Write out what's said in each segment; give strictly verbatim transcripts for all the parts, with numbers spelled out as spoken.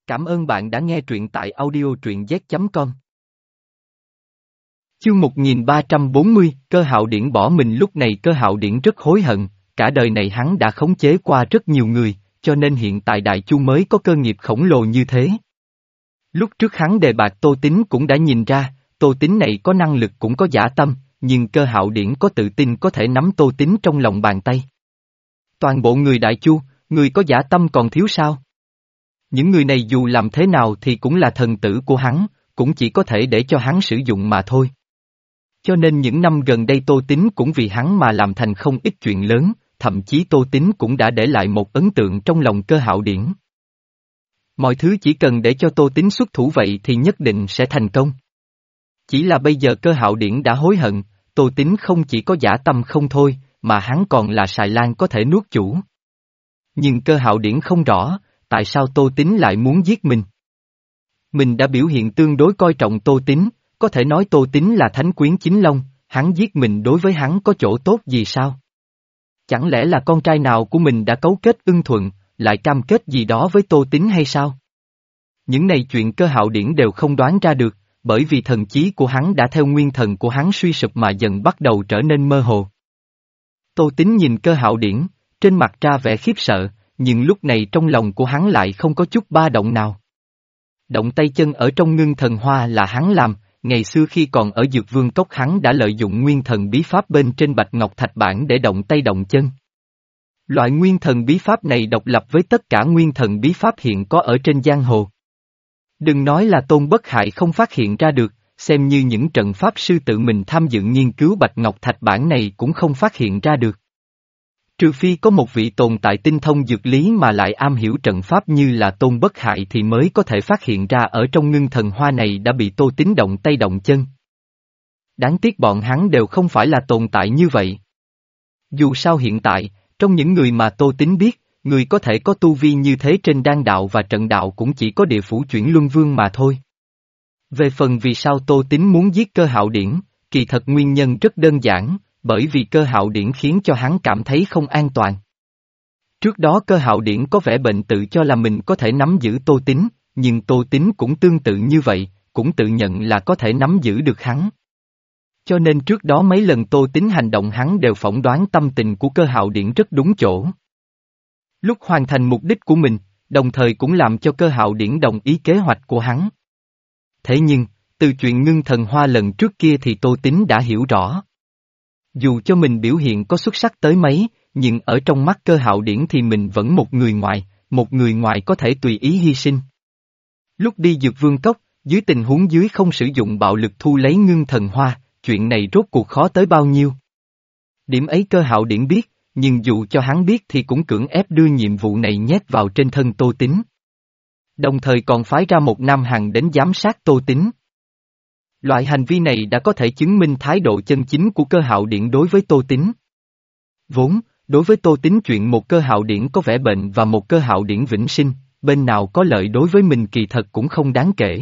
Cảm ơn bạn đã nghe truyện tại audio truyện z chấm com. Chương một nghìn ba trăm bốn mươi, Cơ Hạo Điển bỏ mình. Lúc này Cơ Hạo Điển rất hối hận, cả đời này hắn đã khống chế qua rất nhiều người, cho nên hiện tại Đại Chu mới có cơ nghiệp khổng lồ như thế. Lúc trước hắn đề bạt Tô Tín cũng đã nhìn ra, Tô Tín này có năng lực cũng có dã tâm, nhưng Cơ Hạo Điển có tự tin có thể nắm Tô Tín trong lòng bàn tay. Toàn bộ người Đại Chu, người có dã tâm còn thiếu sao? Những người này dù làm thế nào thì cũng là thần tử của hắn, cũng chỉ có thể để cho hắn sử dụng mà thôi. Cho nên những năm gần đây Tô Tín cũng vì hắn mà làm thành không ít chuyện lớn, thậm chí Tô Tín cũng đã để lại một ấn tượng trong lòng Cơ Hạo Điển. Mọi thứ chỉ cần để cho Tô Tín xuất thủ vậy thì nhất định sẽ thành công. Chỉ là bây giờ Cơ Hạo Điển đã hối hận, Tô Tín không chỉ có dã tâm không thôi, mà hắn còn là xài lang có thể nuốt chủ. Nhưng Cơ Hạo Điển không rõ, tại sao Tô Tín lại muốn giết mình. Mình đã biểu hiện tương đối coi trọng Tô Tín, có thể nói Tô Tín là thánh quyến chính long, hắn giết mình đối với hắn có chỗ tốt gì sao? Chẳng lẽ là con trai nào của mình đã cấu kết ưng thuận, lại cam kết gì đó với Tô Tín hay sao? Những này chuyện Cơ Hạo Điển đều không đoán ra được, bởi vì thần trí của hắn đã theo nguyên thần của hắn suy sụp mà dần bắt đầu trở nên mơ hồ. Tô Tín nhìn Cơ Hạo Điển, trên mặt ra vẻ khiếp sợ, nhưng lúc này trong lòng của hắn lại không có chút ba động nào. Động tay chân ở trong ngưng thần hoa là hắn làm, ngày xưa khi còn ở Dược Vương Cốc hắn đã lợi dụng nguyên thần bí pháp bên trên bạch ngọc thạch bản để động tay động chân. Loại nguyên thần bí pháp này độc lập với tất cả nguyên thần bí pháp hiện có ở trên giang hồ. Đừng nói là Tôn Bất Hại không phát hiện ra được, xem như những trận pháp sư tự mình tham dự nghiên cứu bạch ngọc thạch bản này cũng không phát hiện ra được. Trừ phi có một vị tồn tại tinh thông dược lý mà lại am hiểu trận pháp như là Tôn Bất Hại thì mới có thể phát hiện ra ở trong ngưng thần hoa này đã bị Tô Tín động tay động chân. Đáng tiếc bọn hắn đều không phải là tồn tại như vậy. Dù sao hiện tại, trong những người mà Tô Tín biết, người có thể có tu vi như thế trên đan đạo và trận đạo cũng chỉ có Địa Phủ Chuyển Luân Vương mà thôi. Về phần vì sao Tô Tín muốn giết Cơ Hạo Điển, kỳ thật nguyên nhân rất đơn giản. Bởi vì Cơ Hạo Điển khiến cho hắn cảm thấy không an toàn. Trước đó Cơ Hạo Điển có vẻ bệnh tự cho là mình có thể nắm giữ Tô Tín, nhưng Tô Tín cũng tương tự như vậy, cũng tự nhận là có thể nắm giữ được hắn. Cho nên trước đó mấy lần Tô Tín hành động hắn đều phỏng đoán tâm tình của Cơ Hạo Điển rất đúng chỗ. Lúc hoàn thành mục đích của mình, đồng thời cũng làm cho Cơ Hạo Điển đồng ý kế hoạch của hắn. Thế nhưng, từ chuyện ngưng thần hoa lần trước kia thì Tô Tín đã hiểu rõ. Dù cho mình biểu hiện có xuất sắc tới mấy, nhưng ở trong mắt Cơ Hạo Điển thì mình vẫn một người ngoài, một người ngoài có thể tùy ý hy sinh. Lúc đi Dược Vương Cốc, dưới tình huống dưới không sử dụng bạo lực thu lấy ngưng thần hoa, chuyện này rốt cuộc khó tới bao nhiêu. Điểm ấy Cơ Hạo Điển biết, nhưng dù cho hắn biết thì cũng cưỡng ép đưa nhiệm vụ này nhét vào trên thân Tô Tín. Đồng thời còn phái ra một nam hằng đến giám sát Tô Tín. Loại hành vi này đã có thể chứng minh thái độ chân chính của Cơ Hạo Điển đối với Tô Tín. Vốn, đối với Tô Tín chuyện một Cơ Hạo Điển có vẻ bệnh và một Cơ Hạo Điển vĩnh sinh, bên nào có lợi đối với mình kỳ thật cũng không đáng kể.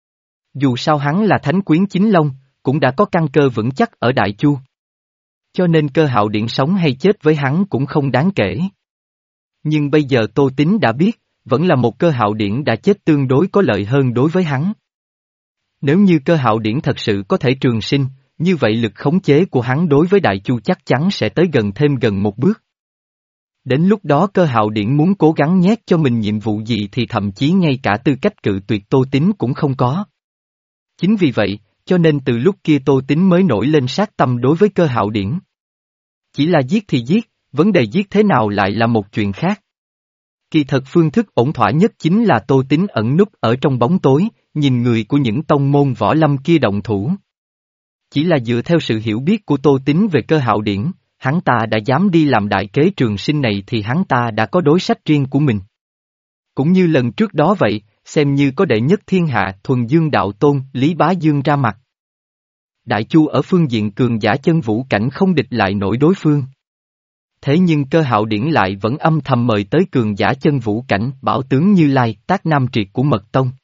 Dù sao hắn là thánh quyến chính long, cũng đã có căn cơ vững chắc ở Đại Chu. Cho nên Cơ Hạo Điển sống hay chết với hắn cũng không đáng kể. Nhưng bây giờ Tô Tín đã biết, vẫn là một Cơ Hạo Điển đã chết tương đối có lợi hơn đối với hắn. Nếu như Cơ Hạo Điển thật sự có thể trường sinh, như vậy lực khống chế của hắn đối với Đại Chu chắc chắn sẽ tới gần thêm gần một bước. Đến lúc đó Cơ Hạo Điển muốn cố gắng nhét cho mình nhiệm vụ gì thì thậm chí ngay cả tư cách cự tuyệt Tô Tín cũng không có. Chính vì vậy, cho nên từ lúc kia Tô Tín mới nổi lên sát tâm đối với Cơ Hạo Điển. Chỉ là giết thì giết, vấn đề giết thế nào lại là một chuyện khác. Kỳ thật phương thức ổn thỏa nhất chính là Tô Tín ẩn núp ở trong bóng tối, nhìn người của những tông môn võ lâm kia động thủ. Chỉ là dựa theo sự hiểu biết của Tô Tín về Cơ Hạo Điển, hắn ta đã dám đi làm đại kế trường sinh này thì hắn ta đã có đối sách riêng của mình. Cũng như lần trước đó vậy, xem như có đệ nhất thiên hạ Thuần Dương Đạo Tôn Lý Bá Dương ra mặt. Đại Chu ở phương diện cường giả chân vũ cảnh không địch lại nổi đối phương. Thế nhưng Cơ Hạo Điển lại vẫn âm thầm mời tới cường giả chân vũ cảnh Bảo Tướng Như Lai Tác Nam Triệt của Mật Tông.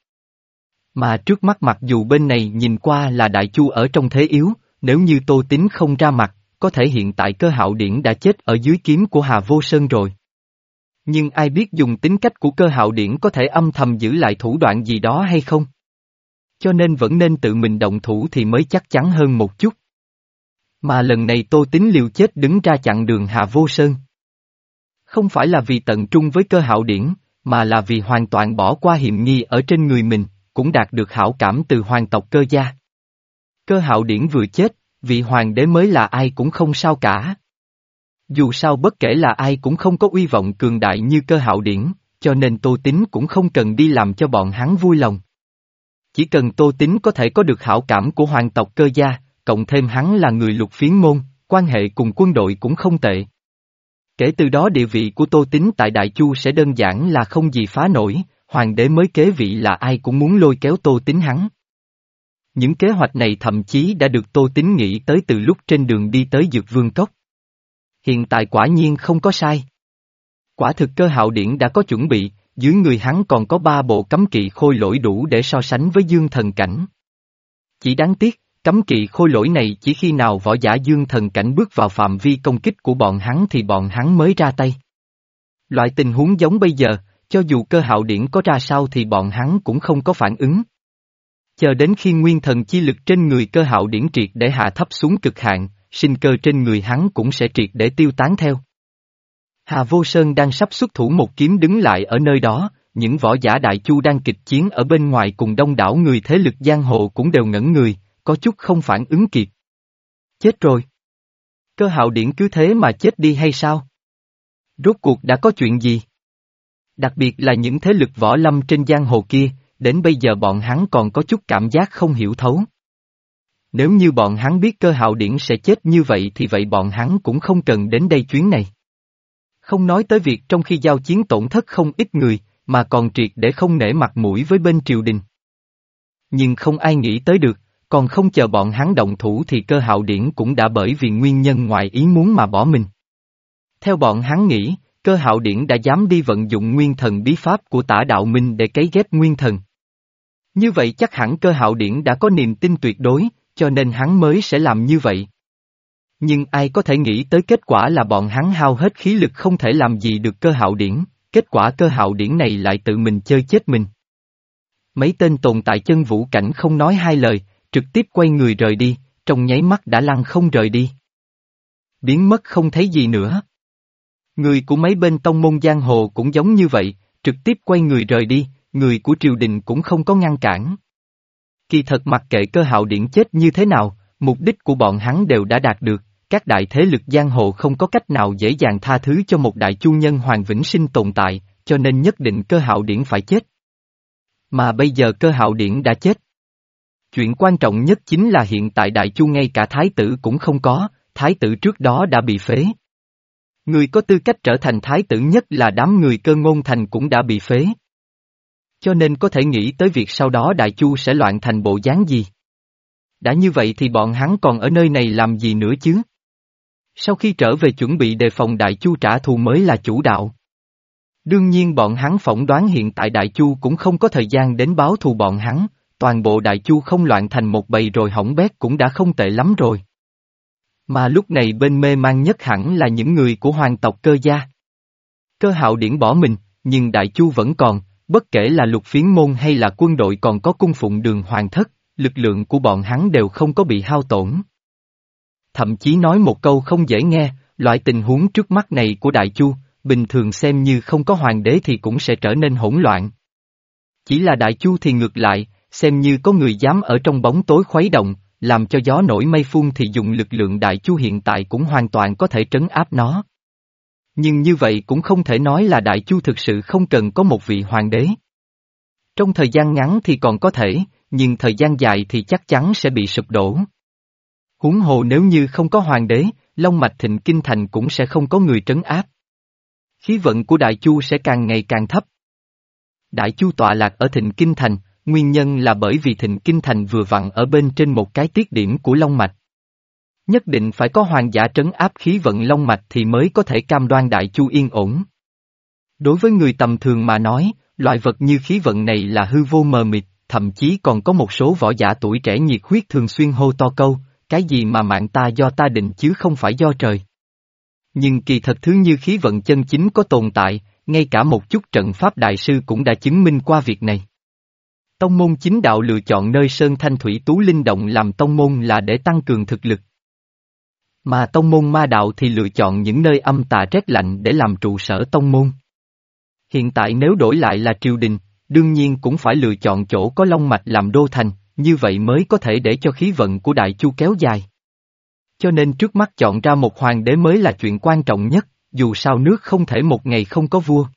Mà trước mắt mặc dù bên này nhìn qua là Đại Chu ở trong thế yếu, nếu như Tô Tín không ra mặt, có thể hiện tại Cơ Hạo Điển đã chết ở dưới kiếm của Hà Vô Sơn rồi. Nhưng ai biết dùng tính cách của Cơ Hạo Điển có thể âm thầm giữ lại thủ đoạn gì đó hay không? Cho nên vẫn nên tự mình động thủ thì mới chắc chắn hơn một chút. Mà lần này Tô Tín liều chết đứng ra chặn đường Hạ Vô Sơn. Không phải là vì tận trung với Cơ Hạo Điển, mà là vì hoàn toàn bỏ qua hiểm nghi ở trên người mình, cũng đạt được hảo cảm từ hoàng tộc Cơ gia. Cơ Hạo Điển vừa chết, vị hoàng đế mới là ai cũng không sao cả. Dù sao bất kể là ai cũng không có uy vọng cường đại như Cơ Hạo Điển, cho nên Tô Tín cũng không cần đi làm cho bọn hắn vui lòng. Chỉ cần Tô Tín có thể có được hảo cảm của hoàng tộc Cơ gia, cộng thêm hắn là người Lục Phiến môn, quan hệ cùng quân đội cũng không tệ. Kể từ đó địa vị của Tô Tín tại Đại Chu sẽ đơn giản là không gì phá nổi, hoàng đế mới kế vị là ai cũng muốn lôi kéo Tô Tín hắn. Những kế hoạch này thậm chí đã được Tô Tín nghĩ tới từ lúc trên đường đi tới Dược Vương Cốc. Hiện tại quả nhiên không có sai. Quả thực Cơ Hạo Điển đã có chuẩn bị, dưới người hắn còn có ba bộ cấm kỵ khôi lỗi đủ để so sánh với Dương Thần Cảnh. Chỉ đáng tiếc, cấm kỵ khôi lỗi này chỉ khi nào võ giả Dương Thần Cảnh bước vào phạm vi công kích của bọn hắn thì bọn hắn mới ra tay. Loại tình huống giống bây giờ, cho dù Cơ Hạo Điển có ra sao thì bọn hắn cũng không có phản ứng. Chờ đến khi nguyên thần chi lực trên người Cơ Hạo Điển triệt để hạ thấp xuống cực hạn, sinh cơ trên người hắn cũng sẽ triệt để tiêu tán theo. Hà Vô Sơn đang sắp xuất thủ một kiếm đứng lại ở nơi đó, những võ giả Đại Chu đang kịch chiến ở bên ngoài cùng đông đảo người thế lực giang hồ cũng đều ngẩn người, có chút không phản ứng kịp. Chết rồi. Cơ Hạo Điển cứ thế mà chết đi hay sao? Rốt cuộc đã có chuyện gì? Đặc biệt là những thế lực võ lâm trên giang hồ kia, đến bây giờ bọn hắn còn có chút cảm giác không hiểu thấu. Nếu như bọn hắn biết Cơ Hạo Điển sẽ chết như vậy thì vậy bọn hắn cũng không cần đến đây chuyến này. Không nói tới việc trong khi giao chiến tổn thất không ít người, mà còn triệt để không nể mặt mũi với bên triều đình. Nhưng không ai nghĩ tới được, còn không chờ bọn hắn động thủ thì Cơ Hạo Điển cũng đã bởi vì nguyên nhân ngoài ý muốn mà bỏ mình. Theo bọn hắn nghĩ, Cơ Hạo Điển đã dám đi vận dụng nguyên thần bí pháp của Tả Đạo Minh để cấy ghép nguyên thần. Như vậy chắc hẳn Cơ Hạo Điển đã có niềm tin tuyệt đối, cho nên hắn mới sẽ làm như vậy. Nhưng ai có thể nghĩ tới kết quả là bọn hắn hao hết khí lực không thể làm gì được Cơ Hạo Điển, kết quả Cơ Hạo Điển này lại tự mình chơi chết mình. Mấy tên tồn tại chân vũ cảnh không nói hai lời, trực tiếp quay người rời đi, trong nháy mắt đã lăn không rời đi. Biến mất không thấy gì nữa. Người của mấy bên tông môn giang hồ cũng giống như vậy, trực tiếp quay người rời đi, người của triều đình cũng không có ngăn cản. Kỳ thật mặc kệ Cơ Hạo Điển chết như thế nào, mục đích của bọn hắn đều đã đạt được, các đại thế lực giang hồ không có cách nào dễ dàng tha thứ cho một đại chu nhân Hoàng Vĩnh Sinh tồn tại, cho nên nhất định Cơ Hạo Điển phải chết. Mà bây giờ Cơ Hạo Điển đã chết. Chuyện quan trọng nhất chính là hiện tại Đại Chu ngay cả thái tử cũng không có, thái tử trước đó đã bị phế. Người có tư cách trở thành thái tử nhất là đám người Cơ Ngôn Thành cũng đã bị phế. Cho nên có thể nghĩ tới việc sau đó Đại Chu sẽ loạn thành bộ dáng gì. Đã như vậy thì bọn hắn còn ở nơi này làm gì nữa chứ? Sau khi trở về chuẩn bị đề phòng Đại Chu trả thù mới là chủ đạo. Đương nhiên bọn hắn phỏng đoán hiện tại Đại Chu cũng không có thời gian đến báo thù bọn hắn, toàn bộ Đại Chu không loạn thành một bầy rồi hỏng bét cũng đã không tệ lắm rồi. Mà lúc này bên mê man nhất hẳn là những người của hoàng tộc Cơ gia. Cơ Hạo Điển bỏ mình, nhưng Đại Chu vẫn còn, bất kể là Lục Phiến môn hay là quân đội còn có cung phụng Đường Hoàng thất, lực lượng của bọn hắn đều không có bị hao tổn. Thậm chí nói một câu không dễ nghe, loại tình huống trước mắt này của Đại Chu, bình thường xem như không có hoàng đế thì cũng sẽ trở nên hỗn loạn. Chỉ là Đại Chu thì ngược lại, xem như có người dám ở trong bóng tối khuấy động, làm cho gió nổi mây phun thì dùng lực lượng Đại Chu hiện tại cũng hoàn toàn có thể trấn áp nó. Nhưng như vậy cũng không thể nói là Đại Chu thực sự không cần có một vị hoàng đế. Trong thời gian ngắn thì còn có thể, nhưng thời gian dài thì chắc chắn sẽ bị sụp đổ. Huống hồ nếu như không có hoàng đế, Long Mạch Thịnh Kinh Thành cũng sẽ không có người trấn áp. Khí vận của Đại Chu sẽ càng ngày càng thấp. Đại Chu tọa lạc ở Thịnh Kinh Thành, nguyên nhân là bởi vì Thịnh Kinh Thành vừa vặn ở bên trên một cái tiết điểm của Long Mạch. Nhất định phải có hoàng giả trấn áp khí vận Long Mạch thì mới có thể cam đoan Đại Chu yên ổn. Đối với người tầm thường mà nói, loại vật như khí vận này là hư vô mờ mịt, thậm chí còn có một số võ giả tuổi trẻ nhiệt huyết thường xuyên hô to câu, cái gì mà mạng ta do ta định chứ không phải do trời. Nhưng kỳ thật thứ như khí vận chân chính có tồn tại, ngay cả một chút trận pháp đại sư cũng đã chứng minh qua việc này. Tông môn chính đạo lựa chọn nơi Sơn Thanh Thủy Tú Linh Động làm tông môn là để tăng cường thực lực. Mà tông môn ma đạo thì lựa chọn những nơi âm tà rét lạnh để làm trụ sở tông môn. Hiện tại nếu đổi lại là triều đình, đương nhiên cũng phải lựa chọn chỗ có long mạch làm đô thành, như vậy mới có thể để cho khí vận của Đại Chu kéo dài. Cho nên trước mắt chọn ra một hoàng đế mới là chuyện quan trọng nhất, dù sao nước không thể một ngày không có vua.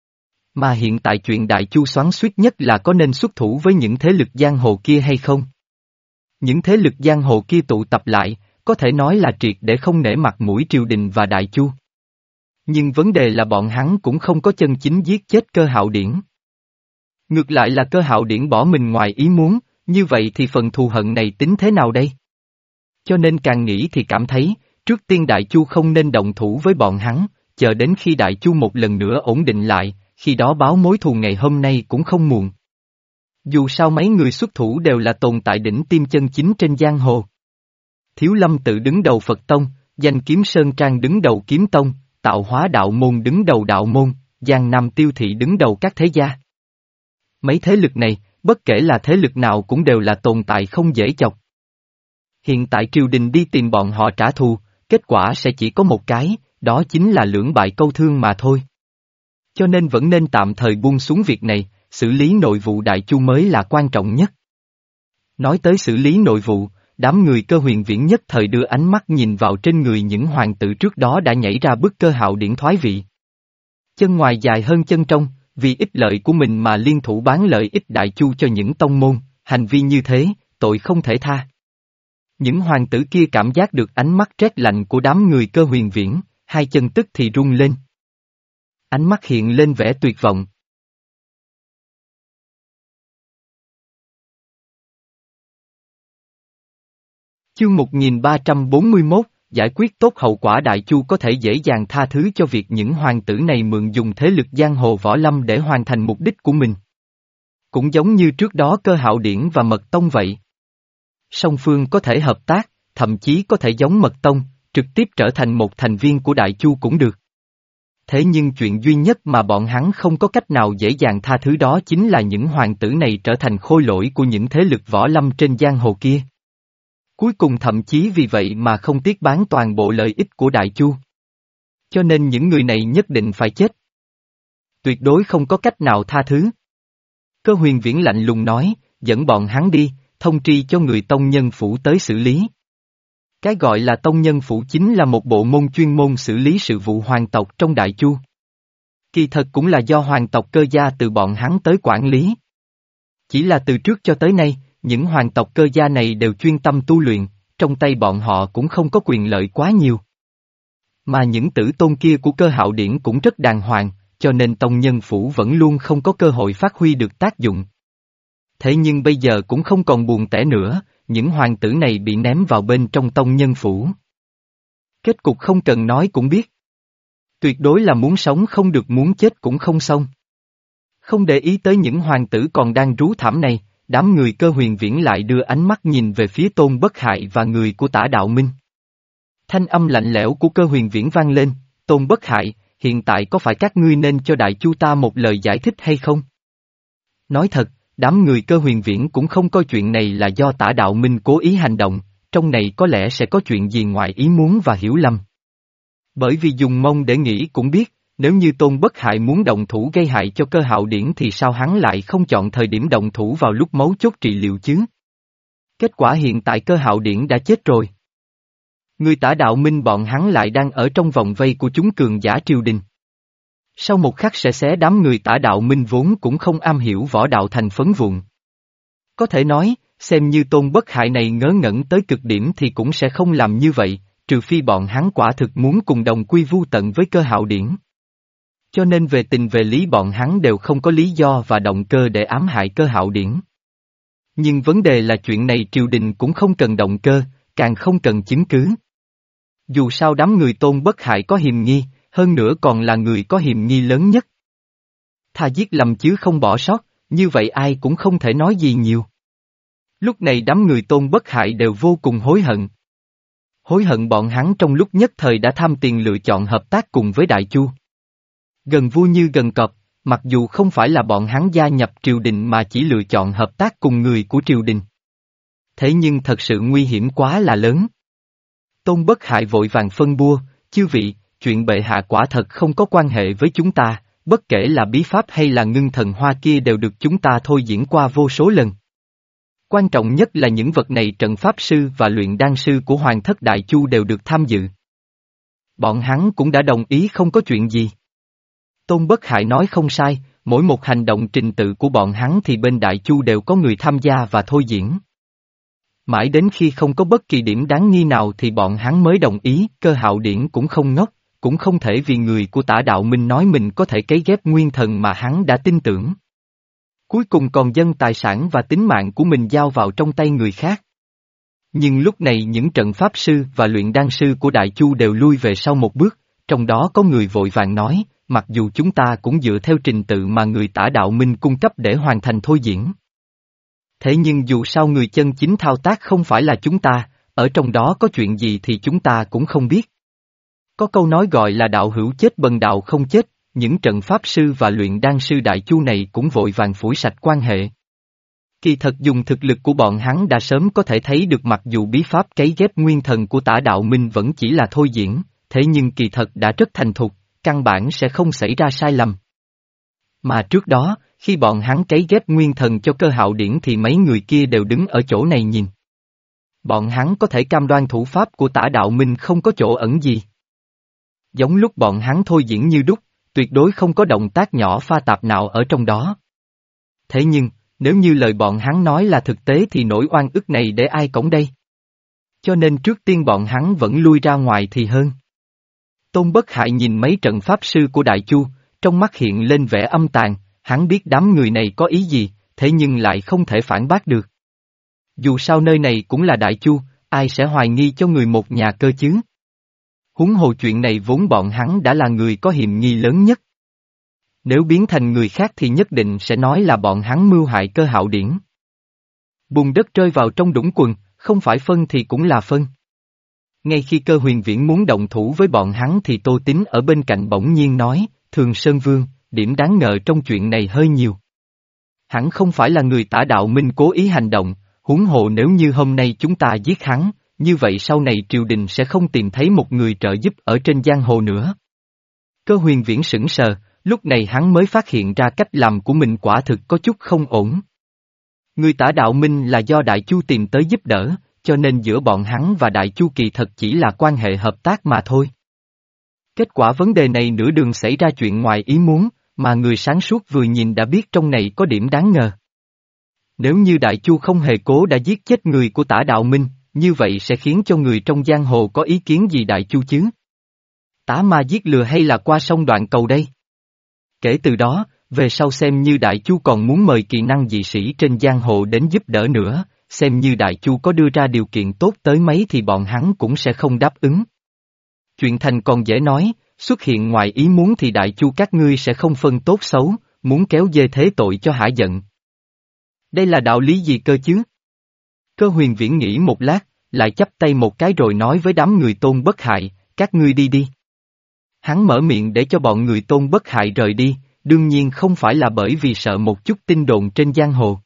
Mà hiện tại chuyện Đại Chu xoắn xuýt nhất là có nên xuất thủ với những thế lực giang hồ kia hay không. Những thế lực giang hồ kia tụ tập lại, có thể nói là triệt để không nể mặt mũi triều đình và Đại Chu. Nhưng vấn đề là bọn hắn cũng không có chân chính giết chết Cơ Hạo Điển. Ngược lại là Cơ Hạo Điển bỏ mình ngoài ý muốn, như vậy thì phần thù hận này tính thế nào đây? Cho nên càng nghĩ thì cảm thấy, trước tiên Đại Chu không nên động thủ với bọn hắn, chờ đến khi Đại Chu một lần nữa ổn định lại, khi đó báo mối thù ngày hôm nay cũng không muộn. Dù sao mấy người xuất thủ đều là tồn tại đỉnh tiêm chân chính trên giang hồ. Thiếu Lâm Tự đứng đầu Phật Tông, Danh Kiếm Sơn Trang đứng đầu Kiếm Tông, Tạo Hóa Đạo Môn đứng đầu Đạo Môn, Giang Nam Tiêu Thị đứng đầu các thế gia. Mấy thế lực này, bất kể là thế lực nào cũng đều là tồn tại không dễ chọc. Hiện tại triều đình đi tìm bọn họ trả thù, kết quả sẽ chỉ có một cái, đó chính là lưỡng bại câu thương mà thôi. Cho nên vẫn nên tạm thời buông xuống việc này, xử lý nội vụ Đại Chu mới là quan trọng nhất. Nói tới xử lý nội vụ, đám người Cơ Huyền Viễn nhất thời đưa ánh mắt nhìn vào trên người những hoàng tử trước đó đã nhảy ra bức Cơ Hạo Điển thoái vị. Chân ngoài dài hơn chân trong, vì ích lợi của mình mà liên thủ bán lợi ích Đại Chu cho những tông môn, hành vi như thế, tội không thể tha. Những hoàng tử kia cảm giác được ánh mắt rét lạnh của đám người Cơ Huyền Viễn, hai chân tức thì rung lên. Ánh mắt hiện lên vẻ tuyệt vọng. Chương một nghìn ba trăm bốn mươi mốt, giải quyết tốt hậu quả Đại Chu có thể dễ dàng tha thứ cho việc những hoàng tử này mượn dùng thế lực giang hồ võ lâm để hoàn thành mục đích của mình. Cũng giống như trước đó Cơ Hạo Điển và Mật Tông vậy. Song phương có thể hợp tác, thậm chí có thể giống Mật Tông, trực tiếp trở thành một thành viên của Đại Chu cũng được. Thế nhưng chuyện duy nhất mà bọn hắn không có cách nào dễ dàng tha thứ đó chính là những hoàng tử này trở thành khôi lỗi của những thế lực võ lâm trên giang hồ kia. Cuối cùng thậm chí vì vậy mà không tiếc bán toàn bộ lợi ích của Đại Chu. Cho nên những người này nhất định phải chết. Tuyệt đối không có cách nào tha thứ. Cơ Huyền Viễn lạnh lùng nói, dẫn bọn hắn đi, thông tri cho người tông nhân phủ tới xử lý. Cái gọi là tông nhân phủ chính là một bộ môn chuyên môn xử lý sự vụ hoàng tộc trong Đại Chu. Kỳ thật cũng là do hoàng tộc Cơ gia từ bọn hắn tới quản lý. Chỉ là từ trước cho tới nay, những hoàng tộc Cơ gia này đều chuyên tâm tu luyện, trong tay bọn họ cũng không có quyền lợi quá nhiều. Mà những tử tôn kia của Cơ Hạo Điển cũng rất đàng hoàng, cho nên tông nhân phủ vẫn luôn không có cơ hội phát huy được tác dụng. Thế nhưng bây giờ cũng không còn buồn tẻ nữa, những hoàng tử này bị ném vào bên trong tông nhân phủ. Kết cục không cần nói cũng biết. Tuyệt đối là muốn sống không được, muốn chết cũng không xong. Không để ý tới những hoàng tử còn đang rú thảm này, đám người Cơ Huyền Viễn lại đưa ánh mắt nhìn về phía Tôn Bất Hại và người của Tả Đạo Minh. Thanh âm lạnh lẽo của Cơ Huyền Viễn vang lên, Tôn Bất Hại, hiện tại có phải các ngươi nên cho Đại Chu ta một lời giải thích hay không? Nói thật, đám người Cơ Huyền Viễn cũng không coi chuyện này là do Tả Đạo Minh cố ý hành động, trong này có lẽ sẽ có chuyện gì ngoài ý muốn và hiểu lầm. Bởi vì dùng mông để nghĩ cũng biết, nếu như Tôn Bất Hại muốn động thủ gây hại cho Cơ Hạo Điển thì sao hắn lại không chọn thời điểm động thủ vào lúc mấu chốt trị liệu chứ? Kết quả hiện tại Cơ Hạo Điển đã chết rồi. Người Tả Đạo Minh bọn hắn lại đang ở trong vòng vây của chúng cường giả triều đình. Sau một khắc sẽ xé đám người Tả Đạo Minh vốn cũng không am hiểu võ đạo thành phấn vụn. Có thể nói, xem như Tôn Bất Hại này ngớ ngẩn tới cực điểm thì cũng sẽ không làm như vậy, trừ phi bọn hắn quả thực muốn cùng đồng quy vu tận với Cơ Hạo Điển. Cho nên về tình về lý bọn hắn đều không có lý do và động cơ để ám hại Cơ Hạo Điển. Nhưng vấn đề là chuyện này triều đình cũng không cần động cơ, càng không cần chứng cứ. Dù sao đám người Tôn Bất Hại có hiềm nghi, hơn nữa còn là người có hiềm nghi lớn nhất. Thà giết lầm chứ không bỏ sót, như vậy ai cũng không thể nói gì nhiều. Lúc này đám người Tôn Bất Hại đều vô cùng hối hận. Hối hận bọn hắn trong lúc nhất thời đã tham tiền lựa chọn hợp tác cùng với Đại Chu. Gần vua như gần cọp, mặc dù không phải là bọn hắn gia nhập triều đình mà chỉ lựa chọn hợp tác cùng người của triều đình. Thế nhưng thật sự nguy hiểm quá là lớn. Tôn Bất Hại vội vàng phân bua, chư vị, chuyện bệ hạ quả thật không có quan hệ với chúng ta, bất kể là bí pháp hay là ngưng thần hoa kia đều được chúng ta thôi diễn qua vô số lần. Quan trọng nhất là những vật này trận pháp sư và luyện đan sư của Hoàng thất Đại Chu đều được tham dự. Bọn hắn cũng đã đồng ý không có chuyện gì. Tôn Bất Hại nói không sai, mỗi một hành động trình tự của bọn hắn thì bên Đại Chu đều có người tham gia và thôi diễn. Mãi đến khi không có bất kỳ điểm đáng nghi nào thì bọn hắn mới đồng ý, Cơ Hạo Điển cũng không ngốc, cũng không thể vì người của Tả Đạo Minh nói mình có thể cấy ghép nguyên thần mà hắn đã tin tưởng. Cuối cùng còn dâng tài sản và tính mạng của mình giao vào trong tay người khác. Nhưng lúc này những trận pháp sư và luyện đan sư của Đại Chu đều lui về sau một bước, trong đó có người vội vàng nói, mặc dù chúng ta cũng dựa theo trình tự mà người Tả Đạo Minh cung cấp để hoàn thành thôi diễn. Thế nhưng dù sao người chân chính thao tác không phải là chúng ta, ở trong đó có chuyện gì thì chúng ta cũng không biết. Có câu nói gọi là đạo hữu chết bần đạo không chết, những trận pháp sư và luyện đan sư Đại Chu này cũng vội vàng phủi sạch quan hệ. Kỳ thật dùng thực lực của bọn hắn đã sớm có thể thấy được mặc dù bí pháp cấy ghép nguyên thần của Tả Đạo Minh vẫn chỉ là thôi diễn, thế nhưng kỳ thật đã rất thành thục, căn bản sẽ không xảy ra sai lầm. Mà trước đó, khi bọn hắn cấy ghép nguyên thần cho Cơ Hạo Điển thì mấy người kia đều đứng ở chỗ này nhìn. Bọn hắn có thể cam đoan thủ pháp của Tả Đạo Minh không có chỗ ẩn gì. Giống lúc bọn hắn thôi diễn như đúc, tuyệt đối không có động tác nhỏ pha tạp nào ở trong đó. Thế nhưng, nếu như lời bọn hắn nói là thực tế thì nỗi oan ức này để ai cõng đây? Cho nên trước tiên bọn hắn vẫn lui ra ngoài thì hơn. Tôn Bất Hại nhìn mấy trận pháp sư của Đại Chu, trong mắt hiện lên vẻ âm tàn, hắn biết đám người này có ý gì, thế nhưng lại không thể phản bác được. Dù sao nơi này cũng là Đại Chu, ai sẽ hoài nghi cho người một nhà cơ chứ? Huống hồ chuyện này vốn bọn hắn đã là người có hiểm nghi lớn nhất. Nếu biến thành người khác thì nhất định sẽ nói là bọn hắn mưu hại Cơ Hạo Điển. Bùn đất rơi vào trong đũng quần, không phải phân thì cũng là phân. Ngay khi Cơ Huyền Viễn muốn động thủ với bọn hắn thì Tô Tín ở bên cạnh bỗng nhiên nói, Thường Sơn Vương, điểm đáng ngờ trong chuyện này hơi nhiều. Hắn không phải là người Tả Đạo Minh cố ý hành động, huống hồ nếu như hôm nay chúng ta giết hắn, như vậy sau này triều đình sẽ không tìm thấy một người trợ giúp ở trên giang hồ nữa. Cơ Huyền Viễn sững sờ, lúc này hắn mới phát hiện ra cách làm của mình quả thực có chút không ổn. Người Tả Đạo Minh là do Đại Chu tìm tới giúp đỡ, cho nên giữa bọn hắn và Đại Chu kỳ thật chỉ là quan hệ hợp tác mà thôi. Kết quả vấn đề này nửa đường xảy ra chuyện ngoài ý muốn, mà người sáng suốt vừa nhìn đã biết trong này có điểm đáng ngờ. Nếu như Đại Chu không hề cố đã giết chết người của Tả Đạo Minh, như vậy sẽ khiến cho người trong giang hồ có ý kiến gì Đại Chu chứ? Tả ma giết lừa hay là qua sông đoạn cầu đây? Kể từ đó, về sau xem như Đại Chu còn muốn mời kỳ năng dị sĩ trên giang hồ đến giúp đỡ nữa, xem như Đại Chu có đưa ra điều kiện tốt tới mấy thì bọn hắn cũng sẽ không đáp ứng. Chuyện thành còn dễ nói, xuất hiện ngoài ý muốn thì Đại Chu các ngươi sẽ không phân tốt xấu, muốn kéo dê thế tội cho hả giận. Đây là đạo lý gì cơ chứ? Cơ Huyền Viễn nghĩ một lát, lại chắp tay một cái rồi nói với đám người Tôn Bất Hại, các ngươi đi đi. Hắn mở miệng để cho bọn người Tôn Bất Hại rời đi, đương nhiên không phải là bởi vì sợ một chút tin đồn trên giang hồ.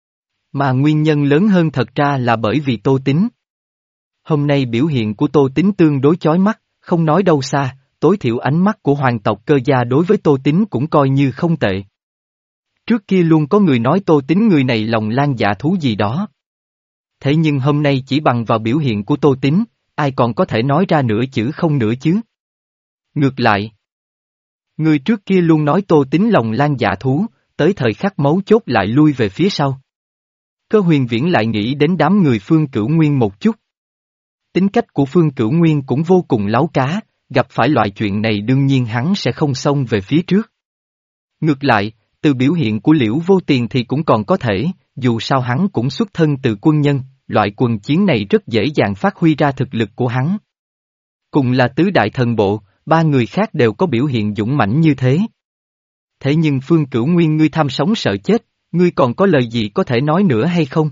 Mà nguyên nhân lớn hơn thật ra là bởi vì Tô Tín. Hôm nay biểu hiện của Tô Tín tương đối chói mắt, không nói đâu xa, tối thiểu ánh mắt của hoàng tộc Cơ gia đối với Tô Tín cũng coi như không tệ. Trước kia luôn có người nói Tô Tín người này lòng lan dạ thú gì đó. Thế nhưng hôm nay chỉ bằng vào biểu hiện của Tô Tín, ai còn có thể nói ra nửa chữ không nữa chứ? Ngược lại, người trước kia luôn nói Tô Tín lòng lan dạ thú, tới thời khắc mấu chốt lại lui về phía sau. Cơ Huyền Viễn lại nghĩ đến đám người Phương Cửu Nguyên một chút. Tính cách của Phương Cửu Nguyên cũng vô cùng láu cá, gặp phải loại chuyện này đương nhiên hắn sẽ không xông về phía trước. Ngược lại, từ biểu hiện của Liễu Vô Tiền thì cũng còn có thể, dù sao hắn cũng xuất thân từ quân nhân, loại quần chiến này rất dễ dàng phát huy ra thực lực của hắn. Cùng là tứ đại thần bộ, ba người khác đều có biểu hiện dũng mãnh như thế. Thế nhưng Phương Cửu Nguyên ngươi tham sống sợ chết, ngươi còn có lời gì có thể nói nữa hay không?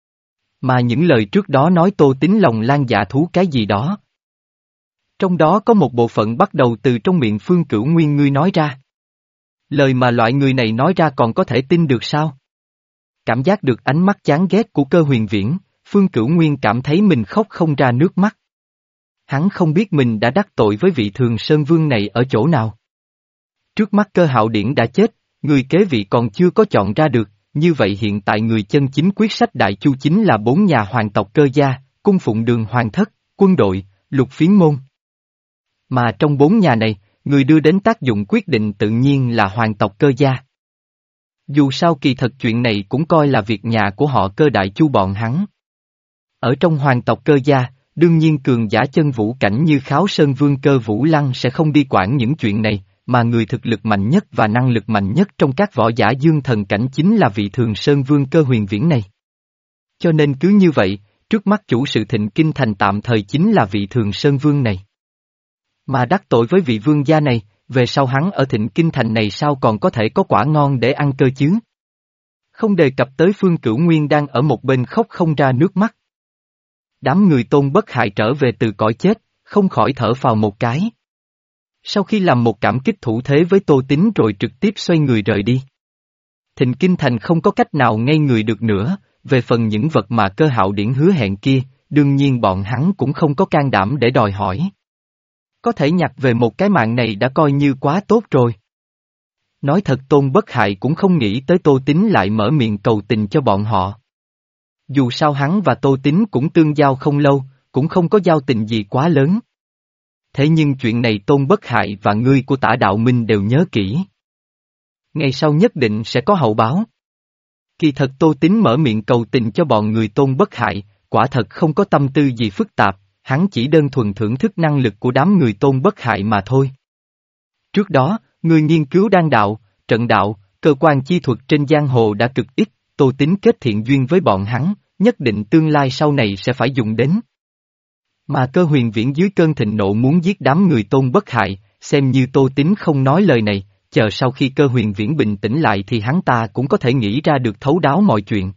Mà những lời trước đó nói Tô Tín lòng lan dạ thú cái gì đó. Trong đó có một bộ phận bắt đầu từ trong miệng Phương Cửu Nguyên ngươi nói ra. Lời mà loại người này nói ra còn có thể tin được sao? Cảm giác được ánh mắt chán ghét của Cơ Huyền Viễn, Phương Cửu Nguyên cảm thấy mình khóc không ra nước mắt. Hắn không biết mình đã đắc tội với vị Thường Sơn Vương này ở chỗ nào. Trước mắt Cơ Hạo Điển đã chết, người kế vị còn chưa có chọn ra được, như vậy hiện tại người chân chính quyết sách Đại Chu chính là bốn nhà hoàng tộc Cơ gia, cung phụng Đường Hoàng thất, quân đội, Lục Phiến môn. Mà trong bốn nhà này, người đưa đến tác dụng quyết định tự nhiên là hoàng tộc Cơ gia. Dù sao kỳ thật chuyện này cũng coi là việc nhà của họ Cơ Đại Chu bọn hắn. Ở trong hoàng tộc Cơ gia, đương nhiên cường giả chân vũ cảnh như Kháo Sơn Vương Cơ Vũ Lăng sẽ không đi quản những chuyện này, mà người thực lực mạnh nhất và năng lực mạnh nhất trong các võ giả dương thần cảnh chính là vị Thường Sơn Vương Cơ Huyền Viễn này. Cho nên cứ như vậy, trước mắt chủ sự Thịnh Kinh Thành tạm thời chính là vị Thường Sơn Vương này. Mà đắc tội với vị vương gia này, về sau hắn ở Thịnh Kinh Thành này sao còn có thể có quả ngon để ăn cơ chứ? Không đề cập tới Phương Cửu Nguyên đang ở một bên khóc không ra nước mắt. Đám người Tôn Bất Hại trở về từ cõi chết, không khỏi thở phào một cái. Sau khi làm một cảm kích thủ thế với Tô Tín rồi trực tiếp xoay người rời đi. Thịnh Kinh Thành không có cách nào ngây người được nữa, về phần những vật mà Cơ Hạo Điển hứa hẹn kia, đương nhiên bọn hắn cũng không có can đảm để đòi hỏi. Có thể nhặt về một cái mạng này đã coi như quá tốt rồi. Nói thật Tôn Bất Hại cũng không nghĩ tới Tô Tín lại mở miệng cầu tình cho bọn họ. Dù sao hắn và Tô Tín cũng tương giao không lâu, cũng không có giao tình gì quá lớn. Thế nhưng chuyện này Tôn Bất Hại và ngươi của Tả Đạo Minh đều nhớ kỹ. Ngày sau nhất định sẽ có hậu báo. Kỳ thật Tô Tín mở miệng cầu tình cho bọn người Tôn Bất Hại, quả thật không có tâm tư gì phức tạp, hắn chỉ đơn thuần thưởng thức năng lực của đám người Tôn Bất Hại mà thôi. Trước đó, người nghiên cứu đan đạo, trận đạo, cơ quan chi thuật trên giang hồ đã cực ít, Tô Tín kết thiện duyên với bọn hắn, nhất định tương lai sau này sẽ phải dùng đến. Mà Cơ Huyền Viễn dưới cơn thịnh nộ muốn giết đám người Tôn Bất Hại, xem như Tô Tín không nói lời này, chờ sau khi Cơ Huyền Viễn bình tĩnh lại thì hắn ta cũng có thể nghĩ ra được thấu đáo mọi chuyện.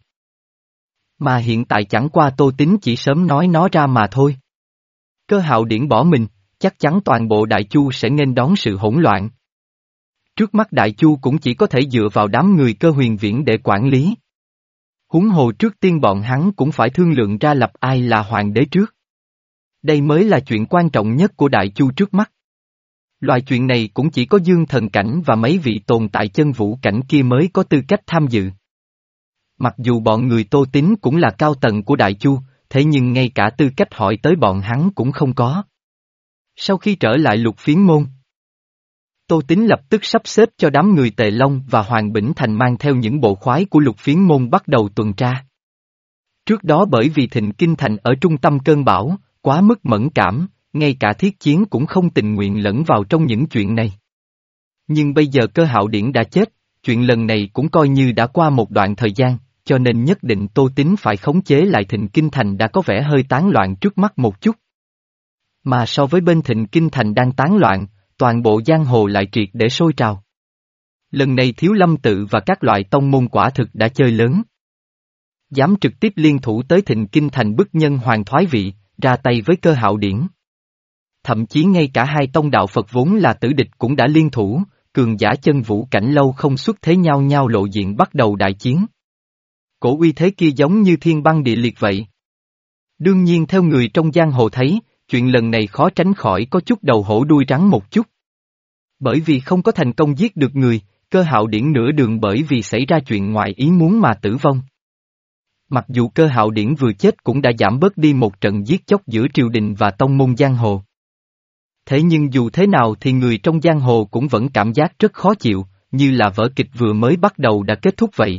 Mà hiện tại chẳng qua Tô Tín chỉ sớm nói nó ra mà thôi. Cơ Hạo Điển bỏ mình, chắc chắn toàn bộ Đại Chu sẽ nghênh đón sự hỗn loạn. Trước mắt Đại Chu cũng chỉ có thể dựa vào đám người Cơ Huyền Viễn để quản lý. Huống hồ trước tiên bọn hắn cũng phải thương lượng ra lập ai là hoàng đế trước. Đây mới là chuyện quan trọng nhất của Đại Chu trước mắt. Loại chuyện này cũng chỉ có Dương Thần Cảnh và mấy vị tồn tại chân vũ cảnh kia mới có tư cách tham dự. Mặc dù bọn người Tô Tín cũng là cao tầng của Đại Chu, thế nhưng ngay cả tư cách hỏi tới bọn hắn cũng không có. Sau khi trở lại Lục Phiến môn, Tô Tín lập tức sắp xếp cho đám người Tề Long và Hoàng Bỉnh Thành mang theo những bộ khoái của Lục Phiến môn bắt đầu tuần tra. Trước đó bởi vì Thịnh Kinh Thành ở trung tâm cơn bão, quá mức mẫn cảm, ngay cả thiết chiến cũng không tình nguyện lẫn vào trong những chuyện này. Nhưng bây giờ Cơ Hạo Điển đã chết, chuyện lần này cũng coi như đã qua một đoạn thời gian, cho nên nhất định Tô Tín phải khống chế lại Thịnh Kinh Thành đã có vẻ hơi tán loạn trước mắt một chút. Mà so với bên Thịnh Kinh Thành đang tán loạn, toàn bộ giang hồ lại triệt để sôi trào. Lần này Thiếu Lâm Tự và các loại tông môn quả thực đã chơi lớn. Dám trực tiếp liên thủ tới Thịnh Kinh Thành bức nhân hoàng thoái vị, ra tay với Cơ Hạo Điển. Thậm chí ngay cả hai tông đạo Phật vốn là tử địch cũng đã liên thủ, cường giả chân vũ cảnh lâu không xuất thế nhau nhau lộ diện bắt đầu đại chiến. Cổ uy thế kia giống như thiên băng địa liệt vậy. Đương nhiên theo người trong giang hồ thấy, chuyện lần này khó tránh khỏi có chút đầu hổ đuôi rắn một chút. Bởi vì không có thành công giết được người, Cơ Hạo Điển nửa đường bởi vì xảy ra chuyện ngoài ý muốn mà tử vong. Mặc dù Cơ Hạo Điển vừa chết cũng đã giảm bớt đi một trận giết chóc giữa triều đình và tông môn giang hồ. Thế nhưng dù thế nào thì người trong giang hồ cũng vẫn cảm giác rất khó chịu, như là vở kịch vừa mới bắt đầu đã kết thúc vậy.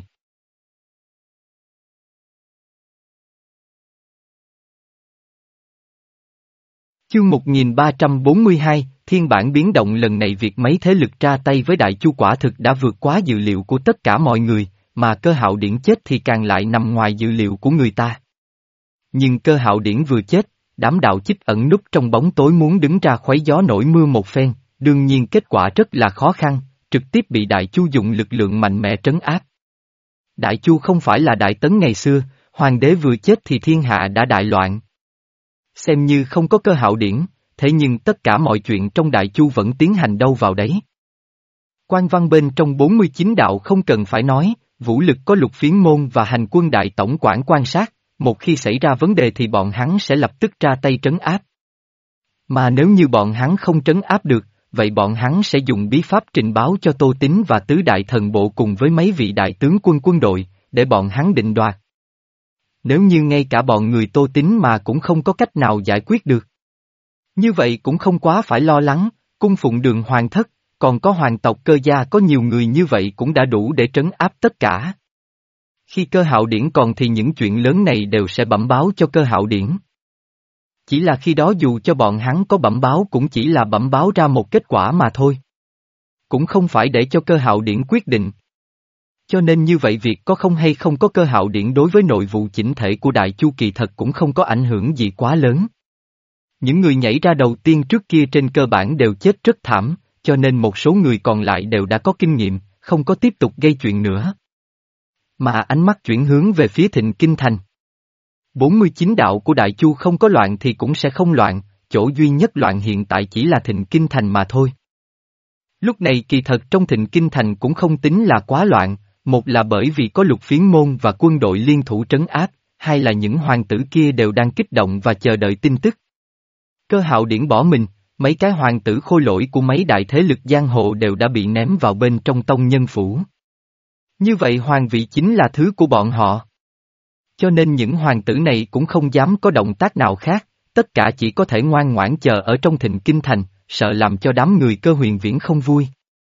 Chương một nghìn ba trăm bốn mươi hai, Thiên bản biến động lần này việc mấy thế lực ra tay với Đại Chu quả thực đã vượt quá dự liệu của tất cả mọi người, mà Cơ Hạo Điển chết thì càng lại nằm ngoài dự liệu của người ta. Nhưng Cơ Hạo Điển vừa chết, đám đạo chích ẩn núp trong bóng tối muốn đứng ra khuấy gió nổi mưa một phen, đương nhiên kết quả rất là khó khăn, trực tiếp bị Đại Chu dùng lực lượng mạnh mẽ trấn áp. Đại Chu không phải là Đại Tấn ngày xưa, hoàng đế vừa chết thì thiên hạ đã đại loạn. Xem như không có Cơ Hạo Điển, thế nhưng tất cả mọi chuyện trong Đại Chu vẫn tiến hành đâu vào đấy. Quan văn bên trong bốn mươi chín đạo không cần phải nói, vũ lực có Lục Phiến Môn và Hành Quân Đại Tổng quản quan sát, một khi xảy ra vấn đề thì bọn hắn sẽ lập tức ra tay trấn áp. Mà nếu như bọn hắn không trấn áp được, vậy bọn hắn sẽ dùng bí pháp trình báo cho Tô Tín và tứ đại thần bộ cùng với mấy vị đại tướng quân quân đội, để bọn hắn định đoạt. Nếu như ngay cả bọn người Tô Tín mà cũng không có cách nào giải quyết được. Như vậy cũng không quá phải lo lắng, cung phụng Đường hoàng thất, còn có hoàng tộc Cơ gia có nhiều người như vậy cũng đã đủ để trấn áp tất cả. Khi Cơ Hạo Điển còn thì những chuyện lớn này đều sẽ bẩm báo cho Cơ Hạo Điển. Chỉ là khi đó dù cho bọn hắn có bẩm báo cũng chỉ là bẩm báo ra một kết quả mà thôi. Cũng không phải để cho Cơ Hạo Điển quyết định. Cho nên như vậy việc có không hay không có Cơ Hạo Điển đối với nội vụ chỉnh thể của Đại Chu kỳ thật cũng không có ảnh hưởng gì quá lớn. Những người nhảy ra đầu tiên trước kia trên cơ bản đều chết rất thảm, cho nên một số người còn lại đều đã có kinh nghiệm, không có tiếp tục gây chuyện nữa. Mà ánh mắt chuyển hướng về phía Thịnh Kinh Thành. bốn mươi chín đạo của Đại Chu không có loạn thì cũng sẽ không loạn, chỗ duy nhất loạn hiện tại chỉ là Thịnh Kinh Thành mà thôi. Lúc này kỳ thật trong Thịnh Kinh Thành cũng không tính là quá loạn, một là bởi vì có Lục Phiến Môn và quân đội liên thủ trấn áp, hai là những hoàng tử kia đều đang kích động và chờ đợi tin tức. Cơ Hạo Điển bỏ mình, mấy cái hoàng tử khôi lỗi của mấy đại thế lực giang hồ đều đã bị ném vào bên trong tông nhân phủ. Như vậy hoàng vị chính là thứ của bọn họ. Cho nên những hoàng tử này cũng không dám có động tác nào khác, tất cả chỉ có thể ngoan ngoãn chờ ở trong Thịnh Kinh Thành, sợ làm cho đám người Cơ Huyền Viễn không vui.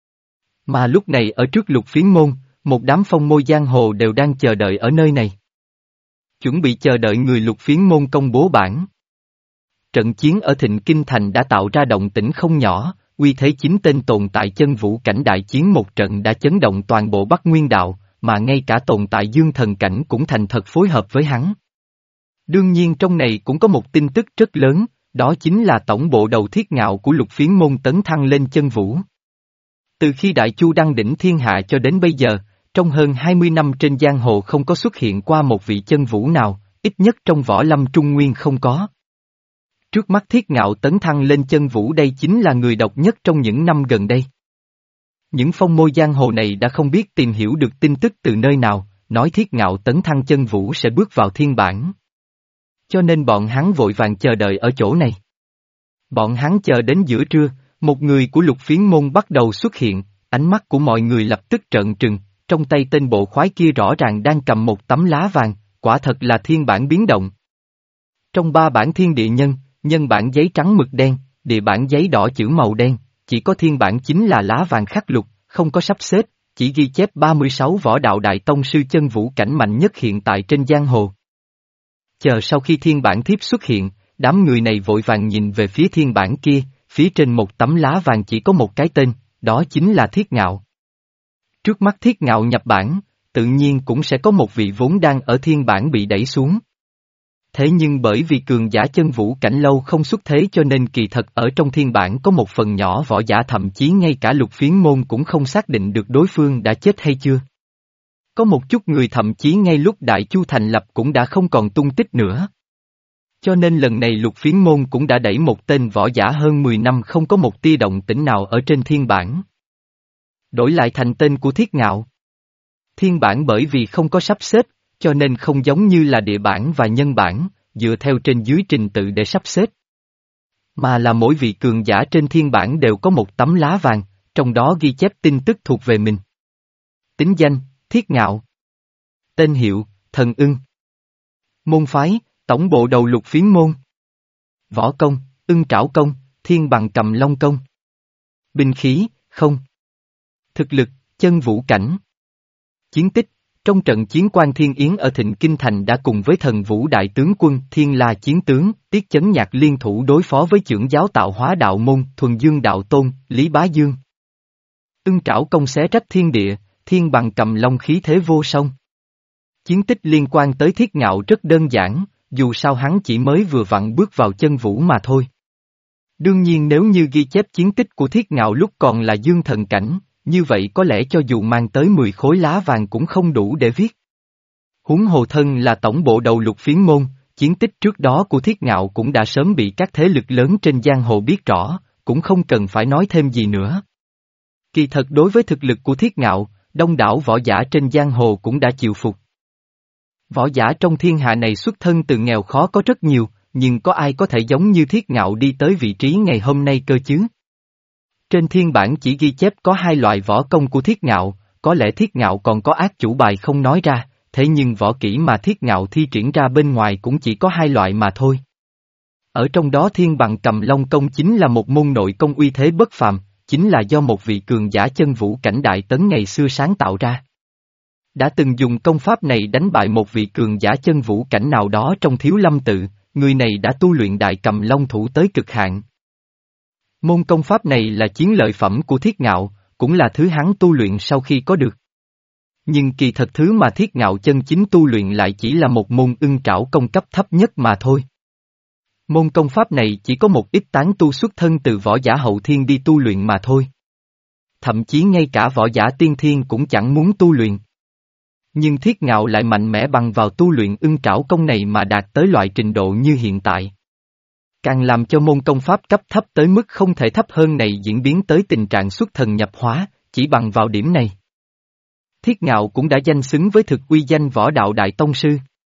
Mà lúc này ở trước Lục Phiến Môn, một đám phong môi giang hồ đều đang chờ đợi ở nơi này. Chuẩn bị chờ đợi người Lục Phiến Môn công bố bản. Trận chiến ở Thịnh Kinh Thành đã tạo ra động tĩnh không nhỏ, uy thế chính tên tồn tại Chân Vũ cảnh đại chiến một trận đã chấn động toàn bộ Bắc Nguyên đạo, mà ngay cả tồn tại Dương Thần cảnh cũng thành thật phối hợp với hắn. Đương nhiên trong này cũng có một tin tức rất lớn, đó chính là tổng bộ đầu Thiết Ngạo của Lục Phiến Môn tấn thăng lên Chân Vũ. Từ khi Đại Chu đăng đỉnh thiên hạ cho đến bây giờ, trong hơn hai mươi năm trên giang hồ không có xuất hiện qua một vị Chân Vũ nào, ít nhất trong võ lâm Trung Nguyên không có. Trước mắt Thiết Ngạo tấn thăng lên Chân Vũ đây chính là người độc nhất trong những năm gần đây. Những phong môi giang hồ này đã không biết tìm hiểu được tin tức từ nơi nào, nói Thiết Ngạo tấn thăng Chân Vũ sẽ bước vào thiên bản. Cho nên bọn hắn vội vàng chờ đợi ở chỗ này. Bọn hắn chờ đến giữa trưa, một người của Lục Phiến Môn bắt đầu xuất hiện, ánh mắt của mọi người lập tức trợn trừng, trong tay tên bộ khoái kia rõ ràng đang cầm một tấm lá vàng, quả thật là thiên bản biến động. Trong ba bản thiên địa nhân, nhân bản giấy trắng mực đen, địa bản giấy đỏ chữ màu đen, chỉ có thiên bản chính là lá vàng khắc lục, không có sắp xếp, chỉ ghi chép ba mươi sáu võ đạo đại tông sư Chân Vũ cảnh mạnh nhất hiện tại trên giang hồ. Chờ sau khi thiên bản thiếp xuất hiện, đám người này vội vàng nhìn về phía thiên bản kia, phía trên một tấm lá vàng chỉ có một cái tên, đó chính là Thiết Ngạo. Trước mắt Thiết Ngạo nhập bản, tự nhiên cũng sẽ có một vị vốn đang ở thiên bản bị đẩy xuống. Thế nhưng bởi vì cường giả Chân Vũ cảnh lâu không xuất thế cho nên kỳ thật ở trong thiên bản có một phần nhỏ võ giả thậm chí ngay cả Lục Phiến Môn cũng không xác định được đối phương đã chết hay chưa. Có một chút người thậm chí ngay lúc Đại Chu thành lập cũng đã không còn tung tích nữa. Cho nên lần này Lục Phiến Môn cũng đã đẩy một tên võ giả hơn mười năm không có một tia động tĩnh nào ở trên thiên bản. Đổi lại thành tên của Thiết Ngạo. Thiên bản bởi vì không có sắp xếp, cho nên không giống như là địa bản và nhân bản, dựa theo trên dưới trình tự để sắp xếp. Mà là mỗi vị cường giả trên thiên bản đều có một tấm lá vàng, trong đó ghi chép tin tức thuộc về mình. Tính danh, Thiết Ngạo. Tên hiệu, Thần Ưng. Môn phái, tổng bộ đầu Lục Phiến Môn. Võ công, Ưng Trảo Công, Thiên Bằng Cầm Long Công. Binh khí, không. Thực lực, Chân Vũ cảnh. Chiến tích, trong trận chiến Quan Thiên Yến ở Thịnh Kinh Thành đã cùng với Thần Vũ Đại Tướng Quân Thiên La Chiến Tướng, Tiết Chấn Nhạc liên thủ đối phó với chưởng giáo Tạo Hóa Đạo Môn, Thuần Dương Đạo Tôn, Lý Bá Dương. Ưng Trảo Công xé rách thiên địa, Thiên Bằng Cầm Long khí thế vô song. Chiến tích liên quan tới Thiết Ngạo rất đơn giản, dù sao hắn chỉ mới vừa vặn bước vào Chân Vũ mà thôi. Đương nhiên nếu như ghi chép chiến tích của Thiết Ngạo lúc còn là Dương Thần cảnh, như vậy có lẽ cho dù mang tới mười khối lá vàng cũng không đủ để viết. Huống hồ thân là tổng bộ đầu Lục Phiến Môn, chiến tích trước đó của Thiết Ngạo cũng đã sớm bị các thế lực lớn trên giang hồ biết rõ, cũng không cần phải nói thêm gì nữa. Kỳ thật đối với thực lực của Thiết Ngạo, đông đảo võ giả trên giang hồ cũng đã chịu phục. Võ giả trong thiên hạ này xuất thân từ nghèo khó có rất nhiều, nhưng có ai có thể giống như Thiết Ngạo đi tới vị trí ngày hôm nay cơ chứ? Trên thiên bản chỉ ghi chép có hai loại võ công của Thiết Ngạo, có lẽ Thiết Ngạo còn có ác chủ bài không nói ra, thế nhưng võ kỹ mà Thiết Ngạo thi triển ra bên ngoài cũng chỉ có hai loại mà thôi. Ở trong đó thiên bằng cầm long công chính là một môn nội công uy thế bất phàm, chính là do một vị cường giả chân vũ cảnh đại tấn ngày xưa sáng tạo ra. Đã từng dùng công pháp này đánh bại một vị cường giả chân vũ cảnh nào đó trong Thiếu Lâm tự, người này đã tu luyện đại cầm long thủ tới cực hạn. Môn công pháp này là chiến lợi phẩm của Thiết Ngạo, cũng là thứ hắn tu luyện sau khi có được. Nhưng kỳ thật thứ mà Thiết Ngạo chân chính tu luyện lại chỉ là một môn ưng trảo công cấp thấp nhất mà thôi. Môn công pháp này chỉ có một ít tán tu xuất thân từ võ giả hậu thiên đi tu luyện mà thôi. Thậm chí ngay cả võ giả tiên thiên cũng chẳng muốn tu luyện. Nhưng Thiết Ngạo lại mạnh mẽ bằng vào tu luyện ưng trảo công này mà đạt tới loại trình độ như hiện tại. Càng làm cho môn công pháp cấp thấp tới mức không thể thấp hơn này diễn biến tới tình trạng xuất thần nhập hóa, chỉ bằng vào điểm này. Thiết Ngạo cũng đã danh xứng với thực uy danh võ đạo đại tông sư.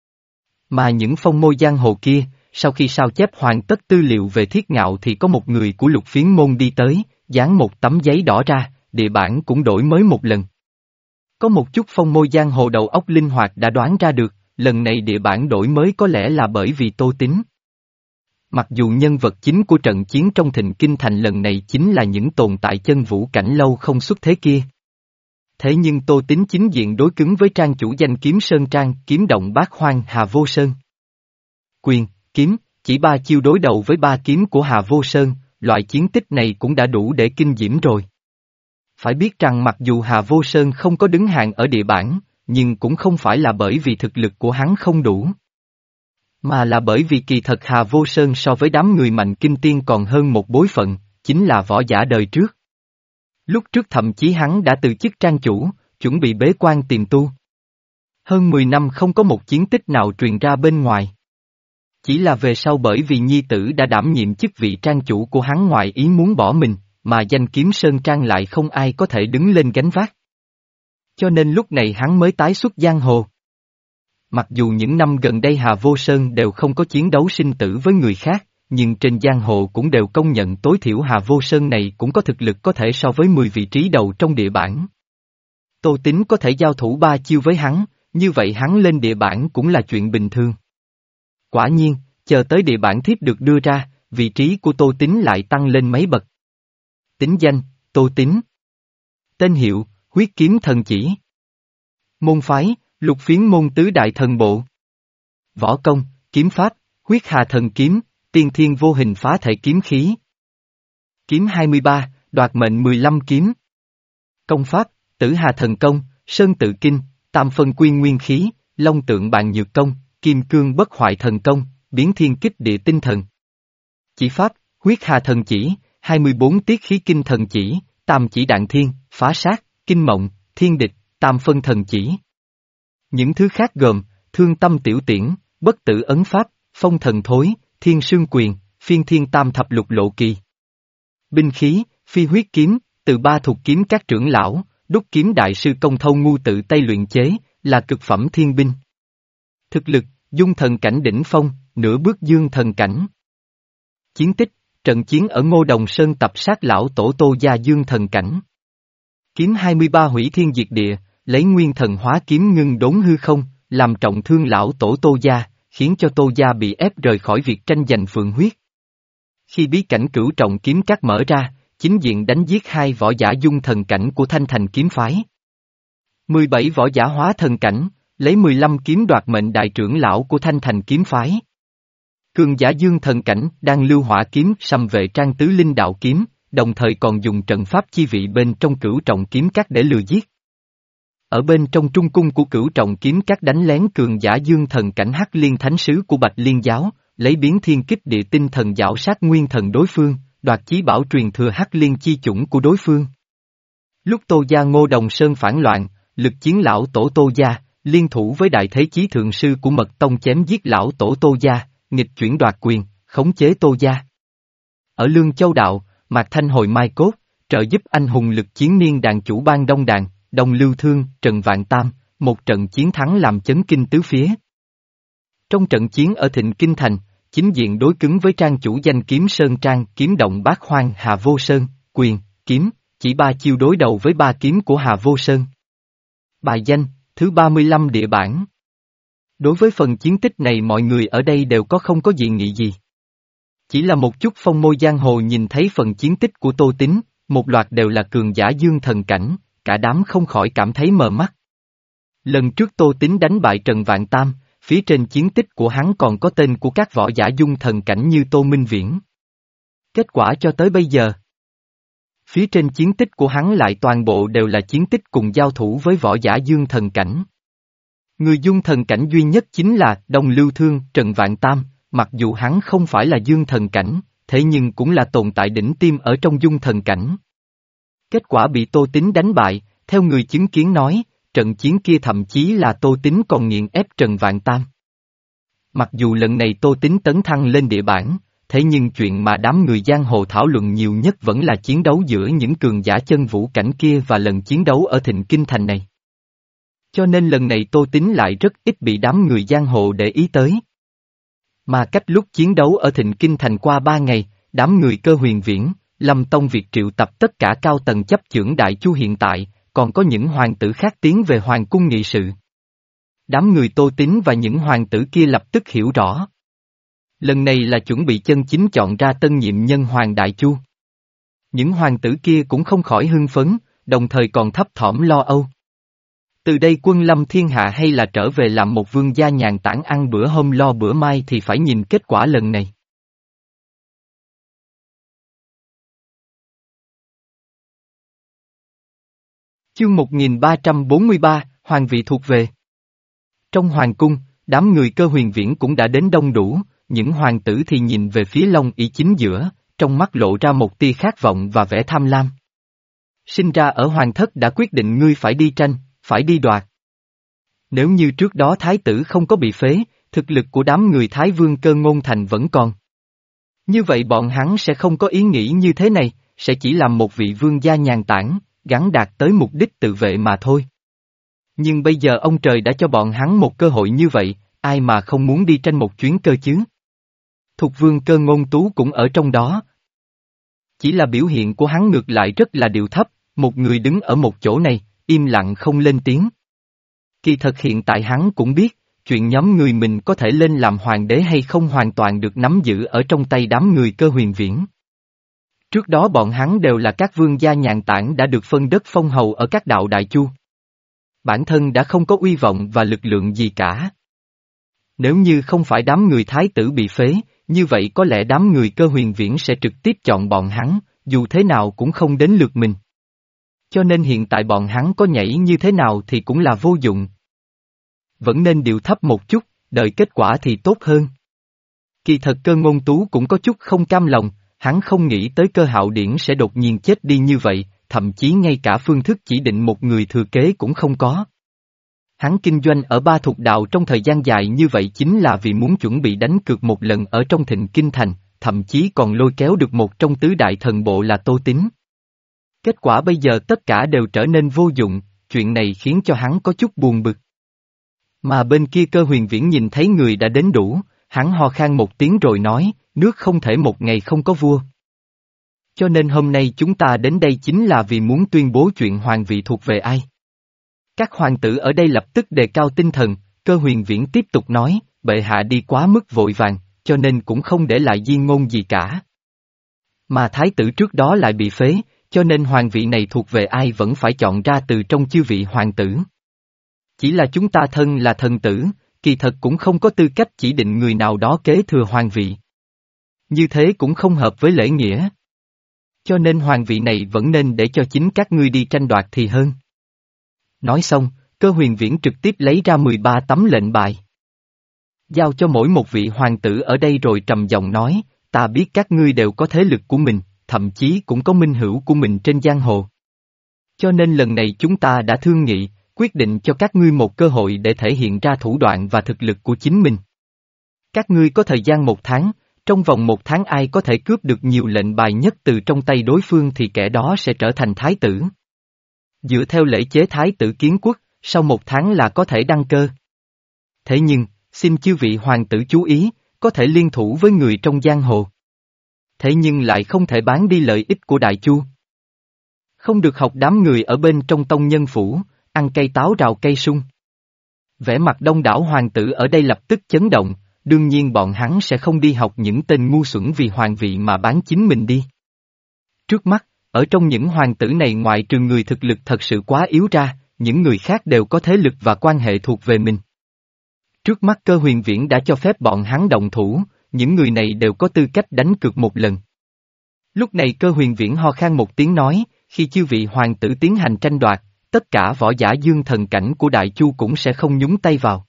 Mà những phong môi giang hồ kia, sau khi sao chép hoàn tất tư liệu về Thiết Ngạo thì có một người của Lục Phiến môn đi tới, dán một tấm giấy đỏ ra, địa bản cũng đổi mới một lần. Có một chút phong môi giang hồ đầu óc linh hoạt đã đoán ra được, lần này địa bản đổi mới có lẽ là bởi vì Tô Tín. Mặc dù nhân vật chính của trận chiến trong Thịnh Kinh Thành lần này chính là những tồn tại chân vũ cảnh lâu không xuất thế kia. Thế nhưng Tô Tín chính diện đối cứng với trang chủ danh Kiếm Sơn Trang, kiếm động bát hoang Hà Vô Sơn. Quyền, kiếm, chỉ ba chiêu đối đầu với ba kiếm của Hà Vô Sơn, loại chiến tích này cũng đã đủ để kinh diễm rồi. Phải biết rằng mặc dù Hà Vô Sơn không có đứng hạng ở địa bản, nhưng cũng không phải là bởi vì thực lực của hắn không đủ. Mà là bởi vì kỳ thật Hà Vô Sơn so với đám người mạnh kinh tiên còn hơn một bối phận, chính là võ giả đời trước. Lúc trước thậm chí hắn đã từ chức trang chủ, chuẩn bị bế quan tìm tu. Hơn mười năm không có một chiến tích nào truyền ra bên ngoài. Chỉ là về sau bởi vì nhi tử đã đảm nhiệm chức vị trang chủ của hắn ngoại ý muốn bỏ mình, mà danh Kiếm Sơn Trang lại không ai có thể đứng lên gánh vác. Cho nên lúc này hắn mới tái xuất giang hồ. Mặc dù những năm gần đây Hà Vô Sơn đều không có chiến đấu sinh tử với người khác, nhưng trên giang hồ cũng đều công nhận tối thiểu Hà Vô Sơn này cũng có thực lực có thể so với mười vị trí đầu trong địa bản. Tô Tín có thể giao thủ ba chiêu với hắn, như vậy hắn lên địa bản cũng là chuyện bình thường. Quả nhiên, chờ tới địa bản thiếp được đưa ra, vị trí của Tô Tín lại tăng lên mấy bậc. Tính danh, Tô Tín. Tên hiệu, Huyết Kiếm Thần Chỉ. Môn phái, Lục Phiến môn tứ đại thần bộ. Võ công, kiếm pháp, Huyết Hà Thần Kiếm, Tiên Thiên Vô Hình Phá Thể Kiếm Khí. Kiếm hai mươi ba, Đoạt Mệnh mười lăm kiếm. Công pháp, Tử Hà Thần Công, Sơn Tự Kinh, Tam Phân Quyên Nguyên Khí, Long Tượng Bàn Nhược Công, Kim Cương Bất Hoại Thần Công, Biến Thiên Kích Địa Tinh Thần. Chỉ pháp, Huyết Hà Thần Chỉ, hai mươi bốn Tiết Khí Kinh Thần Chỉ, Tam Chỉ Đạn Thiên, Phá Sát, Kinh Mộng, Thiên Địch, Tam Phân Thần Chỉ. Những thứ khác gồm, Thương Tâm Tiểu Tiễn, Bất Tử Ấn Pháp, Phong Thần Thối, Thiên Sương Quyền, Phiên Thiên Tam Thập Lục Lộ Kỳ. Binh khí, Phi Huyết Kiếm, từ ba thuộc kiếm các trưởng lão, Đúc Kiếm Đại Sư Công Thâu Ngu tự tay luyện chế, là cực phẩm thiên binh. Thực lực, Dung Thần Cảnh đỉnh phong, nửa bước Dương Thần Cảnh. Chiến tích, trận chiến ở Ngô Đồng Sơn tập sát lão tổ Tô Gia Dương Thần Cảnh. Kiếm hai mươi ba hủy thiên diệt địa, lấy nguyên thần hóa kiếm ngưng đốn hư không, làm trọng thương lão tổ Tô Gia, khiến cho Tô Gia bị ép rời khỏi việc tranh giành phượng huyết. Khi bí cảnh cửu trọng kiếm các mở ra, chính diện đánh giết hai võ giả dung thần cảnh của Thanh Thành kiếm phái. mười bảy võ giả hóa thần cảnh, lấy mười lăm kiếm đoạt mệnh đại trưởng lão của Thanh Thành kiếm phái. Cường giả dương thần cảnh đang lưu hỏa kiếm xâm vệ trang tứ linh đạo kiếm, đồng thời còn dùng trận pháp chi vị bên trong cửu trọng kiếm các để lừa giết. Ở bên trong trung cung của cửu trọng kiếm các đánh lén cường giả dương thần cảnh Hắc Liên Thánh Sứ của Bạch Liên Giáo, lấy biến thiên kích địa tinh thần giảo sát nguyên thần đối phương, đoạt chí bảo truyền thừa Hắc Liên chi chủng của đối phương. Lúc Tô Gia Ngô Đồng Sơn phản loạn, lực chiến lão tổ Tô Gia, liên thủ với đại thế chí thượng sư của Mật Tông chém giết lão tổ Tô Gia, nghịch chuyển đoạt quyền, khống chế Tô Gia. Ở Lương Châu Đạo, Mạc Thanh hồi mai cốt, trợ giúp anh hùng lực chiến niên đàn chủ Ban Đông Đàn, Đông Lưu Thương, Trần Vạn Tam, một trận chiến thắng làm chấn kinh tứ phía. Trong trận chiến ở Thịnh Kinh Thành, chính diện đối cứng với trang chủ danh kiếm Sơn Trang kiếm động Bát Hoang Hà Vô Sơn, quyền, kiếm, chỉ ba chiêu đối đầu với ba kiếm của Hà Vô Sơn. Bài danh, thứ ba mươi lăm địa bản. Đối với phần chiến tích này mọi người ở đây đều có không có dị nghị gì. Chỉ là một chút phong môi giang hồ nhìn thấy phần chiến tích của Tô Tín, một loạt đều là cường giả dương thần cảnh, cả đám không khỏi cảm thấy mờ mắt. Lần trước Tô Tín đánh bại Trần Vạn Tam, phía trên chiến tích của hắn còn có tên của các võ giả dung thần cảnh như Tô Minh Viễn. Kết quả cho tới bây giờ, phía trên chiến tích của hắn lại toàn bộ đều là chiến tích cùng giao thủ với võ giả dương thần cảnh. Người dung thần cảnh duy nhất chính là Đông Lưu Thương, Trần Vạn Tam, mặc dù hắn không phải là dương thần cảnh, thế nhưng cũng là tồn tại đỉnh tiêm ở trong dung thần cảnh. Kết quả bị Tô Tín đánh bại, theo người chứng kiến nói, trận chiến kia thậm chí là Tô Tín còn nghiền ép Trần Vạn Tam. Mặc dù lần này Tô Tín tấn thăng lên địa bản, thế nhưng chuyện mà đám người giang hồ thảo luận nhiều nhất vẫn là chiến đấu giữa những cường giả chân vũ cảnh kia và lần chiến đấu ở Thịnh Kinh Thành này. Cho nên lần này Tô Tín lại rất ít bị đám người giang hồ để ý tới. Mà cách lúc chiến đấu ở Thịnh Kinh Thành qua ba ngày, đám người Cơ Huyền Viễn, Lâm Tông Việt triệu tập tất cả cao tầng chấp chưởng Đại Chu hiện tại, còn có những hoàng tử khác tiến về hoàng cung nghị sự. Đám người Tô Tín và những hoàng tử kia lập tức hiểu rõ. Lần này là chuẩn bị chân chính chọn ra tân nhiệm nhân hoàng Đại Chu. Những hoàng tử kia cũng không khỏi hưng phấn, đồng thời còn thấp thỏm lo âu. Từ đây quân lâm thiên hạ hay là trở về làm một vương gia nhàn tản ăn bữa hôm lo bữa mai thì phải nhìn kết quả lần này. Chương một nghìn ba trăm bốn mươi ba, Hoàng vị thuộc về. Trong hoàng cung, đám người Cơ Huyền Viễn cũng đã đến đông đủ, những hoàng tử thì nhìn về phía Long Ỷ chính giữa, trong mắt lộ ra một tia khát vọng và vẻ tham lam. Sinh ra ở hoàng thất đã quyết định ngươi phải đi tranh, phải đi đoạt. Nếu như trước đó thái tử không có bị phế, thực lực của đám người Thái Vương Cơ Ngôn Thành vẫn còn. Như vậy bọn hắn sẽ không có ý nghĩ như thế này, sẽ chỉ làm một vị vương gia nhàn tản, gắn đạt tới mục đích tự vệ mà thôi. Nhưng bây giờ ông trời đã cho bọn hắn một cơ hội như vậy, ai mà không muốn đi tranh một chuyến cơ chứ? Thục Vương Cơ Ngôn Tú cũng ở trong đó. Chỉ là biểu hiện của hắn ngược lại rất là điệu thấp, một người đứng ở một chỗ này, im lặng không lên tiếng. Kỳ thật hiện tại hắn cũng biết, chuyện nhóm người mình có thể lên làm hoàng đế hay không hoàn toàn được nắm giữ ở trong tay đám người Cơ Huyền Viễn. Trước đó bọn hắn đều là các vương gia nhàn tản đã được phân đất phong hầu ở các đạo Đại Chu. Bản thân đã không có uy vọng và lực lượng gì cả. Nếu như không phải đám người thái tử bị phế, như vậy có lẽ đám người Cơ Huyền Viễn sẽ trực tiếp chọn bọn hắn, dù thế nào cũng không đến lượt mình. Cho nên hiện tại bọn hắn có nhảy như thế nào thì cũng là vô dụng. Vẫn nên điều thấp một chút, đợi kết quả thì tốt hơn. Kỳ thật Cơ Ngôn Tú cũng có chút không cam lòng, hắn không nghĩ tới Cơ Hạo Điển sẽ đột nhiên chết đi như vậy, thậm chí ngay cả phương thức chỉ định một người thừa kế cũng không có. Hắn kinh doanh ở Ba Thục Đạo trong thời gian dài như vậy chính là vì muốn chuẩn bị đánh cược một lần ở trong Thịnh Kinh Thành, thậm chí còn lôi kéo được một trong tứ đại thần bộ là Tô Tín. Kết quả bây giờ tất cả đều trở nên vô dụng, chuyện này khiến cho hắn có chút buồn bực. Mà bên kia Cơ Huyền Viễn nhìn thấy người đã đến đủ, hắn ho khan một tiếng rồi nói, nước không thể một ngày không có vua. Cho nên hôm nay chúng ta đến đây chính là vì muốn tuyên bố chuyện hoàng vị thuộc về ai. Các hoàng tử ở đây lập tức đề cao tinh thần, Cơ Huyền Viễn tiếp tục nói, bệ hạ đi quá mức vội vàng, cho nên cũng không để lại di ngôn gì cả. Mà thái tử trước đó lại bị phế, cho nên hoàng vị này thuộc về ai vẫn phải chọn ra từ trong chư vị hoàng tử. Chỉ là chúng ta thân là thần tử, kỳ thật cũng không có tư cách chỉ định người nào đó kế thừa hoàng vị. Như thế cũng không hợp với lễ nghĩa. Cho nên hoàng vị này vẫn nên để cho chính các ngươi đi tranh đoạt thì hơn. Nói xong, Cơ Huyền Viễn trực tiếp lấy ra mười ba tấm lệnh bài. Giao cho mỗi một vị hoàng tử ở đây rồi trầm giọng nói, ta biết các ngươi đều có thế lực của mình, thậm chí cũng có minh hữu của mình trên giang hồ. Cho nên lần này chúng ta đã thương nghị, quyết định cho các ngươi một cơ hội để thể hiện ra thủ đoạn và thực lực của chính mình. Các ngươi có thời gian một tháng, Trong vòng một tháng ai có thể cướp được nhiều lệnh bài nhất từ trong tay đối phương thì kẻ đó sẽ trở thành thái tử. Dựa theo lễ chế thái tử kiến quốc, sau một tháng là có thể đăng cơ. Thế nhưng, xin chư vị hoàng tử chú ý, có thể liên thủ với người trong giang hồ. Thế nhưng lại không thể bán đi lợi ích của Đại Chu. Không được học đám người ở bên trong tông nhân phủ, ăn cây táo rào cây sung. Vẻ mặt đông đảo hoàng tử ở đây lập tức chấn động, đương nhiên bọn hắn sẽ không đi học những tên ngu xuẩn vì hoàng vị mà bán chính mình đi. Trước mắt, ở trong những hoàng tử này ngoại trừ người thực lực thật sự quá yếu ra, những người khác đều có thế lực và quan hệ thuộc về mình. Trước mắt Cơ Huyền Viễn đã cho phép bọn hắn động thủ, những người này đều có tư cách đánh cược một lần. Lúc này Cơ Huyền Viễn ho khan một tiếng nói, khi chư vị hoàng tử tiến hành tranh đoạt, tất cả võ giả dương thần cảnh của Đại Chu cũng sẽ không nhúng tay vào.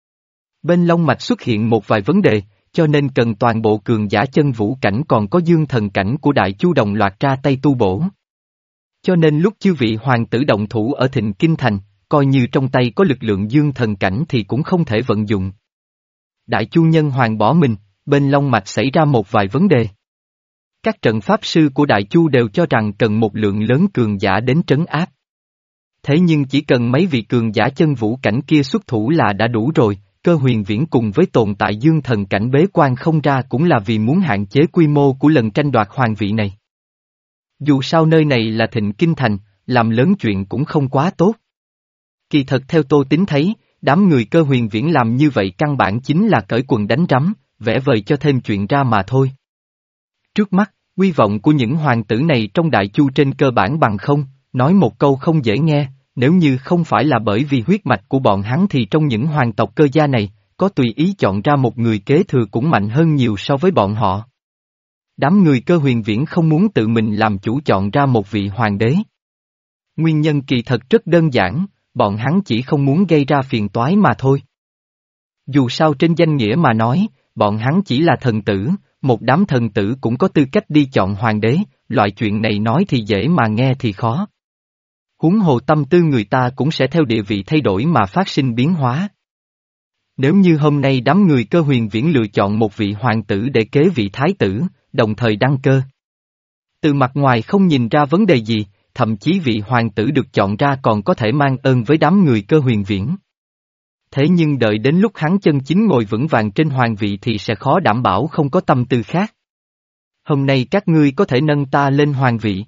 Bên Long Mạch xuất hiện một vài vấn đề, cho nên cần toàn bộ cường giả chân vũ cảnh còn có dương thần cảnh của Đại Chu đồng loạt ra tay tu bổ. Cho nên lúc chư vị hoàng tử động thủ ở Thịnh Kinh Thành, coi như trong tay có lực lượng dương thần cảnh thì cũng không thể vận dụng. Đại Chu nhân hoàng bỏ mình, bên Long Mạch xảy ra một vài vấn đề. Các trận pháp sư của Đại Chu đều cho rằng cần một lượng lớn cường giả đến trấn áp. Thế nhưng chỉ cần mấy vị cường giả chân vũ cảnh kia xuất thủ là đã đủ rồi, Cơ Huyền Viễn cùng với tồn tại dương thần cảnh bế quan không ra cũng là vì muốn hạn chế quy mô của lần tranh đoạt hoàng vị này. Dù sao nơi này là Thịnh Kinh Thành, làm lớn chuyện cũng không quá tốt. Kỳ thật theo Tô Tín thấy, đám người Cơ Huyền Viễn làm như vậy căn bản chính là cởi quần đánh rắm, vẽ vời cho thêm chuyện ra mà thôi. Trước mắt, uy vọng của những hoàng tử này trong Đại Chu trên cơ bản bằng không, nói một câu không dễ nghe, nếu như không phải là bởi vì huyết mạch của bọn hắn thì trong những hoàng tộc Cơ gia này, có tùy ý chọn ra một người kế thừa cũng mạnh hơn nhiều so với bọn họ. Đám người Cơ Huyền Viễn không muốn tự mình làm chủ chọn ra một vị hoàng đế. Nguyên nhân kỳ thật rất đơn giản, bọn hắn chỉ không muốn gây ra phiền toái mà thôi. Dù sao trên danh nghĩa mà nói, bọn hắn chỉ là thần tử, một đám thần tử cũng có tư cách đi chọn hoàng đế, loại chuyện này nói thì dễ mà nghe thì khó. Huống hồ tâm tư người ta cũng sẽ theo địa vị thay đổi mà phát sinh biến hóa. Nếu như hôm nay đám người Cơ Huyền Viễn lựa chọn một vị hoàng tử để kế vị thái tử, đồng thời đăng cơ. Từ mặt ngoài không nhìn ra vấn đề gì, thậm chí vị hoàng tử được chọn ra còn có thể mang ơn với đám người Cơ Huyền Viễn. Thế nhưng đợi đến lúc hắn chân chính ngồi vững vàng trên hoàng vị thì sẽ khó đảm bảo không có tâm tư khác. Hôm nay các ngươi có thể nâng ta lên hoàng vị.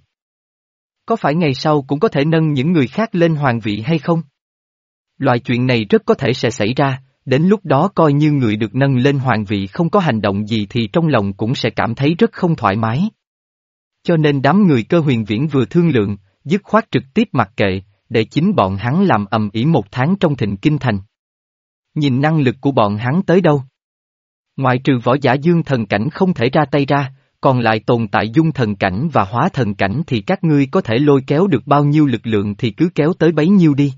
Có phải ngày sau cũng có thể nâng những người khác lên hoàng vị hay không? Loại chuyện này rất có thể sẽ xảy ra, đến lúc đó coi như người được nâng lên hoàng vị không có hành động gì thì trong lòng cũng sẽ cảm thấy rất không thoải mái. Cho nên đám người Cơ Huyền Viễn vừa thương lượng, dứt khoát trực tiếp mặc kệ, để chính bọn hắn làm ầm ĩ một tháng trong Thịnh Kinh Thành. Nhìn năng lực của bọn hắn tới đâu? Ngoại trừ võ giả dương thần cảnh không thể ra tay ra, còn lại tồn tại dung thần cảnh và hóa thần cảnh thì các ngươi có thể lôi kéo được bao nhiêu lực lượng thì cứ kéo tới bấy nhiêu đi.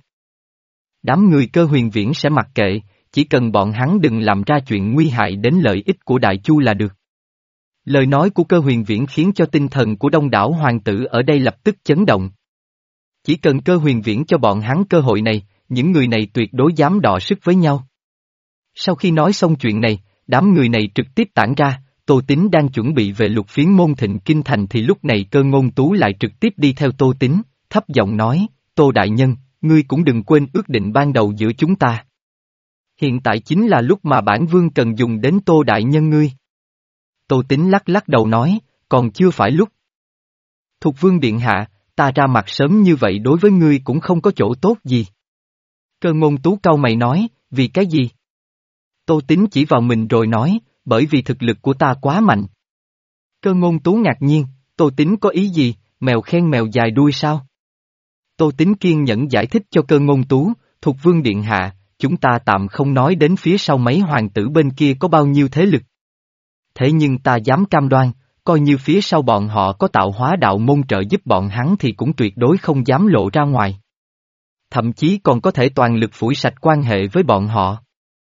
Đám người Cơ Huyền Viễn sẽ mặc kệ, chỉ cần bọn hắn đừng làm ra chuyện nguy hại đến lợi ích của Đại Chu là được. Lời nói của Cơ Huyền Viễn khiến cho tinh thần của đông đảo hoàng tử ở đây lập tức chấn động. Chỉ cần Cơ Huyền Viễn cho bọn hắn cơ hội này, những người này tuyệt đối dám đọ sức với nhau. Sau khi nói xong chuyện này, đám người này trực tiếp tản ra, Tô Tín đang chuẩn bị về lục phiến môn Thịnh Kinh Thành thì lúc này Cơ Ngôn Tú lại trực tiếp đi theo Tô Tín, thấp giọng nói, Tô Đại Nhân, ngươi cũng đừng quên ước định ban đầu giữa chúng ta. Hiện tại chính là lúc mà bản vương cần dùng đến Tô Đại Nhân ngươi. Tô Tín lắc lắc đầu nói, còn chưa phải lúc. Thục vương điện hạ, ta ra mặt sớm như vậy đối với ngươi cũng không có chỗ tốt gì. Cơ Ngôn Tú cau mày nói, vì cái gì? Tô Tín chỉ vào mình rồi nói, bởi vì thực lực của ta quá mạnh. Cơ Ngôn Tú ngạc nhiên, Tô Tín có ý gì, mèo khen mèo dài đuôi sao? Tô Tín kiên nhẫn giải thích cho Cơ Ngôn Tú, Thục vương điện hạ, chúng ta tạm không nói đến phía sau mấy hoàng tử bên kia có bao nhiêu thế lực. Thế nhưng ta dám cam đoan, coi như phía sau bọn họ có tạo hóa đạo môn trợ giúp bọn hắn thì cũng tuyệt đối không dám lộ ra ngoài. Thậm chí còn có thể toàn lực phủi sạch quan hệ với bọn họ.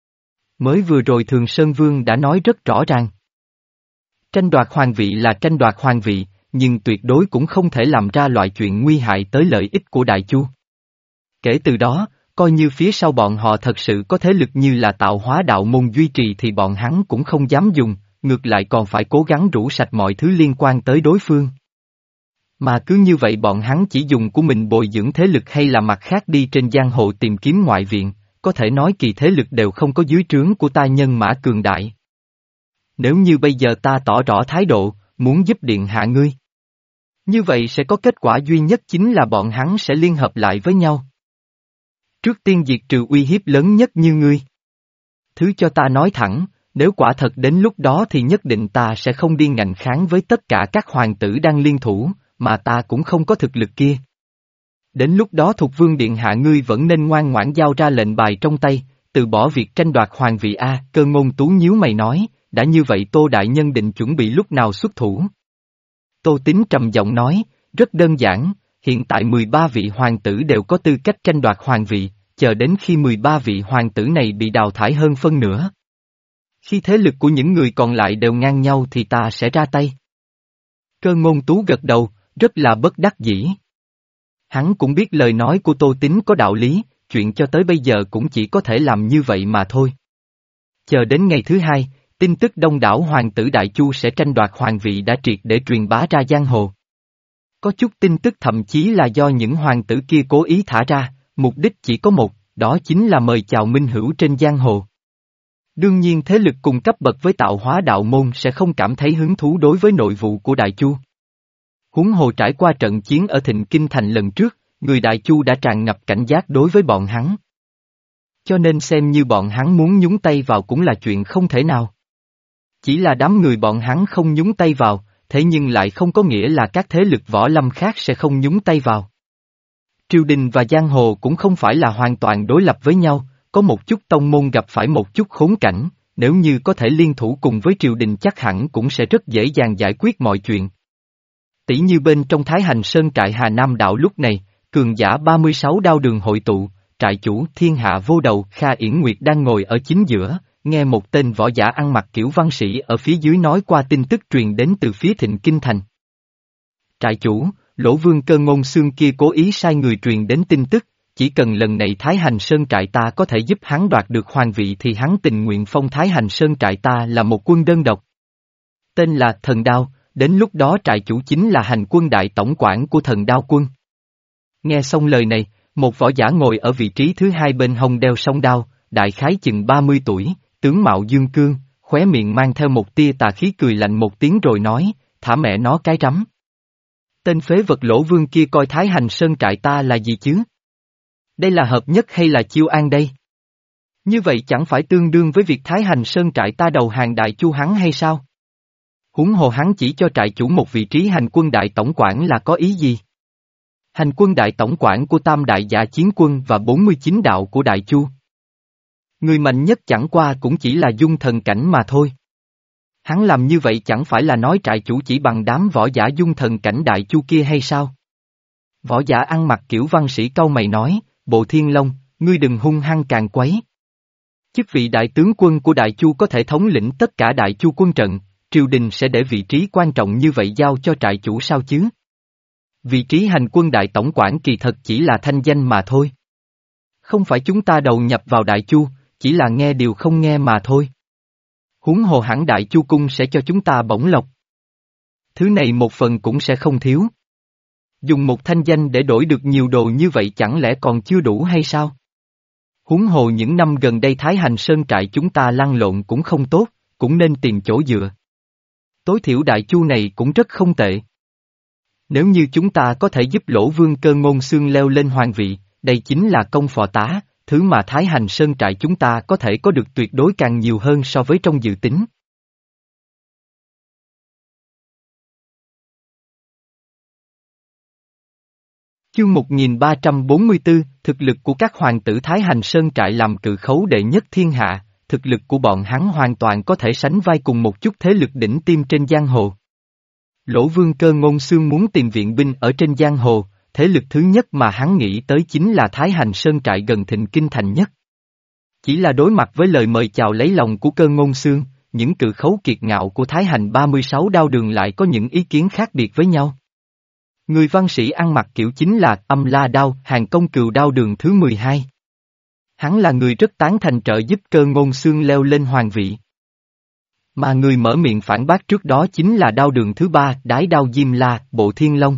Mới vừa rồi Thường Sơn Vương đã nói rất rõ ràng. Tranh đoạt hoàng vị là tranh đoạt hoàng vị, nhưng tuyệt đối cũng không thể làm ra loại chuyện nguy hại tới lợi ích của Đại Chu. Kể từ đó, coi như phía sau bọn họ thật sự có thế lực như là tạo hóa đạo môn duy trì thì bọn hắn cũng không dám dùng, ngược lại còn phải cố gắng rũ sạch mọi thứ liên quan tới đối phương. Mà cứ như vậy bọn hắn chỉ dùng của mình bồi dưỡng thế lực hay là mặt khác đi trên giang hồ tìm kiếm ngoại viện, có thể nói kỳ thế lực đều không có dưới trướng của ta nhân mã cường đại. Nếu như bây giờ ta tỏ rõ thái độ, muốn giúp điện hạ ngươi, như vậy sẽ có kết quả duy nhất chính là bọn hắn sẽ liên hợp lại với nhau. Trước tiên diệt trừ uy hiếp lớn nhất như ngươi. Thứ cho ta nói thẳng, nếu quả thật đến lúc đó thì nhất định ta sẽ không đi ngạnh kháng với tất cả các hoàng tử đang liên thủ, mà ta cũng không có thực lực kia. Đến lúc đó Thục Vương Điện hạ ngươi vẫn nên ngoan ngoãn giao ra lệnh bài trong tay, từ bỏ việc tranh đoạt hoàng vị A. Cơ Ngôn Tú nhíu mày nói, đã như vậy Tô Đại Nhân định chuẩn bị lúc nào xuất thủ. Tô Tín trầm giọng nói, rất đơn giản, hiện tại mười ba vị hoàng tử đều có tư cách tranh đoạt hoàng vị, chờ đến khi mười ba vị hoàng tử này bị đào thải hơn phân nửa. Khi thế lực của những người còn lại đều ngang nhau thì ta sẽ ra tay. Cơ Ngôn Tú gật đầu, rất là bất đắc dĩ. Hắn cũng biết lời nói của Tô Tín có đạo lý, chuyện cho tới bây giờ cũng chỉ có thể làm như vậy mà thôi. Chờ đến ngày thứ hai, tin tức đông đảo hoàng tử Đại Chu sẽ tranh đoạt hoàng vị đã triệt để truyền bá ra giang hồ. Có chút tin tức thậm chí là do những hoàng tử kia cố ý thả ra, mục đích chỉ có một, đó chính là mời chào minh hữu trên giang hồ. Đương nhiên thế lực cùng cấp bậc với Tạo Hóa đạo môn sẽ không cảm thấy hứng thú đối với nội vụ của Đại Chu. Huống hồ trải qua trận chiến ở Thịnh Kinh Thành lần trước, người Đại Chu đã tràn ngập cảnh giác đối với bọn hắn. Cho nên xem như bọn hắn muốn nhúng tay vào cũng là chuyện không thể nào. Chỉ là đám người bọn hắn không nhúng tay vào, thế nhưng lại không có nghĩa là các thế lực võ lâm khác sẽ không nhúng tay vào. Triều đình và giang hồ cũng không phải là hoàn toàn đối lập với nhau, có một chút tông môn gặp phải một chút khốn cảnh, nếu như có thể liên thủ cùng với triều đình chắc hẳn cũng sẽ rất dễ dàng giải quyết mọi chuyện. Tỷ như bên trong Thái Hành Sơn trại Hà Nam đạo lúc này, cường giả ba mươi sáu đao đường hội tụ, trại chủ thiên hạ vô đầu Kha Yển Nguyệt đang ngồi ở chính giữa, nghe một tên võ giả ăn mặc kiểu văn sĩ ở phía dưới nói qua tin tức truyền đến từ phía Thịnh Kinh Thành. Trại chủ, Lỗ Vương Cơ Ngôn Xương kia cố ý sai người truyền đến tin tức, chỉ cần lần này Thái Hành Sơn trại ta có thể giúp hắn đoạt được hoàng vị thì hắn tình nguyện phong Thái Hành Sơn trại ta là một quân đơn độc. Tên là Thần Đao, đến lúc đó trại chủ chính là hành quân đại tổng quản của Thần Đao quân. Nghe xong lời này, một võ giả ngồi ở vị trí thứ hai bên hông đeo song đao, đại khái chừng ba mươi tuổi, tướng mạo dương cương, khóe miệng mang theo một tia tà khí cười lạnh một tiếng rồi nói, thả mẹ nó cái rắm. Tên phế vật Lỗ Vương kia coi Thái Hành Sơn trại ta là gì chứ? Đây là hợp nhất hay là chiêu an đây? Như vậy chẳng phải tương đương với việc Thái Hành Sơn trại ta đầu hàng Đại Chu hắn hay sao? Huống hồ hắn chỉ cho trại chủ một vị trí hành quân đại tổng quản là có ý gì? Hành quân đại tổng quản của Tam Đại Dạ Chiến Quân và bốn mươi chín đạo của Đại Chu. Người mạnh nhất chẳng qua cũng chỉ là dung thần cảnh mà thôi. Hắn làm như vậy chẳng phải là nói trại chủ chỉ bằng đám võ giả dung thần cảnh Đại Chu kia hay sao? Võ giả ăn mặc kiểu văn sĩ cau mày nói, Bộ Thiên Long, ngươi đừng hung hăng càng quấy. Chức vị đại tướng quân của Đại Chu có thể thống lĩnh tất cả Đại Chu quân trận, triều đình sẽ để vị trí quan trọng như vậy giao cho trại chủ sao chứ? Vị trí hành quân đại tổng quản kỳ thật chỉ là thanh danh mà thôi. Không phải chúng ta đầu nhập vào Đại Chu, chỉ là nghe điều không nghe mà thôi. Huống hồ hẳn Đại Chu cung sẽ cho chúng ta bổng lộc. Thứ này một phần cũng sẽ không thiếu. Dùng một thanh danh để đổi được nhiều đồ như vậy chẳng lẽ còn chưa đủ hay sao? Huống hồ những năm gần đây Thái Hành Sơn trại chúng ta lăn lộn cũng không tốt, cũng nên tìm chỗ dựa. Tối thiểu Đại Chu này cũng rất không tệ. Nếu như chúng ta có thể giúp Lỗ Vương Cơ Ngôn Xương leo lên hoàng vị, đây chính là công phò tá, thứ mà Thái Hành Sơn trại chúng ta có thể có được tuyệt đối càng nhiều hơn so với trong dự tính. Chương một nghìn ba trăm bốn mươi tư, thực lực của các hoàng tử Thái Hành Sơn trại làm cự khấu đệ nhất thiên hạ, thực lực của bọn hắn hoàn toàn có thể sánh vai cùng một chút thế lực đỉnh tiêm trên giang hồ. Lỗ Vương Cơ Ngôn Xương muốn tìm viện binh ở trên giang hồ, thế lực thứ nhất mà hắn nghĩ tới chính là Thái Hành Sơn trại gần Thịnh Kinh Thành nhất. Chỉ là đối mặt với lời mời chào lấy lòng của Cơ Ngôn Xương, những cự khấu kiệt ngạo của Thái Hành ba mươi sáu đao đường lại có những ý kiến khác biệt với nhau. Người văn sĩ ăn mặc kiểu chính là Âm La Đao, Hàng Công Cừu đao đường thứ mười hai. Hắn là người rất tán thành trợ giúp Cơ Ngôn Xương leo lên hoàng vị. Mà người mở miệng phản bác trước đó chính là đao đường thứ ba, Đái Đao Diêm La, Bộ Thiên Long.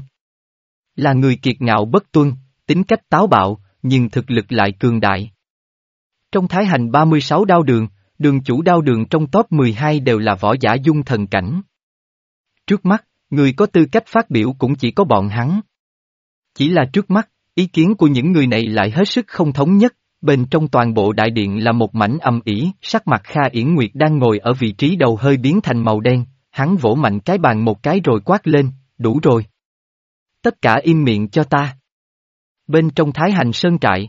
Là người kiệt ngạo bất tuân, tính cách táo bạo, nhưng thực lực lại cường đại. Trong Thái Hành ba mươi sáu đao đường, đường chủ đao đường trong top mười hai đều là võ giả dung thần cảnh. Trước mắt, người có tư cách phát biểu cũng chỉ có bọn hắn. Chỉ là trước mắt, ý kiến của những người này lại hết sức không thống nhất, bên trong toàn bộ đại điện là một mảnh âm ỉ, sắc mặt Kha Yển Nguyệt đang ngồi ở vị trí đầu hơi biến thành màu đen, hắn vỗ mạnh cái bàn một cái rồi quát lên, đủ rồi. Tất cả im miệng cho ta. Bên trong Thái Hành Sơn Trại,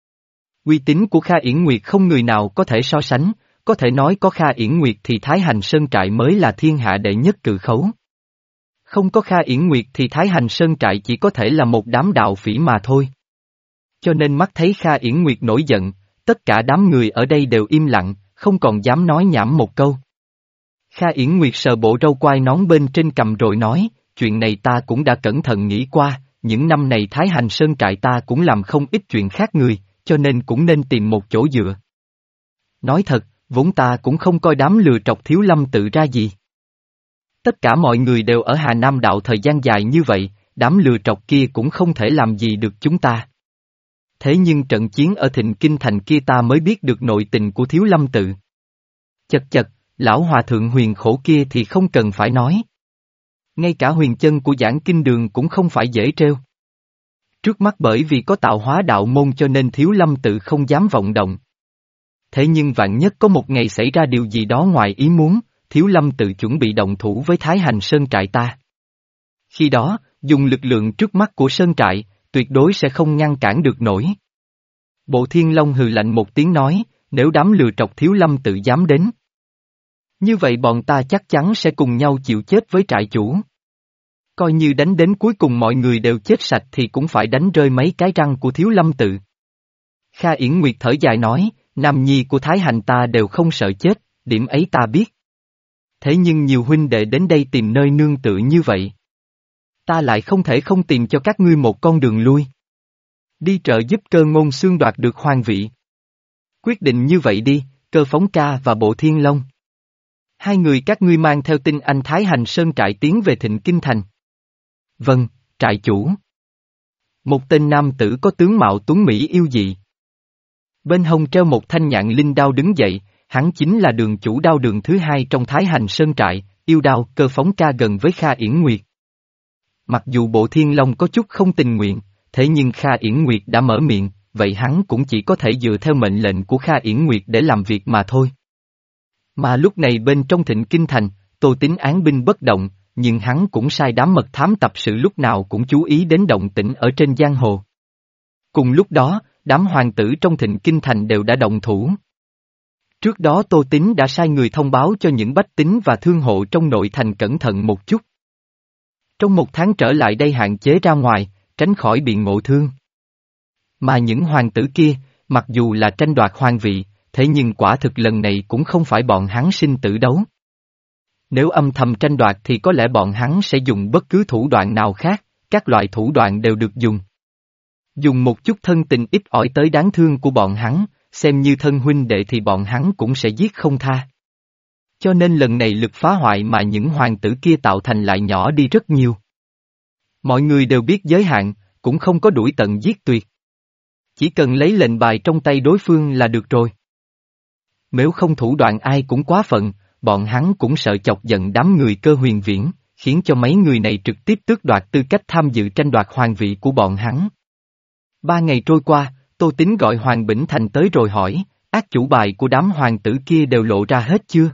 uy tín của Kha Yển Nguyệt không người nào có thể so sánh, có thể nói có Kha Yển Nguyệt thì Thái Hành Sơn Trại mới là thiên hạ đệ nhất cự khấu. Không có Kha Yển Nguyệt thì Thái Hành Sơn Trại chỉ có thể là một đám đạo phỉ mà thôi. Cho nên mắt thấy Kha Yển Nguyệt nổi giận, tất cả đám người ở đây đều im lặng, không còn dám nói nhảm một câu. Kha Yển Nguyệt sờ bộ râu quai nón bên trên cằm rồi nói, chuyện này ta cũng đã cẩn thận nghĩ qua, những năm này Thái Hành Sơn Trại ta cũng làm không ít chuyện khác người, cho nên cũng nên tìm một chỗ dựa. Nói thật, vốn ta cũng không coi đám lừa trọc Thiếu Lâm tự ra gì. Tất cả mọi người đều ở Hà Nam đạo thời gian dài như vậy, đám lừa trọc kia cũng không thể làm gì được chúng ta. Thế nhưng trận chiến ở Thịnh Kinh Thành kia ta mới biết được nội tình của Thiếu Lâm tự. Chật chật, lão hòa thượng Huyền Khổ kia thì không cần phải nói. Ngay cả huyền chân của Giảng Kinh Đường cũng không phải dễ trêu. Trước mắt bởi vì có tạo hóa đạo môn cho nên Thiếu Lâm tự không dám vọng động. Thế nhưng vạn nhất có một ngày xảy ra điều gì đó ngoài ý muốn, Thiếu Lâm tự chuẩn bị động thủ với Thái Hành Sơn Trại ta. Khi đó, dùng lực lượng trước mắt của Sơn Trại, tuyệt đối sẽ không ngăn cản được nổi. Bộ Thiên Long hừ lạnh một tiếng nói, nếu đám lừa trọc Thiếu Lâm tự dám đến. Như vậy bọn ta chắc chắn sẽ cùng nhau chịu chết với trại chủ. Coi như đánh đến cuối cùng mọi người đều chết sạch thì cũng phải đánh rơi mấy cái răng của Thiếu Lâm tự. Kha Yển Nguyệt thở dài nói, nam nhi của Thái Hành ta đều không sợ chết, điểm ấy ta biết. Thế nhưng nhiều huynh đệ đến đây tìm nơi nương tựa như vậy. Ta lại không thể không tìm cho các ngươi một con đường lui. Đi trợ giúp Cơ Ngôn Xương đoạt được hoàng vị. Quyết định như vậy đi, Cơ Phóng Ca và Bộ Thiên Long. Hai người các ngươi mang theo tin anh Thái Hành Sơn Trại tiến về Thịnh Kinh Thành. Vâng, trại chủ. Một tên nam tử có tướng mạo tuấn mỹ yêu dị. Bên hông treo một thanh nhạn linh đao đứng dậy, hắn chính là đường chủ đao đường thứ hai trong Thái Hành Sơn Trại, yêu đao Cơ Phóng Ca gần với Kha Yển Nguyệt. Mặc dù Bộ Thiên Long có chút không tình nguyện, thế nhưng Kha Yển Nguyệt đã mở miệng, vậy hắn cũng chỉ có thể dựa theo mệnh lệnh của Kha Yển Nguyệt để làm việc mà thôi. Mà lúc này bên trong Thịnh Kinh Thành, Tô Tín án binh bất động, nhưng hắn cũng sai đám mật thám tập sự lúc nào cũng chú ý đến động tĩnh ở trên giang hồ. Cùng lúc đó, đám hoàng tử trong Thịnh Kinh Thành đều đã động thủ. Trước đó Tô Tín đã sai người thông báo cho những bách tính và thương hộ trong nội thành cẩn thận một chút. Trong một tháng trở lại đây hạn chế ra ngoài, tránh khỏi bị ngộ thương. Mà những hoàng tử kia, mặc dù là tranh đoạt hoàng vị, thế nhưng quả thực lần này cũng không phải bọn hắn sinh tử đấu. Nếu âm thầm tranh đoạt thì có lẽ bọn hắn sẽ dùng bất cứ thủ đoạn nào khác, các loại thủ đoạn đều được dùng. Dùng một chút thân tình ít ỏi tới đáng thương của bọn hắn, xem như thân huynh đệ thì bọn hắn cũng sẽ giết không tha. Cho nên lần này lực phá hoại mà những hoàng tử kia tạo thành lại nhỏ đi rất nhiều. Mọi người đều biết giới hạn, cũng không có đuổi tận giết tuyệt. Chỉ cần lấy lệnh bài trong tay đối phương là được rồi. Nếu không thủ đoạn ai cũng quá phận, bọn hắn cũng sợ chọc giận đám người Cơ Huyền Viễn, khiến cho mấy người này trực tiếp tước đoạt tư cách tham dự tranh đoạt hoàng vị của bọn hắn. Ba ngày trôi qua, Tô Tín gọi Hoàng Bỉnh Thành tới rồi hỏi, ác chủ bài của đám hoàng tử kia đều lộ ra hết chưa?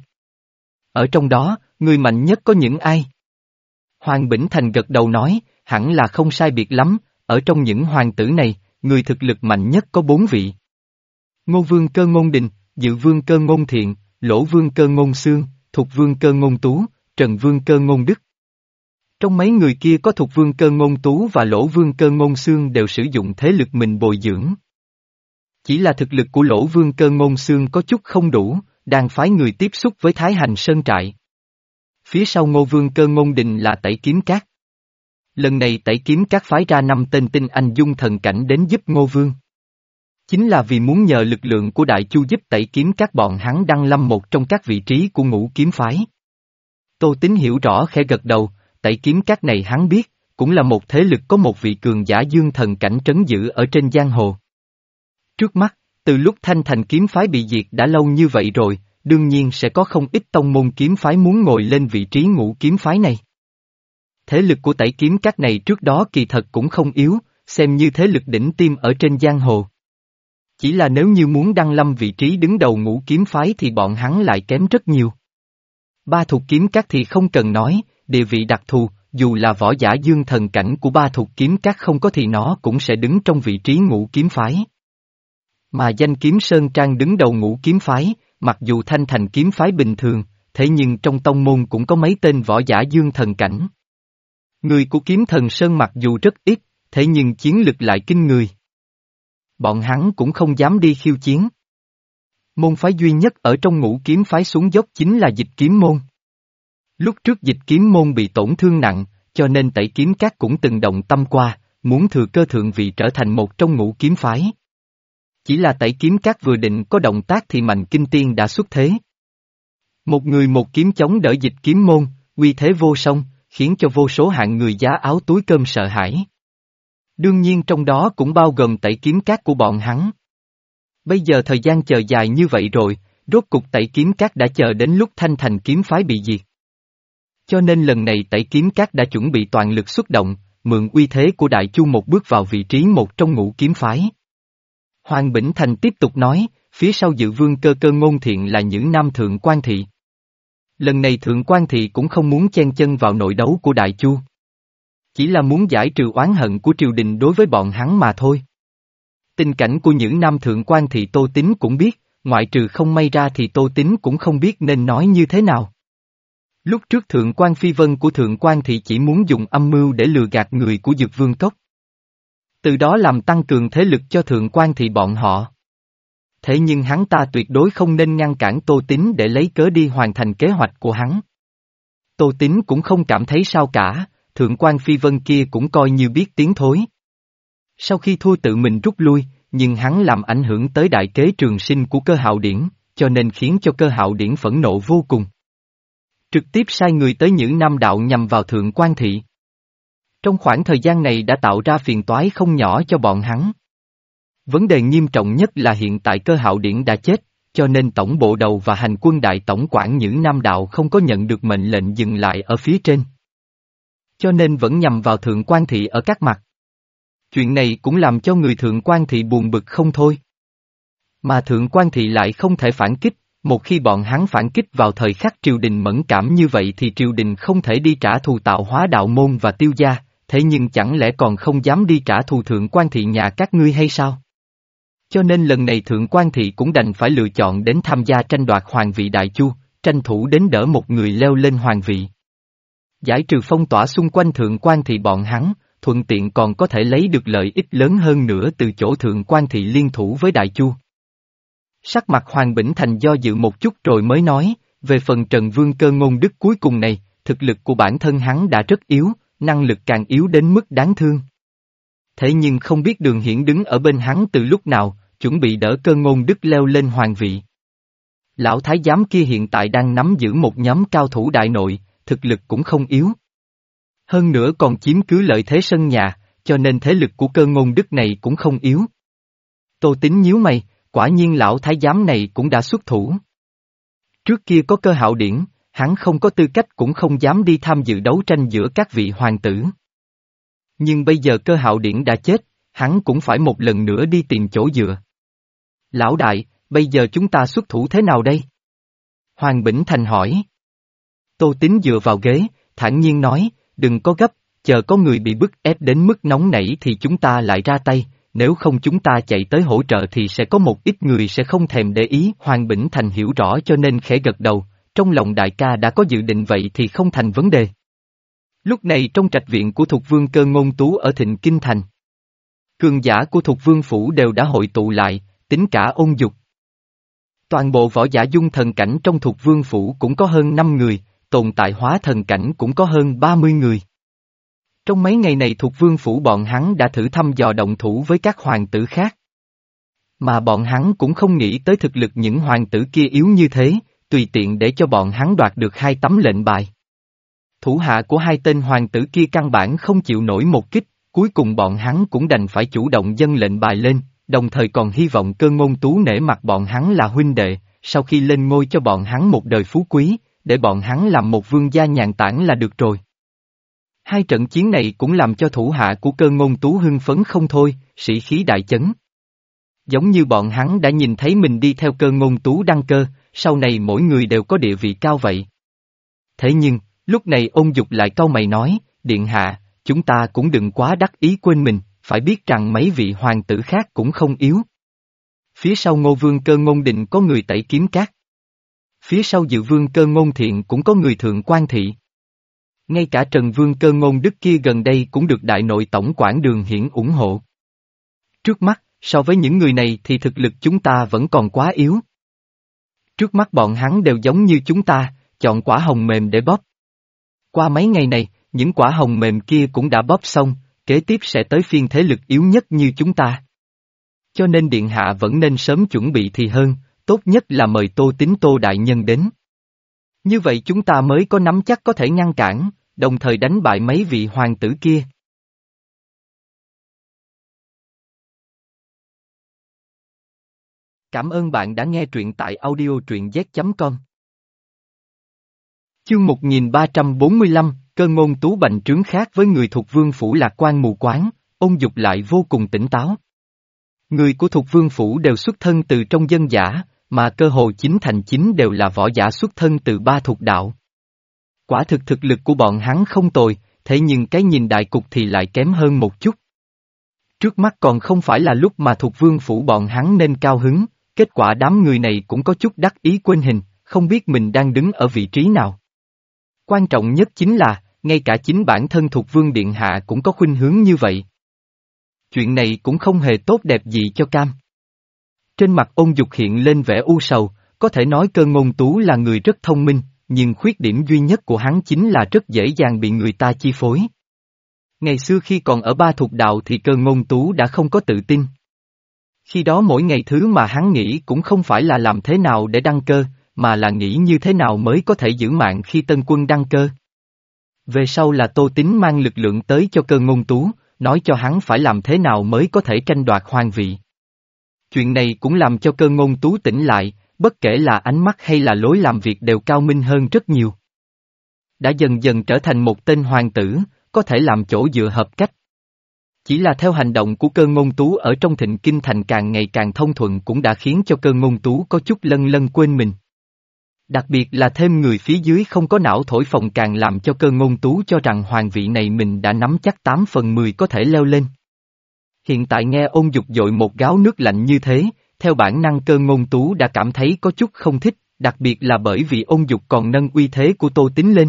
Ở trong đó, người mạnh nhất có những ai? Hoàng Bỉnh Thành gật đầu nói, hẳn là không sai biệt lắm, ở trong những hoàng tử này, người thực lực mạnh nhất có bốn vị. Ngô Vương Cơ Ngôn Đình, Dự Vương Cơ Ngôn Thiện, Lỗ Vương Cơ Ngôn Xương, Thục Vương Cơ Ngôn Tú, Trần Vương Cơ Ngôn Đức. Trong mấy người kia có Thục Vương Cơ Ngôn Tú và Lỗ Vương Cơ Ngôn Xương đều sử dụng thế lực mình bồi dưỡng. Chỉ là thực lực của Lỗ Vương Cơ Ngôn Xương có chút không đủ, đang phái người tiếp xúc với Thái Hành Sơn Trại. Phía sau Ngô Vương Cơ Ngôn Đình là Tẩy Kiếm Các. Lần này Tẩy Kiếm Các phái ra năm tên tinh anh dung thần cảnh đến giúp Ngô Vương. Chính là vì muốn nhờ lực lượng của Đại Chu giúp tẩy kiếm các bọn hắn đăng lâm một trong các vị trí của ngũ kiếm phái. Tô Tín hiểu rõ khẽ gật đầu, tẩy kiếm các này hắn biết, cũng là một thế lực có một vị cường giả dương thần cảnh trấn giữ ở trên giang hồ. Trước mắt, từ lúc Thanh Thành kiếm phái bị diệt đã lâu như vậy rồi, đương nhiên sẽ có không ít tông môn kiếm phái muốn ngồi lên vị trí ngũ kiếm phái này. Thế lực của tẩy kiếm các này trước đó kỳ thật cũng không yếu, xem như thế lực đỉnh tiêm ở trên giang hồ. Chỉ là nếu như muốn đăng lâm vị trí đứng đầu ngũ kiếm phái thì bọn hắn lại kém rất nhiều. Ba Thục kiếm các thì không cần nói, địa vị đặc thù, dù là võ giả dương thần cảnh của Ba Thục kiếm các không có thì nó cũng sẽ đứng trong vị trí ngũ kiếm phái. Mà danh kiếm Sơn Trang đứng đầu ngũ kiếm phái, mặc dù Thanh Thành kiếm phái bình thường, thế nhưng trong tông môn cũng có mấy tên võ giả dương thần cảnh. Người của kiếm thần Sơn mặc dù rất ít, thế nhưng chiến lực lại kinh người. Bọn hắn cũng không dám đi khiêu chiến. Môn phái duy nhất ở trong ngũ kiếm phái xuống dốc chính là Dịch Kiếm môn. Lúc trước Dịch Kiếm môn bị tổn thương nặng, cho nên tẩy kiếm các cũng từng động tâm qua, muốn thừa cơ thượng vị trở thành một trong ngũ kiếm phái. Chỉ là tẩy kiếm các vừa định có động tác thì Mạnh Kinh Tiên đã xuất thế. Một người một kiếm chống đỡ Dịch Kiếm môn, uy thế vô song, khiến cho vô số hạng người giá áo túi cơm sợ hãi. Đương nhiên trong đó cũng bao gồm tẩy kiếm các của bọn hắn. Bây giờ thời gian chờ dài như vậy rồi, rốt cục tẩy kiếm các đã chờ đến lúc Thanh Thành kiếm phái bị diệt. Cho nên lần này tẩy kiếm các đã chuẩn bị toàn lực xuất động, mượn uy thế của Đại Chu một bước vào vị trí một trong ngũ kiếm phái. Hoàng Bỉnh Thành tiếp tục nói, phía sau dự vương Cơ Cơ Ngôn Thiện là những nam thượng quan thị. Lần này thượng quan thị cũng không muốn chen chân vào nội đấu của Đại Chu. Chỉ là muốn giải trừ oán hận của triều đình đối với bọn hắn mà thôi. Tình cảnh của những nam thượng quan thị Tô Tín cũng biết, ngoại trừ không may ra thì Tô Tín cũng không biết nên nói như thế nào. Lúc trước thượng quan phi vân của thượng quan thị chỉ muốn dùng âm mưu để lừa gạt người của Dực Vương Cốc. Từ đó làm tăng cường thế lực cho thượng quan thị bọn họ. Thế nhưng hắn ta tuyệt đối không nên ngăn cản Tô Tín để lấy cớ đi hoàn thành kế hoạch của hắn. Tô Tín cũng không cảm thấy sao cả, thượng quan phi vân kia cũng coi như biết tiếng thối. Sau khi thua tự mình rút lui, nhưng hắn làm ảnh hưởng tới đại kế trường sinh của Cơ Hạo Điển, cho nên khiến cho Cơ Hạo Điển phẫn nộ vô cùng. Trực tiếp sai người tới những nam đạo nhằm vào thượng quan thị. Trong khoảng thời gian này đã tạo ra phiền toái không nhỏ cho bọn hắn. Vấn đề nghiêm trọng nhất là hiện tại Cơ Hạo Điển đã chết, cho nên tổng bộ đầu và hành quân đại tổng quản những nam đạo không có nhận được mệnh lệnh dừng lại ở phía trên. Cho nên vẫn nhằm vào thượng quan thị ở các mặt. Chuyện này cũng làm cho người thượng quan thị buồn bực không thôi. Mà thượng quan thị lại không thể phản kích, một khi bọn hắn phản kích vào thời khắc triều đình mẫn cảm như vậy thì triều đình không thể đi trả thù Tạo Hóa đạo môn và Tiêu gia, thế nhưng chẳng lẽ còn không dám đi trả thù thượng quan thị nhà các ngươi hay sao? Cho nên lần này thượng quan thị cũng đành phải lựa chọn đến tham gia tranh đoạt hoàng vị Đại Chu, tranh thủ đến đỡ một người leo lên hoàng vị. Giải trừ phong tỏa xung quanh thượng quan thị bọn hắn, thuận tiện còn có thể lấy được lợi ích lớn hơn nữa từ chỗ thượng quan thị liên thủ với Đại Chu. Sắc mặt Hoàng Bỉnh Thành do dự một chút rồi mới nói, về phần Trần Vương Cơ Ngôn Đức cuối cùng này, thực lực của bản thân hắn đã rất yếu, năng lực càng yếu đến mức đáng thương. Thế nhưng không biết Đường Hiển đứng ở bên hắn từ lúc nào, chuẩn bị đỡ Cơ Ngôn Đức leo lên hoàng vị. Lão thái giám kia hiện tại đang nắm giữ một nhóm cao thủ đại nội, thực lực cũng không yếu. Hơn nữa còn chiếm cứ lợi thế sân nhà, cho nên thế lực của Cơ Ngôn Đức này cũng không yếu. Tô Tín nhíu mày, quả nhiên lão thái giám này cũng đã xuất thủ. Trước kia có Cơ Hạo Điển, hắn không có tư cách cũng không dám đi tham dự đấu tranh giữa các vị hoàng tử. Nhưng bây giờ Cơ Hạo Điển đã chết, hắn cũng phải một lần nữa đi tìm chỗ dựa. Lão đại, bây giờ chúng ta xuất thủ thế nào đây? Hoàng Bỉnh Thành hỏi. Tô Tín dựa vào ghế, thản nhiên nói, đừng có gấp, chờ có người bị bức ép đến mức nóng nảy thì chúng ta lại ra tay, nếu không chúng ta chạy tới hỗ trợ thì sẽ có một ít người sẽ không thèm để ý. Hoàng Bỉnh Thành hiểu rõ cho nên khẽ gật đầu, trong lòng đại ca đã có dự định vậy thì không thành vấn đề. Lúc này trong trạch viện của Thục Vương Cơ Ngôn Tú ở Thịnh Kinh Thành, cường giả của Thục Vương Phủ đều đã hội tụ lại, tính cả ôn dục. Toàn bộ võ giả dung thần cảnh trong Thục Vương Phủ cũng có hơn năm người, tồn tại hóa thần cảnh cũng có hơn ba mươi người. Trong mấy ngày này Thục Vương Phủ bọn hắn đã thử thăm dò động thủ với các hoàng tử khác. Mà bọn hắn cũng không nghĩ tới thực lực những hoàng tử kia yếu như thế, tùy tiện để cho bọn hắn đoạt được hai tấm lệnh bài. Thủ hạ của hai tên hoàng tử kia căn bản không chịu nổi một kích, cuối cùng bọn hắn cũng đành phải chủ động dâng lệnh bài lên, đồng thời còn hy vọng Cơ Ngôn Tú nể mặt bọn hắn là huynh đệ, sau khi lên ngôi cho bọn hắn một đời phú quý, để bọn hắn làm một vương gia nhàn tản là được rồi. Hai trận chiến này cũng làm cho thủ hạ của Cơ Ngôn Tú hưng phấn không thôi, sĩ khí đại chấn. Giống như bọn hắn đã nhìn thấy mình đi theo Cơ Ngôn Tú đăng cơ, sau này mỗi người đều có địa vị cao vậy. Thế nhưng, lúc này Ôn Dục lại cau mày nói, điện hạ, chúng ta cũng đừng quá đắc ý quên mình, phải biết rằng mấy vị hoàng tử khác cũng không yếu. Phía sau Ngô Vương Cơ Ngôn Định có người tẩy kiếm cát. Phía sau Dự Vương Cơ Ngôn Thiện cũng có người thượng quan thị. Ngay cả Trần Vương Cơ Ngôn Đức kia gần đây cũng được đại nội tổng quản Đường Hiển ủng hộ. Trước mắt, so với những người này thì thực lực chúng ta vẫn còn quá yếu. Trước mắt bọn hắn đều giống như chúng ta, chọn quả hồng mềm để bóp. Qua mấy ngày này, những quả hồng mềm kia cũng đã bóp xong, kế tiếp sẽ tới phiên thế lực yếu nhất như chúng ta. Cho nên điện hạ vẫn nên sớm chuẩn bị thì hơn, tốt nhất là mời Tô Tín Tô đại nhân đến. Như vậy chúng ta mới có nắm chắc có thể ngăn cản, đồng thời đánh bại mấy vị hoàng tử kia. Cảm ơn bạn đã nghe truyện tại audio truyện z chấm com. Chương một nghìn ba trăm bốn mươi lăm, Cơ Ngôn Tú bành trướng khác với người thuộc Vương Phủ lạc quan mù quáng, Ôn Dục lại vô cùng tỉnh táo. Người của thuộc Vương Phủ đều xuất thân từ trong dân giả, mà cơ hồ chín thành chín đều là võ giả xuất thân từ ba thuộc đạo. Quả thực thực lực của bọn hắn không tồi, thế nhưng cái nhìn đại cục thì lại kém hơn một chút. Trước mắt còn không phải là lúc mà thuộc Vương Phủ bọn hắn nên cao hứng, kết quả đám người này cũng có chút đắc ý quên hình, không biết mình đang đứng ở vị trí nào. Quan trọng nhất chính là, ngay cả chính bản thân thuộc Vương Điện Hạ cũng có khuynh hướng như vậy. Chuyện này cũng không hề tốt đẹp gì cho Cam. Trên mặt Ôn Dục hiện lên vẻ u sầu, có thể nói Cơ Ngôn Tú là người rất thông minh, nhưng khuyết điểm duy nhất của hắn chính là rất dễ dàng bị người ta chi phối. Ngày xưa khi còn ở ba thuộc đạo thì Cơ Ngôn Tú đã không có tự tin. Khi đó mỗi ngày thứ mà hắn nghĩ cũng không phải là làm thế nào để đăng cơ, mà là nghĩ như thế nào mới có thể giữ mạng khi tân quân đăng cơ. Về sau là Tô Tín mang lực lượng tới cho Cơ Ngôn Tú, nói cho hắn phải làm thế nào mới có thể tranh đoạt hoàng vị. Chuyện này cũng làm cho Cơ Ngôn Tú tỉnh lại, bất kể là ánh mắt hay là lối làm việc đều cao minh hơn rất nhiều. Đã dần dần trở thành một tên hoàng tử, có thể làm chỗ dựa hợp cách. Chỉ là theo hành động của Cơ Ngôn Tú ở trong Thịnh Kinh Thành càng ngày càng thông thuận cũng đã khiến cho Cơ Ngôn Tú có chút lân lân quên mình. Đặc biệt là thêm người phía dưới không có não thổi phồng càng làm cho Cơ Ngôn Tú cho rằng hoàng vị này mình đã nắm chắc tám phần mười có thể leo lên. Hiện tại nghe Ôn Dục dội một gáo nước lạnh như thế, theo bản năng Cơ Ngôn Tú đã cảm thấy có chút không thích, đặc biệt là bởi vì Ôn Dục còn nâng uy thế của Tô Tín lên.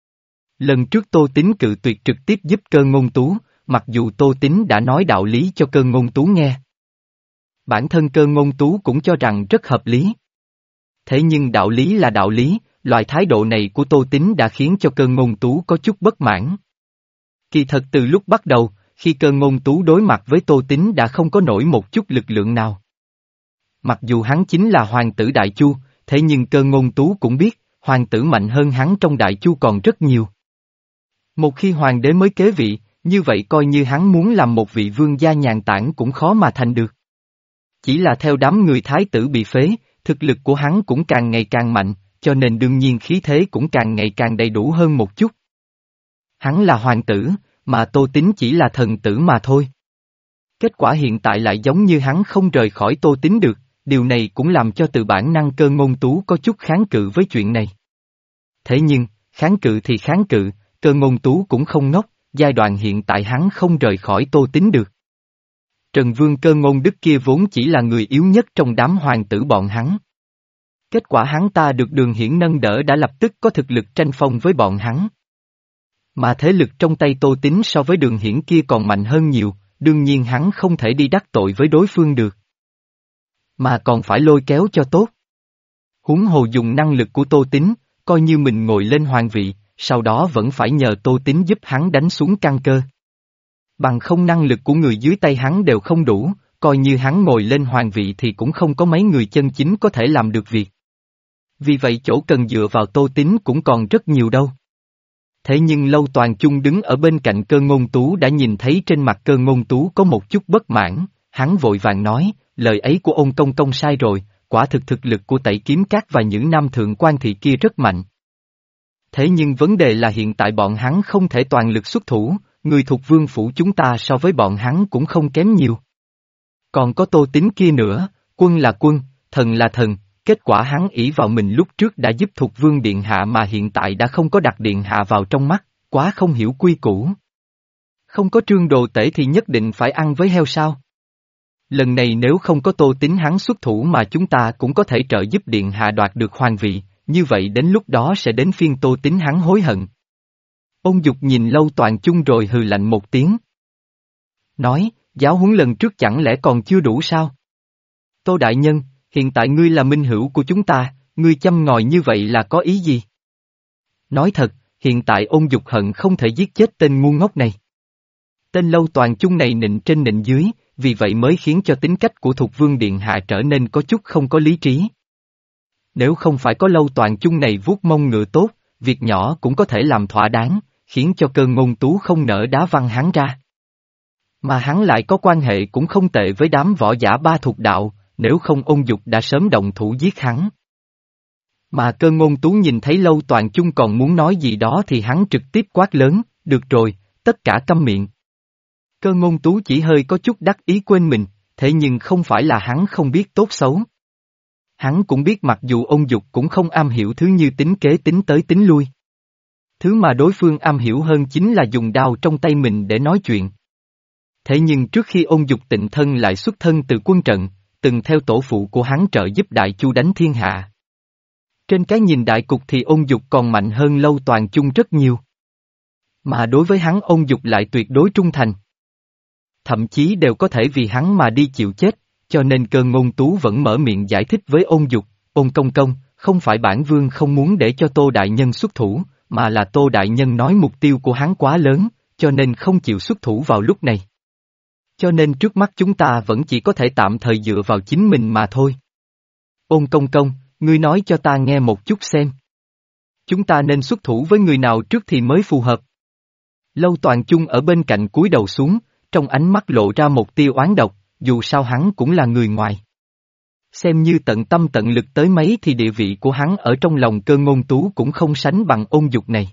Lần trước Tô Tín cự tuyệt trực tiếp giúp Cơ Ngôn Tú, mặc dù Tô Tín đã nói đạo lý cho Cơ Ngôn Tú nghe. Bản thân Cơ Ngôn Tú cũng cho rằng rất hợp lý. Thế nhưng đạo lý là đạo lý, loại thái độ này của Tô Tín đã khiến cho Cơ Ngôn Tú có chút bất mãn. Kỳ thật từ lúc bắt đầu, khi Cơ Ngôn Tú đối mặt với Tô Tín đã không có nổi một chút lực lượng nào. Mặc dù hắn chính là hoàng tử Đại Chu, thế nhưng Cơ Ngôn Tú cũng biết, hoàng tử mạnh hơn hắn trong Đại Chu còn rất nhiều. Một khi hoàng đế mới kế vị, như vậy coi như hắn muốn làm một vị vương gia nhàn tản cũng khó mà thành được. Chỉ là theo đám người thái tử bị phế, thực lực của hắn cũng càng ngày càng mạnh, cho nên đương nhiên khí thế cũng càng ngày càng đầy đủ hơn một chút. Hắn là hoàng tử, mà Tô Tín chỉ là thần tử mà thôi. Kết quả hiện tại lại giống như hắn không rời khỏi Tô Tín được, điều này cũng làm cho từ bản năng Cơ Ngôn Tú có chút kháng cự với chuyện này. Thế nhưng, kháng cự thì kháng cự, Cơ Ngôn Tú cũng không ngốc, giai đoạn hiện tại hắn không rời khỏi Tô Tín được. Trần Vương Cơ Ngôn Đức kia vốn chỉ là người yếu nhất trong đám hoàng tử bọn hắn. Kết quả hắn ta được Đường Hiển nâng đỡ đã lập tức có thực lực tranh phong với bọn hắn. Mà thế lực trong tay Tô Tín so với Đường Hiển kia còn mạnh hơn nhiều, đương nhiên hắn không thể đi đắc tội với đối phương được. Mà còn phải lôi kéo cho tốt. Huống hồ dùng năng lực của Tô Tín, coi như mình ngồi lên hoàng vị, sau đó vẫn phải nhờ Tô Tín giúp hắn đánh xuống căn cơ. Bằng không năng lực của người dưới tay hắn đều không đủ, coi như hắn ngồi lên hoàng vị thì cũng không có mấy người chân chính có thể làm được việc. Vì vậy chỗ cần dựa vào Tô Tín cũng còn rất nhiều đâu. Thế nhưng Lâu Toàn Chung đứng ở bên cạnh Cơ Ngôn Tú đã nhìn thấy trên mặt Cơ Ngôn Tú có một chút bất mãn, hắn vội vàng nói, lời ấy của Ôn Công Công sai rồi, quả thực thực lực của Tẩy Kiếm Các và những nam thượng quan thị kia rất mạnh. Thế nhưng vấn đề là hiện tại bọn hắn không thể toàn lực xuất thủ, người thuộc vương phủ chúng ta so với bọn hắn cũng không kém nhiều. Còn có Tô Tín kia nữa, quân là quân, thần là thần, kết quả hắn ỷ vào mình lúc trước đã giúp thuộc vương điện hạ mà hiện tại đã không có đặt điện hạ vào trong mắt, quá không hiểu quy củ. Không có Trương Đồ Tể thì nhất định phải ăn với heo sao? Lần này nếu không có Tô Tín hắn xuất thủ mà chúng ta cũng có thể trợ giúp điện hạ đoạt được hoàng vị, như vậy đến lúc đó sẽ đến phiên Tô Tín hắn hối hận. Ôn Dục nhìn Lâu Toàn Chung rồi hừ lạnh một tiếng. Nói, giáo huấn lần trước chẳng lẽ còn chưa đủ sao? Tô Đại Nhân, hiện tại ngươi là minh hữu của chúng ta, ngươi châm ngòi như vậy là có ý gì? Nói thật, hiện tại Ôn Dục hận không thể giết chết tên ngu ngốc này. Tên Lâu Toàn Chung này nịnh trên nịnh dưới, vì vậy mới khiến cho tính cách của Thục Vương Điện Hạ trở nên có chút không có lý trí. Nếu không phải có Lâu Toàn Chung này vuốt mông ngựa tốt, việc nhỏ cũng có thể làm thỏa đáng, khiến cho Cơ Ngôn Tú không nỡ đá văng hắn ra. Mà hắn lại có quan hệ cũng không tệ với đám võ giả ba thuộc đạo, nếu không Ôn Dục đã sớm động thủ giết hắn. Mà Cơ Ngôn Tú nhìn thấy Lâu Toàn Chung còn muốn nói gì đó thì hắn trực tiếp quát lớn, được rồi, tất cả câm miệng. Cơ Ngôn Tú chỉ hơi có chút đắc ý quên mình, thế nhưng không phải là hắn không biết tốt xấu. Hắn cũng biết mặc dù Ôn Dục cũng không am hiểu thứ như tính kế tính tới tính lui. Thứ mà đối phương am hiểu hơn chính là dùng đao trong tay mình để nói chuyện. Thế nhưng trước khi Ôn Dục tịnh thân lại xuất thân từ quân trận, từng theo tổ phụ của hắn trợ giúp Đại Chu đánh thiên hạ. Trên cái nhìn đại cục thì Ôn Dục còn mạnh hơn Lâu Toàn Chung rất nhiều. Mà đối với hắn Ôn Dục lại tuyệt đối trung thành. Thậm chí đều có thể vì hắn mà đi chịu chết, cho nên Cơ Ngôn Tú vẫn mở miệng giải thích với Ôn Dục, Ôn Công Công, không phải bản vương không muốn để cho Tô Đại Nhân xuất thủ, mà là Tô Đại Nhân nói mục tiêu của hắn quá lớn, cho nên không chịu xuất thủ vào lúc này. Cho nên trước mắt chúng ta vẫn chỉ có thể tạm thời dựa vào chính mình mà thôi. Ôn Công Công, ngươi nói cho ta nghe một chút xem. Chúng ta nên xuất thủ với người nào trước thì mới phù hợp. Lâu Toàn Chung ở bên cạnh cúi đầu xuống, trong ánh mắt lộ ra một tia oán độc, dù sao hắn cũng là người ngoài. Xem như tận tâm tận lực tới mấy thì địa vị của hắn ở trong lòng Cơ Ngôn Tú cũng không sánh bằng Ôn Dục này.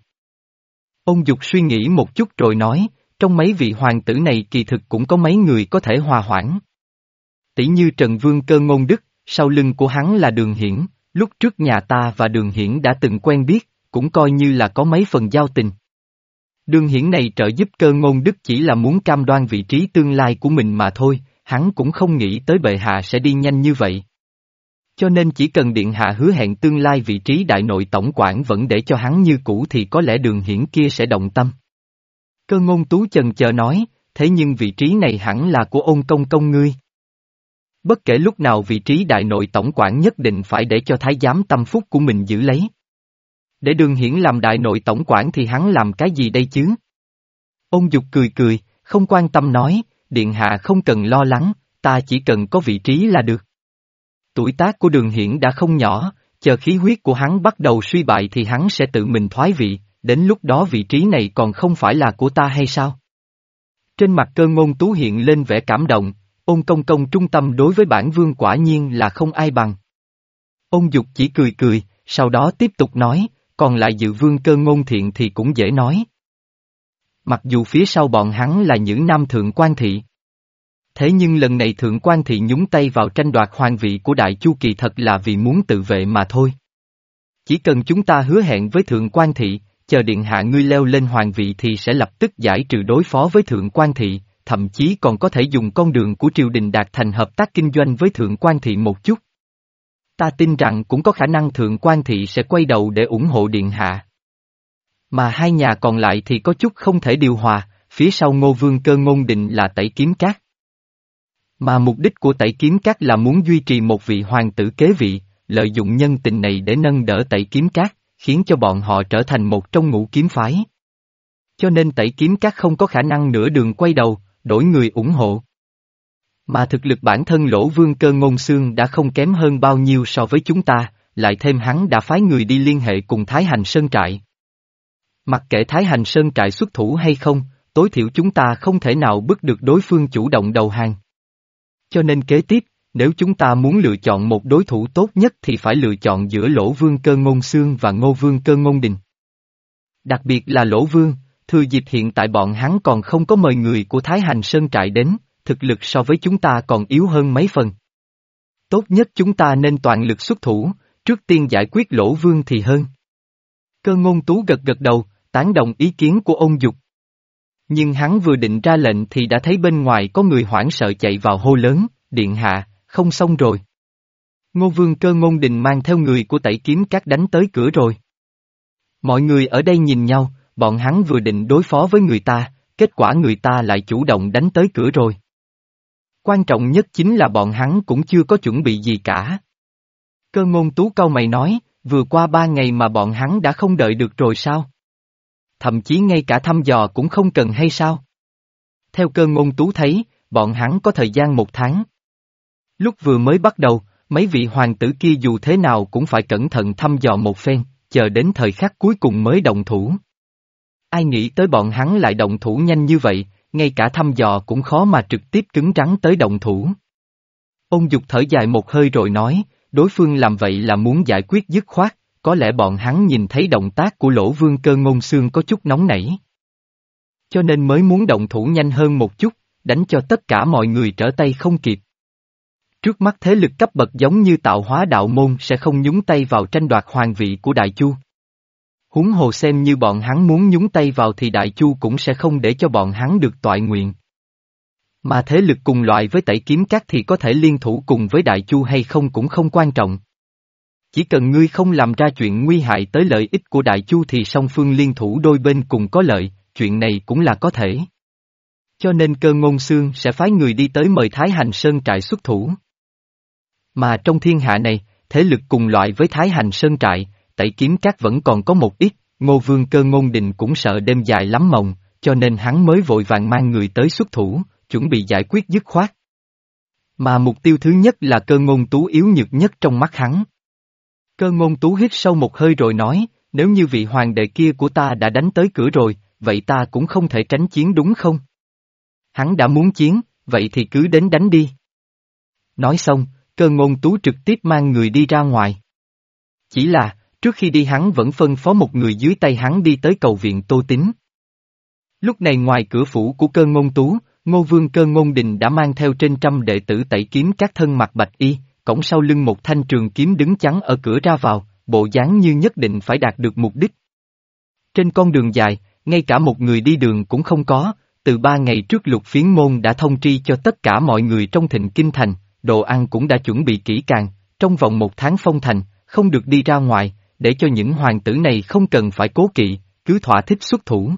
Ôn Dục suy nghĩ một chút rồi nói, trong mấy vị hoàng tử này kỳ thực cũng có mấy người có thể hòa hoãn. Tỷ như Trần Vương Cơ Ngôn Đức, sau lưng của hắn là Đường Hiển, lúc trước nhà ta và Đường Hiển đã từng quen biết, cũng coi như là có mấy phần giao tình. Đường Hiển này trợ giúp Cơ Ngôn Đức chỉ là muốn cam đoan vị trí tương lai của mình mà thôi, hắn cũng không nghĩ tới bệ hạ sẽ đi nhanh như vậy. Cho nên chỉ cần điện hạ hứa hẹn tương lai vị trí đại nội tổng quản vẫn để cho hắn như cũ thì có lẽ Đường Hiển kia sẽ động tâm. Cơ Ngôn Tú chần chờ nói, thế nhưng vị trí này hẳn là của Ôn Công Công ngươi. Bất kể lúc nào vị trí đại nội tổng quản nhất định phải để cho thái giám tâm phúc của mình giữ lấy. Để Đường Hiển làm đại nội tổng quản thì hắn làm cái gì đây chứ? Ôn Dục cười cười, không quan tâm nói, điện hạ không cần lo lắng, ta chỉ cần có vị trí là được. Tuổi tác của Đường Hiển đã không nhỏ, chờ khí huyết của hắn bắt đầu suy bại thì hắn sẽ tự mình thoái vị, đến lúc đó vị trí này còn không phải là của ta hay sao? Trên mặt Cơ Ngôn Tú hiện lên vẻ cảm động, Ôn Công Công trung tâm đối với bản vương quả nhiên là không ai bằng. Ôn Dục chỉ cười cười, sau đó tiếp tục nói, còn lại dự vương Cơ Ngôn Thiện thì cũng dễ nói. Mặc dù phía sau bọn hắn là những nam thượng quan thị. Thế nhưng lần này thượng quan thị nhúng tay vào tranh đoạt hoàng vị của Đại Chu kỳ thật là vì muốn tự vệ mà thôi. Chỉ cần chúng ta hứa hẹn với thượng quan thị, chờ điện hạ ngươi leo lên hoàng vị thì sẽ lập tức giải trừ đối phó với thượng quan thị, thậm chí còn có thể dùng con đường của triều đình đạt thành hợp tác kinh doanh với thượng quan thị một chút. Ta tin rằng cũng có khả năng thượng quan thị sẽ quay đầu để ủng hộ điện hạ. Mà hai nhà còn lại thì có chút không thể điều hòa, phía sau Ngô Vương Cơ Ngôn Định là Tẩy Kiếm Các. Mà mục đích của Tẩy Kiếm Các là muốn duy trì một vị hoàng tử kế vị, lợi dụng nhân tình này để nâng đỡ Tẩy Kiếm Các, khiến cho bọn họ trở thành một trong ngũ kiếm phái. Cho nên Tẩy Kiếm Các không có khả năng nửa đường quay đầu, đổi người ủng hộ. Mà thực lực bản thân Lỗ Vương Cơ Ngôn Xương đã không kém hơn bao nhiêu so với chúng ta, lại thêm hắn đã phái người đi liên hệ cùng Thái Hành Sơn Trại. Mặc kệ Thái Hành Sơn Trại xuất thủ hay không, tối thiểu chúng ta không thể nào bức được đối phương chủ động đầu hàng. Cho nên kế tiếp, nếu chúng ta muốn lựa chọn một đối thủ tốt nhất thì phải lựa chọn giữa Lỗ Vương Cơ Ngôn Xương và Ngô Vương Cơ Ngôn Đình. Đặc biệt là Lỗ Vương, thừa dịp hiện tại bọn hắn còn không có mời người của Thái Hành Sơn Trại đến, thực lực so với chúng ta còn yếu hơn mấy phần. Tốt nhất chúng ta nên toàn lực xuất thủ, trước tiên giải quyết Lỗ Vương thì hơn. Cơ Ngôn Tú gật gật đầu, tán đồng ý kiến của ông Dục. Nhưng hắn vừa định ra lệnh thì đã thấy bên ngoài có người hoảng sợ chạy vào hô lớn, điện hạ, không xong rồi. Ngô Vương Cơ Ngôn Đình mang theo người của Tẩy Kiếm Các đánh tới cửa rồi. Mọi người ở đây nhìn nhau, bọn hắn vừa định đối phó với người ta, kết quả người ta lại chủ động đánh tới cửa rồi. Quan trọng nhất chính là bọn hắn cũng chưa có chuẩn bị gì cả. Cơ Ngôn Tú cau mày nói, vừa qua ba ngày mà bọn hắn đã không đợi được rồi sao? Thậm chí ngay cả thăm dò cũng không cần hay sao? Theo Cơ Ngôn Tú thấy, bọn hắn có thời gian một tháng. Lúc vừa mới bắt đầu, mấy vị hoàng tử kia dù thế nào cũng phải cẩn thận thăm dò một phen, chờ đến thời khắc cuối cùng mới động thủ. Ai nghĩ tới bọn hắn lại động thủ nhanh như vậy, ngay cả thăm dò cũng khó mà trực tiếp cứng rắn tới động thủ. Ông Dục thở dài một hơi rồi nói, đối phương làm vậy là muốn giải quyết dứt khoát, có lẽ bọn hắn nhìn thấy động tác của Lỗ Vương Cơ Ngôn Xương có chút nóng nảy. Cho nên mới muốn động thủ nhanh hơn một chút, đánh cho tất cả mọi người trở tay không kịp. Trước mắt thế lực cấp bậc giống như Tạo Hóa Đạo Môn sẽ không nhúng tay vào tranh đoạt hoàng vị của Đại Chu. Huống hồ xem như bọn hắn muốn nhúng tay vào thì Đại Chu cũng sẽ không để cho bọn hắn được toại nguyện. Mà thế lực cùng loại với Tẩy Kiếm Các thì có thể liên thủ cùng với Đại Chu hay không cũng không quan trọng. Chỉ cần ngươi không làm ra chuyện nguy hại tới lợi ích của Đại Chu thì song phương liên thủ đôi bên cùng có lợi, chuyện này cũng là có thể. Cho nên Cơ Ngôn Xương sẽ phái người đi tới mời Thái Hành Sơn Trại xuất thủ. Mà trong thiên hạ này, thế lực cùng loại với Thái Hành Sơn Trại, Tẩy Kiếm Các vẫn còn có một ít, Ngô Vương Cơ Ngôn Đình cũng sợ đêm dài lắm mộng, cho nên hắn mới vội vàng mang người tới xuất thủ, chuẩn bị giải quyết dứt khoát. Mà mục tiêu thứ nhất là Cơ Ngôn Tú yếu nhược nhất trong mắt hắn. Cơ Ngôn Tú hít sâu một hơi rồi nói, nếu như vị hoàng đệ kia của ta đã đánh tới cửa rồi, vậy ta cũng không thể tránh chiến đúng không? Hắn đã muốn chiến, vậy thì cứ đến đánh đi. Nói xong, Cơ Ngôn Tú trực tiếp mang người đi ra ngoài. Chỉ là, trước khi đi hắn vẫn phân phó một người dưới tay hắn đi tới cầu viện Tô Tín. Lúc này ngoài cửa phủ của Cơ Ngôn Tú, Ngô Vương Cơ Ngôn Đình đã mang theo trên trăm đệ tử Tẩy Kiếm Các thân mặc bạch y, cổng sau lưng một thanh trường kiếm đứng chắn ở cửa ra vào, bộ dáng như nhất định phải đạt được mục đích. Trên con đường dài, ngay cả một người đi đường cũng không có, từ ba ngày trước Lục Phiến Môn đã thông tri cho tất cả mọi người trong Thịnh Kinh Thành, đồ ăn cũng đã chuẩn bị kỹ càng, trong vòng một tháng phong thành, không được đi ra ngoài, để cho những hoàng tử này không cần phải cố kỵ, cứ thỏa thích xuất thủ.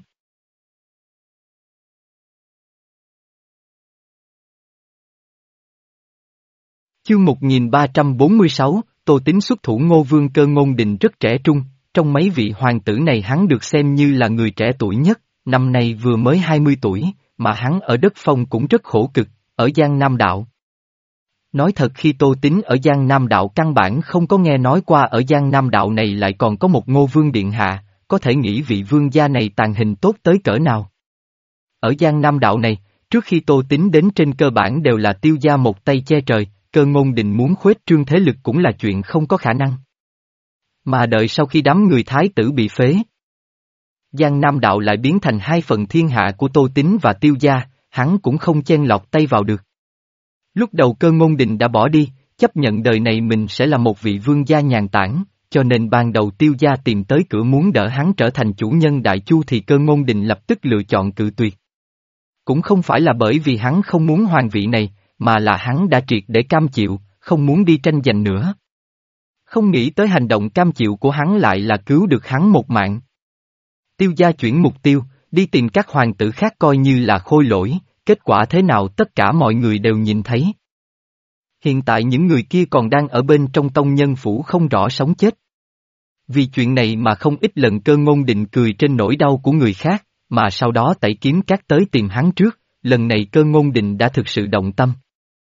Chương một nghìn ba trăm bốn mươi sáu, Tô Tín xuất thủ. Ngô Vương Cơ Ngôn Đình rất trẻ trung, trong mấy vị hoàng tử này hắn được xem như là người trẻ tuổi nhất, năm nay vừa mới hai mươi tuổi, mà hắn ở đất Phong cũng rất khổ cực, ở Giang Nam Đạo. Nói thật khi Tô Tín ở Giang Nam Đạo căn bản không có nghe nói qua ở Giang Nam Đạo này lại còn có một Ngô Vương Điện Hạ, có thể nghĩ vị vương gia này tàn hình tốt tới cỡ nào. Ở Giang Nam Đạo này, trước khi Tô Tín đến trên cơ bản đều là tiêu gia một tay che trời, Cơ Ngôn Đình muốn khuếch trương thế lực cũng là chuyện không có khả năng. Mà đợi sau khi đám người thái tử bị phế, Giang Nam Đạo lại biến thành hai phần thiên hạ của Tô Tín và tiêu gia, hắn cũng không chen lọt tay vào được. Lúc đầu Cơ Ngôn Đình đã bỏ đi, chấp nhận đời này mình sẽ là một vị vương gia nhàn tản, cho nên ban đầu tiêu gia tìm tới cửa muốn đỡ hắn trở thành chủ nhân Đại Chu thì Cơ Ngôn Đình lập tức lựa chọn cự tuyệt. Cũng không phải là bởi vì hắn không muốn hoàng vị này, mà là hắn đã triệt để cam chịu, không muốn đi tranh giành nữa. Không nghĩ tới hành động cam chịu của hắn lại là cứu được hắn một mạng. Tiêu gia chuyển mục tiêu, đi tìm các hoàng tử khác coi như là khôi lỗi, kết quả thế nào tất cả mọi người đều nhìn thấy. Hiện tại những người kia còn đang ở bên trong tông nhân phủ không rõ sống chết. Vì chuyện này mà không ít lần Cơ Ngôn Định cười trên nỗi đau của người khác, mà sau đó Tẩy Kiếm Các tới tìm hắn trước, lần này Cơ Ngôn Định đã thực sự động tâm.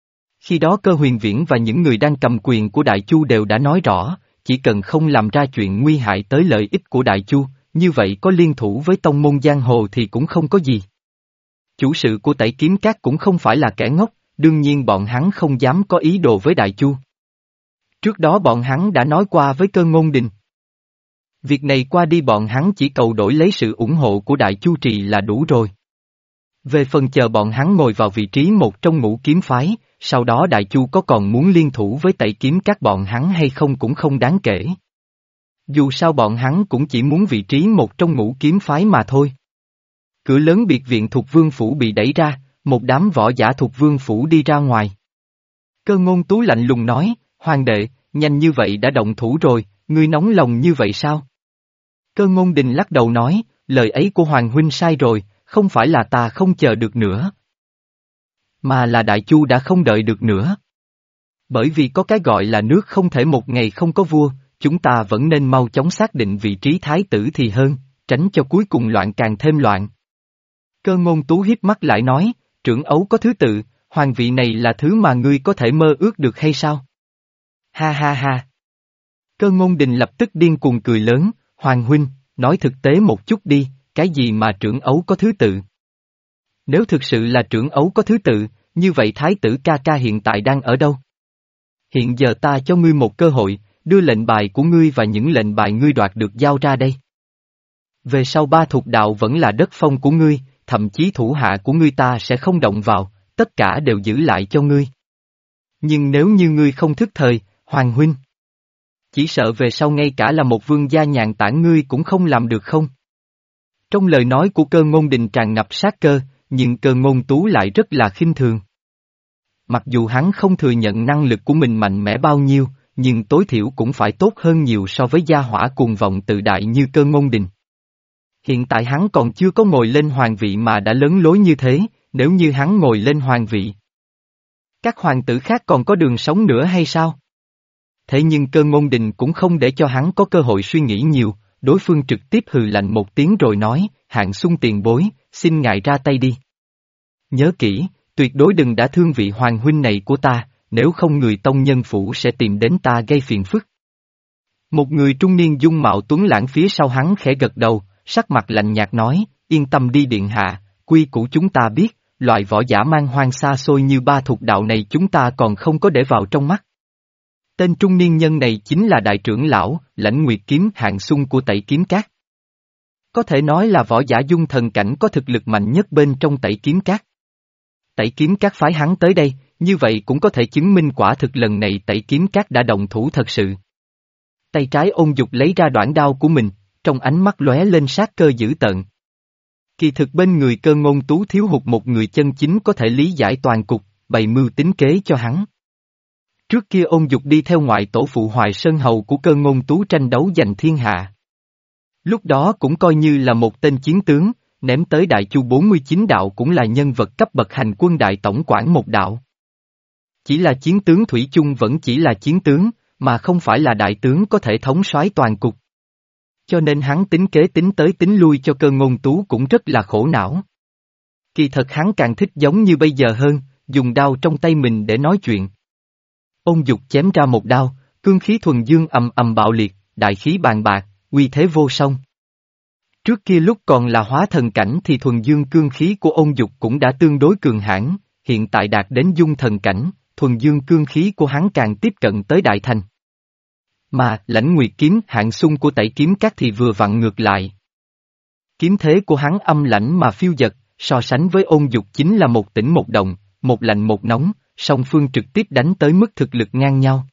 Khi đó Cơ Huyền Viễn và những người đang cầm quyền của Đại Chu đều đã nói rõ, chỉ cần không làm ra chuyện nguy hại tới lợi ích của Đại Chu, như vậy có liên thủ với tông môn giang hồ thì cũng không có gì. Chủ sự của Tẩy Kiếm Các cũng không phải là kẻ ngốc, đương nhiên bọn hắn không dám có ý đồ với Đại Chu. Trước đó bọn hắn đã nói qua với Cơ Ngôn Đình. Việc này qua đi bọn hắn chỉ cầu đổi lấy sự ủng hộ của Đại Chu Trì là đủ rồi. Về phần chờ bọn hắn ngồi vào vị trí một trong ngũ kiếm phái, sau đó Đại Chu có còn muốn liên thủ với Tẩy Kiếm Các bọn hắn hay không cũng không đáng kể. Dù sao bọn hắn cũng chỉ muốn vị trí một trong ngũ kiếm phái mà thôi. Cửa lớn biệt viện Thục Vương Phủ bị đẩy ra, một đám võ giả Thục Vương Phủ đi ra ngoài. Cơ Ngôn Tú lạnh lùng nói, Hoàng đệ, nhanh như vậy đã động thủ rồi, ngươi nóng lòng như vậy sao? Cơ Ngôn Đình lắc đầu nói, lời ấy của Hoàng huynh sai rồi, không phải là ta không chờ được nữa. Mà là Đại Chu đã không đợi được nữa. Bởi vì có cái gọi là nước không thể một ngày không có vua, chúng ta vẫn nên mau chóng xác định vị trí thái tử thì hơn, tránh cho cuối cùng loạn càng thêm loạn. Cơ Ngôn Tú hiếp mắt lại nói, trưởng ấu có thứ tự, hoàng vị này là thứ mà ngươi có thể mơ ước được hay sao? Ha ha ha. Cơ Ngôn Đình lập tức điên cuồng cười lớn, Hoàng huynh, nói thực tế một chút đi, cái gì mà trưởng ấu có thứ tự? Nếu thực sự là trưởng ấu có thứ tự, như vậy thái tử ca ca hiện tại đang ở đâu? Hiện giờ ta cho ngươi một cơ hội, đưa lệnh bài của ngươi và những lệnh bài ngươi đoạt được giao ra đây. Về sau ba thuộc đạo vẫn là đất phong của ngươi, thậm chí thủ hạ của ngươi ta sẽ không động vào, tất cả đều giữ lại cho ngươi. Nhưng nếu như ngươi không thức thời, Hoàng huynh, chỉ sợ về sau ngay cả là một vương gia nhàn tản ngươi cũng không làm được không? Trong lời nói của Cơ Ngôn Đình tràn ngập sát cơ, nhưng Cơ Ngôn Tú lại rất là khinh thường. Mặc dù hắn không thừa nhận năng lực của mình mạnh mẽ bao nhiêu, nhưng tối thiểu cũng phải tốt hơn nhiều so với gia hỏa cuồng vọng tự đại như Cơ Ngôn Đình. Hiện tại hắn còn chưa có ngồi lên hoàng vị mà đã lớn lối như thế, nếu như hắn ngồi lên hoàng vị, các hoàng tử khác còn có đường sống nữa hay sao? Thế nhưng Cơ Ngôn Đình cũng không để cho hắn có cơ hội suy nghĩ nhiều, đối phương trực tiếp hừ lạnh một tiếng rồi nói, Hạng Xuân tiền bối, xin ngài ra tay đi. Nhớ kỹ, tuyệt đối đừng đã thương vị hoàng huynh này của ta, nếu không người tông nhân phủ sẽ tìm đến ta gây phiền phức. Một người trung niên dung mạo tuấn lãng phía sau hắn khẽ gật đầu, sắc mặt lạnh nhạt nói, yên tâm đi điện hạ, quy củ chúng ta biết, loại võ giả mang hoang xa xôi như ba thuộc đạo này chúng ta còn không có để vào trong mắt. Tên trung niên nhân này chính là đại trưởng lão, Lãnh Nguyệt Kiếm Hạng Xuân của Tẩy Kiếm Các. Có thể nói là võ giả dung thần cảnh có thực lực mạnh nhất bên trong Tẩy Kiếm Các. Tẩy Kiếm Các phái hắn tới đây, như vậy cũng có thể chứng minh quả thực lần này Tẩy Kiếm Các đã động thủ thật sự. Tay trái Ôn Dục lấy ra đoạn đao của mình, trong ánh mắt lóe lên sát cơ dữ tợn. Kỳ thực bên người Cơ Ngôn Tú thiếu hụt một người chân chính có thể lý giải toàn cục, bày mưu tính kế cho hắn. Trước kia Ôn Dục đi theo ngoại tổ phụ Hoài Sơn Hầu của Cơ Ngôn Tú tranh đấu giành thiên hạ. Lúc đó cũng coi như là một tên chiến tướng, ném tới Đại Chu bốn mươi chín đạo cũng là nhân vật cấp bậc hành quân đại tổng quản một đạo. Chỉ là chiến tướng thủy chung vẫn chỉ là chiến tướng, mà không phải là đại tướng có thể thống soái toàn cục. Cho nên hắn tính kế tính tới tính lui cho Cơ Ngôn Tú cũng rất là khổ não. Kỳ thật hắn càng thích giống như bây giờ hơn, dùng đao trong tay mình để nói chuyện. Ôn Dục chém ra một đao, cương khí thuần dương ầm ầm bạo liệt, đại khí bàn bạc, uy thế vô song. Trước kia lúc còn là hóa thần cảnh thì thuần dương cương khí của Ôn Dục cũng đã tương đối cường hãn, hiện tại đạt đến dung thần cảnh, thuần dương cương khí của hắn càng tiếp cận tới đại thành. Mà, Lãnh Nguyệt Kiếm Hạng Xuân của Tẩy Kiếm Các thì vừa vặn ngược lại. Kiếm thế của hắn âm lãnh mà phiêu dật, so sánh với Ôn Dục chính là một tĩnh một động, một lạnh một nóng, song phương trực tiếp đánh tới mức thực lực ngang nhau.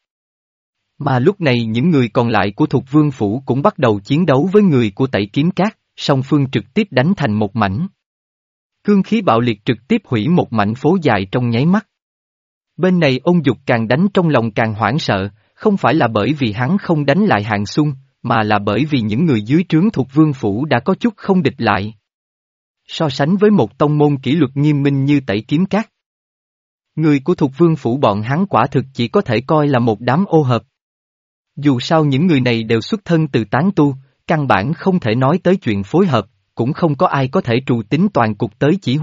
Mà lúc này những người còn lại của Thục Vương Phủ cũng bắt đầu chiến đấu với người của Tẩy Kiếm Các, song phương trực tiếp đánh thành một mảnh. Cương khí bạo liệt trực tiếp hủy một mảnh phố dài trong nháy mắt. Bên này Ôn Dục càng đánh trong lòng càng hoảng sợ, không phải là bởi vì hắn không đánh lại Hạng Xuân, mà là bởi vì những người dưới trướng Thục Vương Phủ đã có chút không địch lại. So sánh với một tông môn kỷ luật nghiêm minh như Tẩy Kiếm Các, người của Thục Vương Phủ bọn hắn quả thực chỉ có thể coi là một đám ô hợp. Dù sao những người này đều xuất thân từ tán tu, căn bản không thể nói tới chuyện phối hợp, cũng không có ai có thể trù tính toàn cục tới chỉ huy,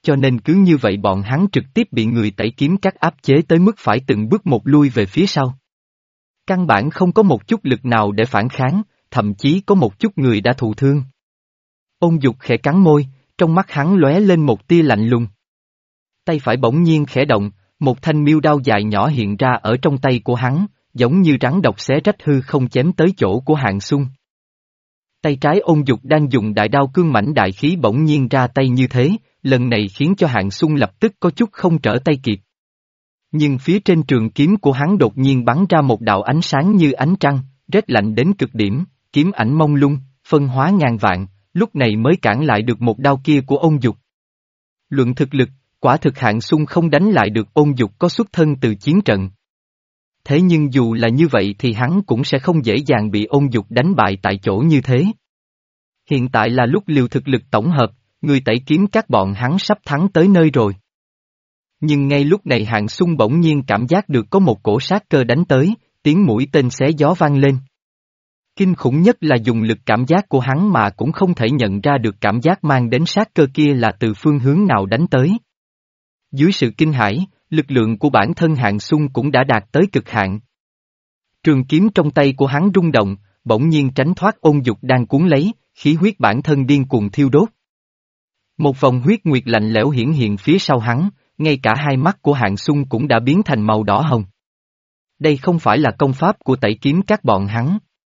cho nên cứ như vậy bọn hắn trực tiếp bị người tẩy kiếm các áp chế tới mức phải từng bước một lui về phía sau. Căn bản không có một chút lực nào để phản kháng, thậm chí có một chút người đã thụ thương. Ôn Dục khẽ cắn môi, trong mắt hắn lóe lên một tia lạnh lùng. Tay phải bỗng nhiên khẽ động, một thanh miêu đao dài nhỏ hiện ra ở trong tay của hắn, giống như rắn độc xé rách hư không chém tới chỗ của Hạng Xung. Tay trái Ôn Dục đang dùng đại đao cương mãnh đại khí bỗng nhiên ra tay như thế, lần này khiến cho Hạng Xung lập tức có chút không trở tay kịp. Nhưng phía trên trường kiếm của hắn đột nhiên bắn ra một đạo ánh sáng như ánh trăng, rét lạnh đến cực điểm, kiếm ảnh mông lung, phân hóa ngàn vạn, lúc này mới cản lại được một đao kia của Ôn Dục. Luận thực lực, quả thực Hạng Xung không đánh lại được Ôn Dục có xuất thân từ chiến trận. Thế nhưng dù là như vậy thì hắn cũng sẽ không dễ dàng bị Ôn Dục đánh bại tại chỗ như thế. Hiện tại là lúc liều thực lực tổng hợp, người tẩy kiếm các bọn hắn sắp thắng tới nơi rồi. Nhưng ngay lúc này Hạng Xung bỗng nhiên cảm giác được có một cổ sát cơ đánh tới, tiếng mũi tên xé gió vang lên. Kinh khủng nhất là dùng lực cảm giác của hắn mà cũng không thể nhận ra được cảm giác mang đến sát cơ kia là từ phương hướng nào đánh tới. Dưới sự kinh hãi, lực lượng của bản thân Hạng Xung cũng đã đạt tới cực hạn. Trường kiếm trong tay của hắn rung động, bỗng nhiên tránh thoát Ôn Dục đang cuốn lấy, khí huyết bản thân điên cuồng thiêu đốt. Một vòng huyết nguyệt lạnh lẽo hiển hiện phía sau hắn, ngay cả hai mắt của Hạng Xung cũng đã biến thành màu đỏ hồng. Đây không phải là công pháp của tẩy kiếm các bọn hắn,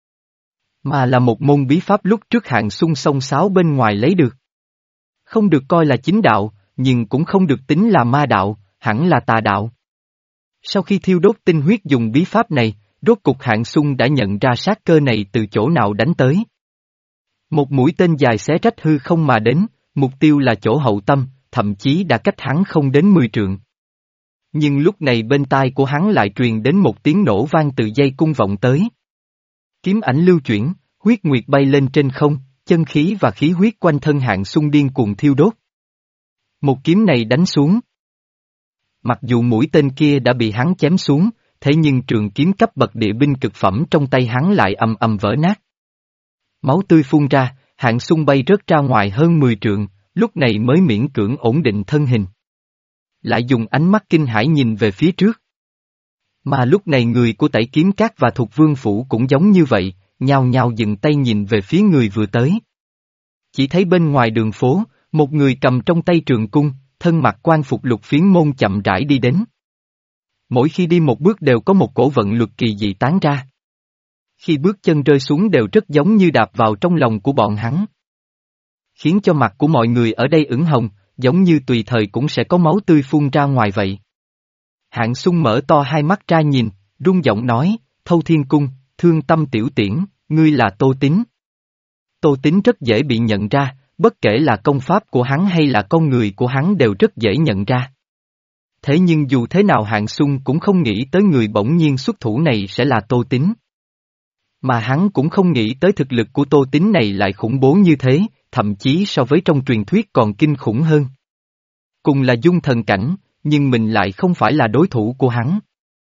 mà là một môn bí pháp lúc trước Hạng Xung xông xáo bên ngoài lấy được. Không được coi là chính đạo, nhưng cũng không được tính là ma đạo, hẳn là tà đạo. Sau khi thiêu đốt tinh huyết dùng bí pháp này, rốt cục Hạng Xung đã nhận ra sát cơ này từ chỗ nào đánh tới. Một mũi tên dài xé rách hư không mà đến, mục tiêu là chỗ hậu tâm, thậm chí đã cách hắn không đến mười trượng. Nhưng lúc này bên tai của hắn lại truyền đến một tiếng nổ vang từ dây cung vọng tới. Kiếm ảnh lưu chuyển, huyết nguyệt bay lên trên không, chân khí và khí huyết quanh thân Hạng Xung điên cuồng thiêu đốt. Một kiếm này đánh xuống. Mặc dù mũi tên kia đã bị hắn chém xuống, thế nhưng trường kiếm cấp bậc địa binh cực phẩm trong tay hắn lại ầm ầm vỡ nát. Máu tươi phun ra, Hạng Xung bay rớt ra ngoài hơn mười trượng, lúc này mới miễn cưỡng ổn định thân hình. Lại dùng ánh mắt kinh hãi nhìn về phía trước. Mà lúc này người của Tẩy Kiếm Các và Thục Vương Phủ cũng giống như vậy, nhao nhao dừng tay nhìn về phía người vừa tới. Chỉ thấy bên ngoài đường phố, một người cầm trong tay trường cung, thân mặc quan phục lục phiến môn chậm rãi đi đến. Mỗi khi đi một bước đều có một cổ vận luật kỳ dị tán ra. Khi bước chân rơi xuống đều rất giống như đạp vào trong lòng của bọn hắn. Khiến cho mặt của mọi người ở đây ửng hồng, giống như tùy thời cũng sẽ có máu tươi phun ra ngoài vậy. Hạng Xung mở to hai mắt ra nhìn, rung giọng nói, Thâu Thiên Cung, Thương Tâm Tiểu Tiễn, ngươi là Tô Tín. Tô Tín rất dễ bị nhận ra, bất kể là công pháp của hắn hay là con người của hắn đều rất dễ nhận ra. Thế nhưng dù thế nào Hạng Xung cũng không nghĩ tới người bỗng nhiên xuất thủ này sẽ là Tô Tín. Mà hắn cũng không nghĩ tới thực lực của Tô Tín này lại khủng bố như thế, thậm chí so với trong truyền thuyết còn kinh khủng hơn. Cùng là dung thần cảnh, nhưng mình lại không phải là đối thủ của hắn.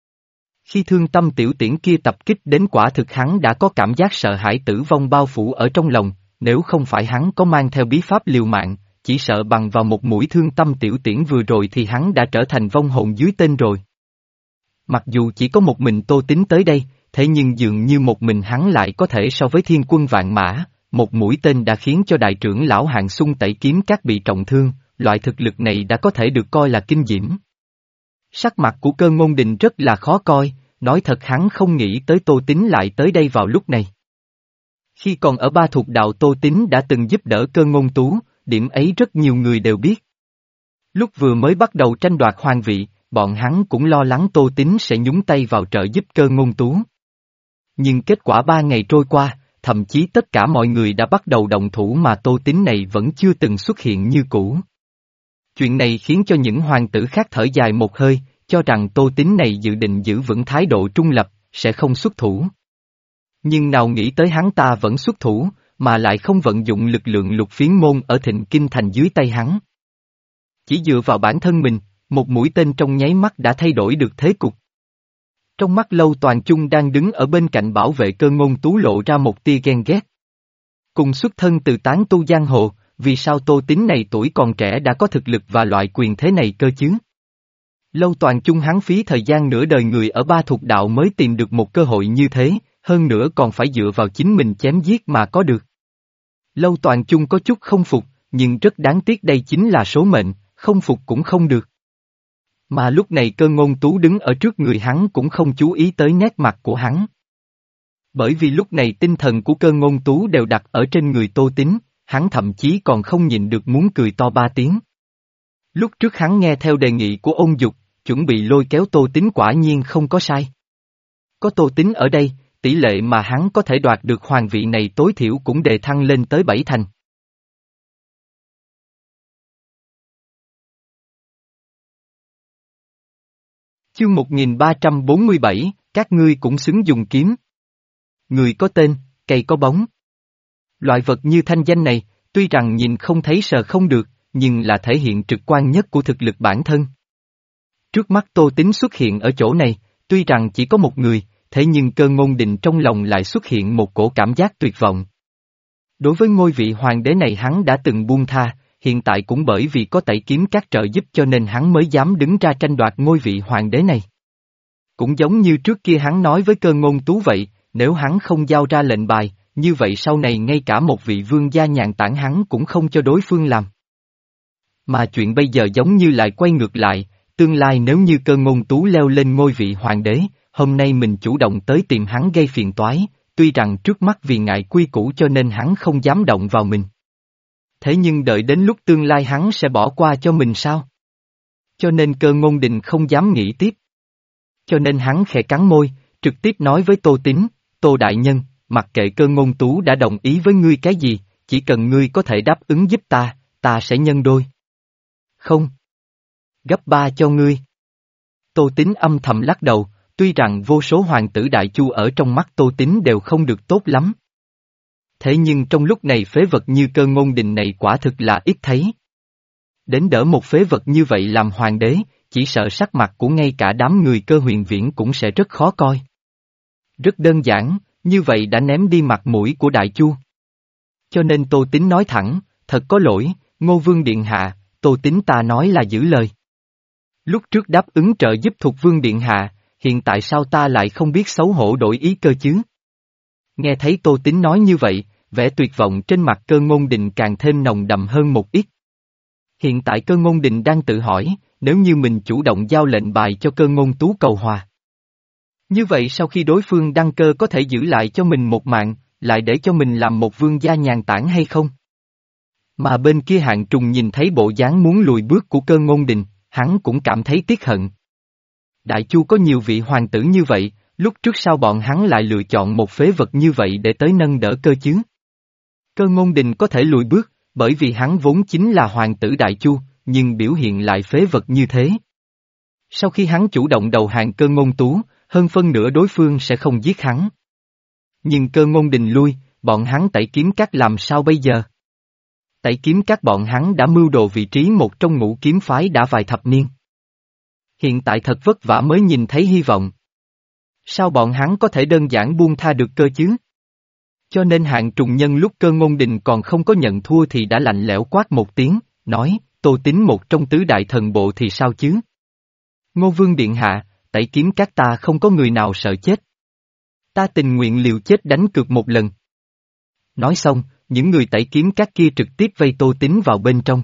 Khi Thương Tâm Tiểu Tiễn kia tập kích đến quả thực hắn đã có cảm giác sợ hãi tử vong bao phủ ở trong lòng, nếu không phải hắn có mang theo bí pháp liều mạng, chỉ sợ bằng vào một mũi Thương Tâm Tiểu Tiễn vừa rồi thì hắn đã trở thành vong hồn dưới tên rồi. Mặc dù chỉ có một mình Tô Tín tới đây, thế nhưng dường như một mình hắn lại có thể so với thiên quân vạn mã, một mũi tên đã khiến cho đại trưởng lão Hạng Xung Tẩy Kiếm Các bị trọng thương, loại thực lực này đã có thể được coi là kinh diễm. Sắc mặt của Cơ Ngôn Đình rất là khó coi, nói thật hắn không nghĩ tới Tô Tín lại tới đây vào lúc này. Khi còn ở Ba Thục Đạo Tô Tín đã từng giúp đỡ Cơ Ngôn Tú, điểm ấy rất nhiều người đều biết. Lúc vừa mới bắt đầu tranh đoạt hoàng vị, bọn hắn cũng lo lắng Tô Tín sẽ nhúng tay vào trợ giúp Cơ Ngôn Tú. Nhưng kết quả ba ngày trôi qua, thậm chí tất cả mọi người đã bắt đầu động thủ mà Tô Tín này vẫn chưa từng xuất hiện như cũ. Chuyện này khiến cho những hoàng tử khác thở dài một hơi, cho rằng Tô Tín này dự định giữ vững thái độ trung lập, sẽ không xuất thủ. Nhưng nào nghĩ tới hắn ta vẫn xuất thủ, mà lại không vận dụng lực lượng lục phiến môn ở Thịnh Kinh Thành dưới tay hắn. Chỉ dựa vào bản thân mình, một mũi tên trong nháy mắt đã thay đổi được thế cục. Trong mắt Lâu Toàn Chung đang đứng ở bên cạnh bảo vệ Cơ Ngôn Tú lộ ra một tia ghen ghét. Cùng xuất thân từ tán tu giang hồ, vì sao Tô Tín này tuổi còn trẻ đã có thực lực và loại quyền thế này cơ chứ? Lâu Toàn Chung hắn phí thời gian nửa đời người ở ba thuộc đạo mới tìm được một cơ hội như thế, hơn nữa còn phải dựa vào chính mình chém giết mà có được. Lâu Toàn Chung có chút không phục, nhưng rất đáng tiếc đây chính là số mệnh, không phục cũng không được. Mà lúc này Cơ Ngôn Tú đứng ở trước người hắn cũng không chú ý tới nét mặt của hắn. Bởi vì lúc này tinh thần của Cơ Ngôn Tú đều đặt ở trên người Tô Tín, hắn thậm chí còn không nhịn được muốn cười to ba tiếng. Lúc trước hắn nghe theo đề nghị của Ôn Dục, chuẩn bị lôi kéo Tô Tín quả nhiên không có sai. Có Tô Tín ở đây, tỷ lệ mà hắn có thể đoạt được hoàng vị này tối thiểu cũng đề thăng lên tới bảy thành. Chương một nghìn ba trăm bốn mươi bảy, các ngươi cũng xứng dùng kiếm. Người có tên, cây có bóng. Loại vật như thanh danh này, tuy rằng nhìn không thấy sờ không được, nhưng là thể hiện trực quan nhất của thực lực bản thân. Trước mắt Tô Tín xuất hiện ở chỗ này, tuy rằng chỉ có một người, thế nhưng Cơ Ngôn Định trong lòng lại xuất hiện một cổ cảm giác tuyệt vọng. Đối với ngôi vị hoàng đế này hắn đã từng buông tha, hiện tại cũng bởi vì có Tẩy Kiếm Các trợ giúp cho nên hắn mới dám đứng ra tranh đoạt ngôi vị hoàng đế này. Cũng giống như trước kia hắn nói với Cơ Ngôn Tú vậy, nếu hắn không giao ra lệnh bài, như vậy sau này ngay cả một vị vương gia nhàn tản hắn cũng không cho đối phương làm. Mà chuyện bây giờ giống như lại quay ngược lại, tương lai nếu như Cơ Ngôn Tú leo lên ngôi vị hoàng đế, hôm nay mình chủ động tới tìm hắn gây phiền toái, tuy rằng trước mắt vì ngại quy củ cho nên hắn không dám động vào mình. Thế nhưng đợi đến lúc tương lai hắn sẽ bỏ qua cho mình sao? Cho nên Cơ Ngôn Định không dám nghĩ tiếp. Cho nên hắn khẽ cắn môi, trực tiếp nói với Tô Tín, Tô Đại Nhân, mặc kệ Cơ Ngôn Tú đã đồng ý với ngươi cái gì, chỉ cần ngươi có thể đáp ứng giúp ta, ta sẽ nhân đôi. Không. Gấp ba cho ngươi. Tô Tín âm thầm lắc đầu, tuy rằng vô số hoàng tử Đại Chu ở trong mắt Tô Tín đều không được tốt lắm. Thế nhưng trong lúc này phế vật như Cơ Ngôn Định này quả thực là ít thấy. Đến đỡ một phế vật như vậy làm hoàng đế, chỉ sợ sắc mặt của ngay cả đám người Cơ Huyền Viễn cũng sẽ rất khó coi. Rất đơn giản, như vậy đã ném đi mặt mũi của Đại Chu. Cho nên Tô Tín nói thẳng, thật có lỗi, Ngô Vương Điện Hạ, Tô Tín ta nói là giữ lời. Lúc trước đáp ứng trợ giúp Thục Vương Điện Hạ, hiện tại sao ta lại không biết xấu hổ đổi ý cơ chứ? Nghe thấy Tô Tín nói như vậy, vẻ tuyệt vọng trên mặt Cơ Ngôn Định càng thêm nồng đậm hơn một ít. Hiện tại Cơ Ngôn Định đang tự hỏi, nếu như mình chủ động giao lệnh bài cho Cơ Ngôn Tú cầu hòa. Như vậy sau khi đối phương đăng cơ có thể giữ lại cho mình một mạng, lại để cho mình làm một vương gia nhàn tản hay không? Mà bên kia Hạng Trùng nhìn thấy bộ dáng muốn lùi bước của Cơ Ngôn Định, hắn cũng cảm thấy tiếc hận. Đại Chu có nhiều vị hoàng tử như vậy, lúc trước sao bọn hắn lại lựa chọn một phế vật như vậy để tới nâng đỡ cơ chứ? Cơ Ngôn Định có thể lùi bước, bởi vì hắn vốn chính là hoàng tử Đại Chu, nhưng biểu hiện lại phế vật như thế. Sau khi hắn chủ động đầu hàng Cơ Ngôn Tú, hơn phân nửa đối phương sẽ không giết hắn. Nhưng Cơ Ngôn Định lui, bọn hắn Tẩy Kiếm Các làm sao bây giờ? Tẩy Kiếm Các bọn hắn đã mưu đồ vị trí một trong ngũ kiếm phái đã vài thập niên. Hiện tại thật vất vả mới nhìn thấy hy vọng. Sao bọn hắn có thể đơn giản buông tha được cơ chứ? Cho nên Hạng Trùng nhân lúc Cơ Ngôn Định còn không có nhận thua thì đã lạnh lẽo quát một tiếng, nói, Tô Tín một trong tứ đại thần bộ thì sao chứ? Ngô Vương Điện Hạ, Tẩy Kiếm Các ta không có người nào sợ chết. Ta tình nguyện liều chết đánh cược một lần. Nói xong, những người Tẩy Kiếm Các kia trực tiếp vây Tô Tín vào bên trong.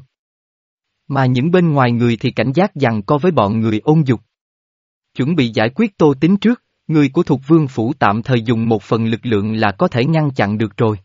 Mà những bên ngoài người thì cảnh giác giằng co với bọn người Ôn Dục. Chuẩn bị giải quyết Tô Tín trước, người của Thục Vương Phủ tạm thời dùng một phần lực lượng là có thể ngăn chặn được rồi.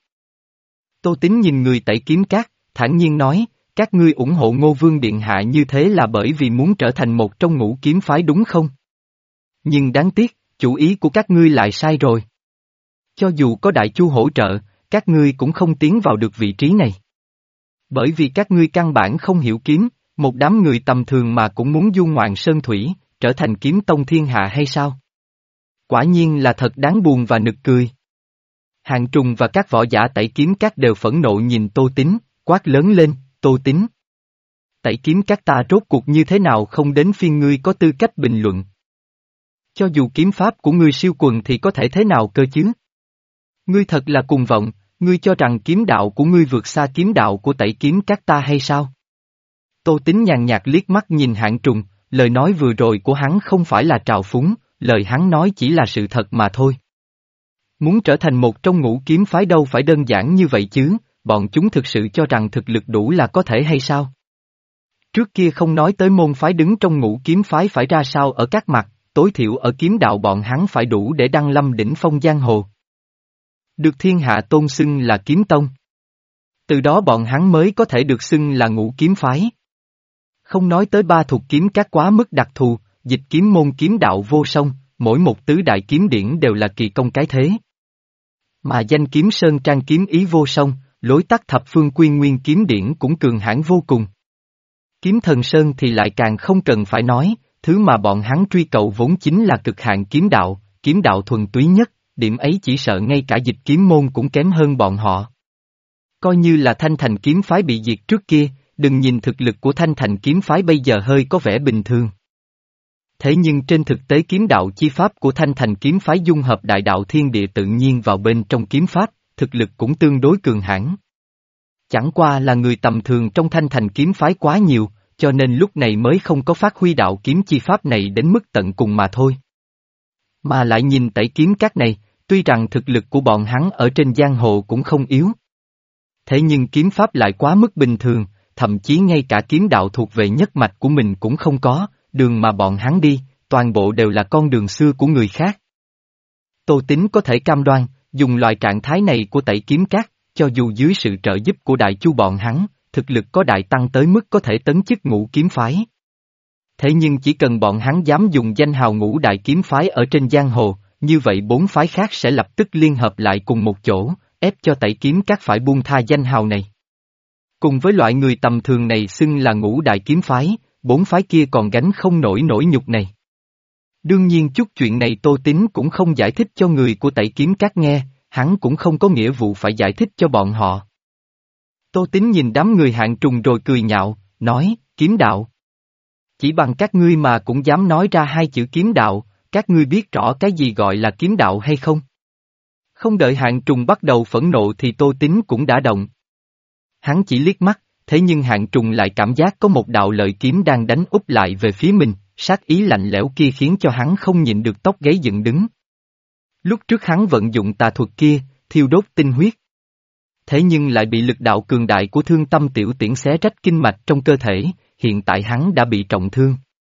Tô Tín nhìn người Tẩy Kiếm Các, thản nhiên nói, các ngươi ủng hộ Ngô Vương Điện Hạ như thế là bởi vì muốn trở thành một trong ngũ kiếm phái đúng không? Nhưng đáng tiếc, chủ ý của các ngươi lại sai rồi. Cho dù có Đại Chu hỗ trợ, các ngươi cũng không tiến vào được vị trí này. Bởi vì các ngươi căn bản không hiểu kiếm, một đám người tầm thường mà cũng muốn du ngoạn sơn thủy, trở thành kiếm tông thiên hạ hay sao? Quả nhiên là thật đáng buồn và nực cười. Hạng Trùng và các võ giả Tẩy Kiếm Các đều phẫn nộ nhìn Tô Tín, quát lớn lên, Tô Tín. Tẩy Kiếm Các ta rốt cuộc như thế nào không đến phiên ngươi có tư cách bình luận. Cho dù kiếm pháp của ngươi siêu quần thì có thể thế nào cơ chứ? Ngươi thật là cuồng vọng, Ngươi cho rằng kiếm đạo của ngươi vượt xa kiếm đạo của Tẩy Kiếm Các ta hay sao? Tô Tín nhàn nhạt liếc mắt nhìn Hạng Trùng, lời nói vừa rồi của hắn không phải là trào phúng, lời hắn nói chỉ là sự thật mà thôi. Muốn trở thành một trong ngũ kiếm phái đâu phải đơn giản như vậy chứ, bọn chúng thực sự cho rằng thực lực đủ là có thể hay sao? Trước kia không nói tới môn phái đứng trong ngũ kiếm phái phải ra sao ở các mặt, tối thiểu ở kiếm đạo bọn hắn phải đủ để đăng lâm đỉnh phong giang hồ. Được thiên hạ tôn xưng là kiếm tông. Từ đó bọn hắn mới có thể được xưng là ngũ kiếm phái. Không nói tới ba thuộc kiếm các quá mức đặc thù, dịch kiếm môn kiếm đạo vô song, mỗi một tứ đại kiếm điển đều là kỳ công cái thế. Mà danh kiếm sơn trang kiếm ý vô song, lối tắt thập phương quyên nguyên kiếm điển cũng cường hãn vô cùng. Kiếm thần sơn thì lại càng không cần phải nói, thứ mà bọn hắn truy cầu vốn chính là cực hạn kiếm đạo, kiếm đạo thuần túy nhất, điểm ấy chỉ sợ ngay cả dịch kiếm môn cũng kém hơn bọn họ. Coi như là Thanh Thành kiếm phái bị diệt trước kia, đừng nhìn thực lực của Thanh Thành kiếm phái bây giờ hơi có vẻ bình thường. Thế nhưng trên thực tế kiếm đạo chi pháp của Thanh Thành kiếm phái dung hợp đại đạo thiên địa tự nhiên vào bên trong kiếm pháp, thực lực cũng tương đối cường hãn. Chẳng qua là người tầm thường trong Thanh Thành kiếm phái quá nhiều, cho nên lúc này mới không có phát huy đạo kiếm chi pháp này đến mức tận cùng mà thôi. Mà lại nhìn Tẩy Kiếm Các này, tuy rằng thực lực của bọn hắn ở trên giang hồ cũng không yếu. Thế nhưng kiếm pháp lại quá mức bình thường, thậm chí ngay cả kiếm đạo thuộc về nhất mạch của mình cũng không có, đường mà bọn hắn đi, toàn bộ đều là con đường xưa của người khác. Tô Tín có thể cam đoan, dùng loại trạng thái này của Tẩy Kiếm Các, cho dù dưới sự trợ giúp của Đại Chu bọn hắn, thực lực có đại tăng tới mức có thể tấn chức ngũ kiếm phái. Thế nhưng chỉ cần bọn hắn dám dùng danh hào ngũ đại kiếm phái ở trên giang hồ, như vậy bốn phái khác sẽ lập tức liên hợp lại cùng một chỗ, ép cho Tẩy Kiếm Các phải buông tha danh hào này. Cùng với loại người tầm thường này xưng là ngũ đại kiếm phái, bốn phái kia còn gánh không nổi nỗi nhục này. Đương nhiên chút chuyện này Tô Tín cũng không giải thích cho người của Tẩy Kiếm Các nghe, hắn cũng không có nghĩa vụ phải giải thích cho bọn họ. Tô Tín nhìn đám người Hạng Trùng rồi cười nhạo, nói, kiếm đạo. Chỉ bằng các ngươi mà cũng dám nói ra hai chữ kiếm đạo, các ngươi biết rõ cái gì gọi là kiếm đạo hay không? Không đợi Hạng Trùng bắt đầu phẫn nộ thì Tô Tín cũng đã động. Hắn chỉ liếc mắt, thế nhưng Hạng Trùng lại cảm giác có một đạo lợi kiếm đang đánh úp lại về phía mình, sát ý lạnh lẽo kia khiến cho hắn không nhịn được tóc gáy dựng đứng. Lúc trước hắn vận dụng tà thuật kia, thiêu đốt tinh huyết. Thế nhưng lại bị lực đạo cường đại của Thương Tâm Tiểu Tiễn xé rách kinh mạch trong cơ thể, hiện tại hắn đã bị trọng thương.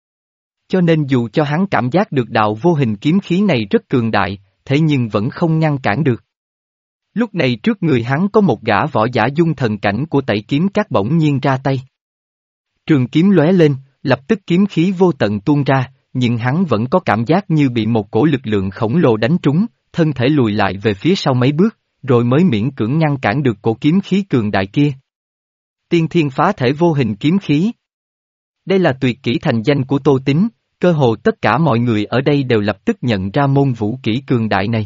Cho nên dù cho hắn cảm giác được đạo vô hình kiếm khí này rất cường đại, thế nhưng vẫn không ngăn cản được. Lúc này trước người hắn có một gã võ giả dung thần cảnh của Tẩy Kiếm Các bỗng nhiên ra tay. Trường kiếm lóe lên, lập tức kiếm khí vô tận tuôn ra, nhưng hắn vẫn có cảm giác như bị một cổ lực lượng khổng lồ đánh trúng, thân thể lùi lại về phía sau mấy bước, rồi mới miễn cưỡng ngăn cản được cổ kiếm khí cường đại kia. Tiên thiên phá thể vô hình kiếm khí. Đây là tuyệt kỹ thành danh của Tô Tín, cơ hồ tất cả mọi người ở đây đều lập tức nhận ra môn vũ kỹ cường đại này.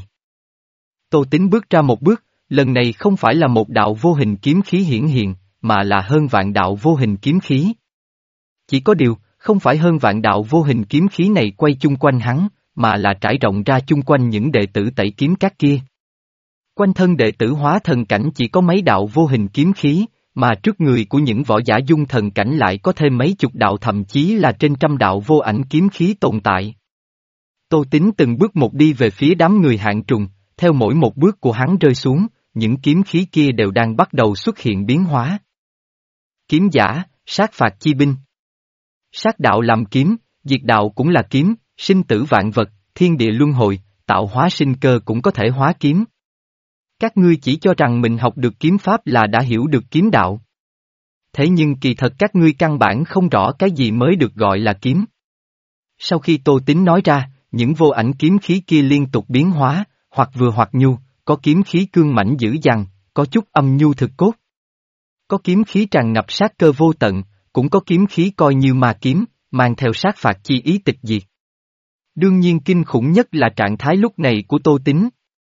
Tô Tín bước ra một bước, lần này không phải là một đạo vô hình kiếm khí hiển hiện, mà là hơn vạn đạo vô hình kiếm khí. Chỉ có điều, không phải hơn vạn đạo vô hình kiếm khí này quay chung quanh hắn, mà là trải rộng ra chung quanh những đệ tử Tẩy Kiếm Các kia. Quanh thân đệ tử hóa thần cảnh chỉ có mấy đạo vô hình kiếm khí, mà trước người của những võ giả dung thần cảnh lại có thêm mấy chục đạo thậm chí là trên trăm đạo vô ảnh kiếm khí tồn tại. Tô Tín từng bước một đi về phía đám người Hạng Trùng, theo mỗi một bước của hắn rơi xuống, những kiếm khí kia đều đang bắt đầu xuất hiện biến hóa. Kiếm giả, sát phạt chi binh. Sát đạo làm kiếm, diệt đạo cũng là kiếm, sinh tử vạn vật, thiên địa luân hồi, tạo hóa sinh cơ cũng có thể hóa kiếm. Các ngươi chỉ cho rằng mình học được kiếm pháp là đã hiểu được kiếm đạo. Thế nhưng kỳ thật các ngươi căn bản không rõ cái gì mới được gọi là kiếm. Sau khi Tô Tín nói ra, những vô ảnh kiếm khí kia liên tục biến hóa, hoặc vừa hoặc nhu, có kiếm khí cương mãnh dữ dằn, có chút âm nhu thực cốt. Có kiếm khí tràn ngập sát cơ vô tận, cũng có kiếm khí coi như ma kiếm, mang theo sát phạt chi ý tịch diệt. Đương nhiên kinh khủng nhất là trạng thái lúc này của Tô Tín.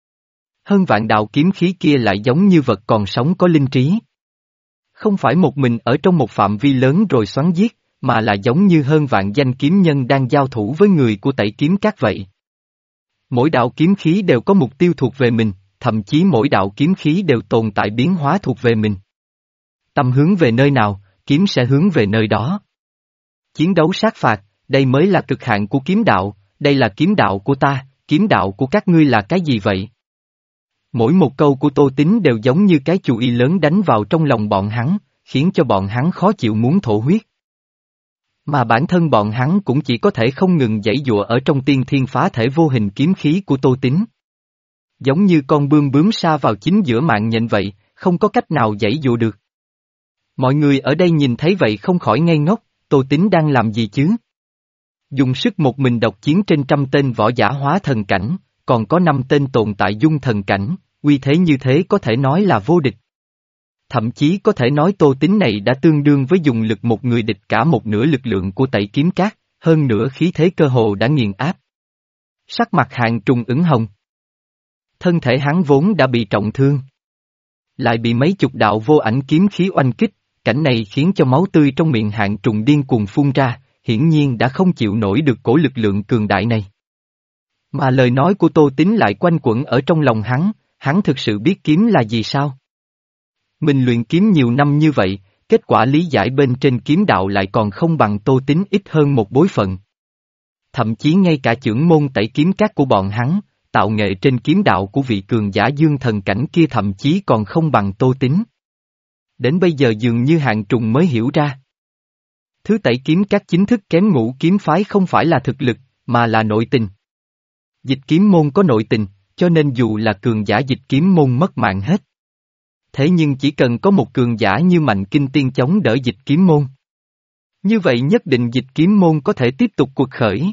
Hơn vạn đạo kiếm khí kia lại giống như vật còn sống có linh trí. Không phải một mình ở trong một phạm vi lớn rồi xoắn giết, mà là giống như hơn vạn danh kiếm nhân đang giao thủ với người của Tẩy Kiếm Các vậy. Mỗi đạo kiếm khí đều có mục tiêu thuộc về mình, thậm chí mỗi đạo kiếm khí đều tồn tại biến hóa thuộc về mình. Tâm hướng về nơi nào, kiếm sẽ hướng về nơi đó. Chiến đấu sát phạt, đây mới là cực hạn của kiếm đạo, đây là kiếm đạo của ta, kiếm đạo của các ngươi là cái gì vậy? Mỗi một câu của Tô Tín đều giống như cái chùy y lớn đánh vào trong lòng bọn hắn, khiến cho bọn hắn khó chịu muốn thổ huyết. Mà bản thân bọn hắn cũng chỉ có thể không ngừng giãy giụa ở trong tiên thiên phá thể vô hình kiếm khí của Tô Tín. Giống như con bươm bướm sa vào chính giữa mạng nhện vậy, không có cách nào giãy giụa được. Mọi người ở đây nhìn thấy vậy không khỏi ngây ngốc, Tô Tín đang làm gì chứ? Dùng sức một mình độc chiến trên trăm tên võ giả hóa thần cảnh, còn có năm tên tồn tại dung thần cảnh, uy thế như thế có thể nói là vô địch. Thậm chí có thể nói Tô Tín này đã tương đương với dùng lực một người địch cả một nửa lực lượng của Tẩy Kiếm Các, hơn nữa khí thế cơ hồ đã nghiền áp. Sắc mặt Hạng Trùng ửng hồng. Thân thể hắn vốn đã bị trọng thương. Lại bị mấy chục đạo vô ảnh kiếm khí oanh kích, cảnh này khiến cho máu tươi trong miệng Hạng Trùng điên cuồng phun ra, hiển nhiên đã không chịu nổi được cổ lực lượng cường đại này. Mà lời nói của Tô Tín lại quanh quẩn ở trong lòng hắn, hắn thực sự biết kiếm là gì sao? Mình luyện kiếm nhiều năm như vậy, kết quả lý giải bên trên kiếm đạo lại còn không bằng Tô Tín ít hơn một bối phận. Thậm chí ngay cả chưởng môn Tẩy Kiếm Các của bọn hắn, tạo nghệ trên kiếm đạo của vị cường giả dương thần cảnh kia thậm chí còn không bằng Tô Tín. Đến bây giờ dường như Hạng Trùng mới hiểu ra. Thứ Tẩy Kiếm Các chính thức kém Ngũ Kiếm Phái không phải là thực lực, mà là nội tình. Dịch kiếm môn có nội tình, cho nên dù là cường giả dịch kiếm môn mất mạng hết. Thế nhưng chỉ cần có một cường giả như Mạnh Kinh Tiên chống đỡ dịch kiếm môn. Như vậy nhất định dịch kiếm môn có thể tiếp tục cuộc khởi.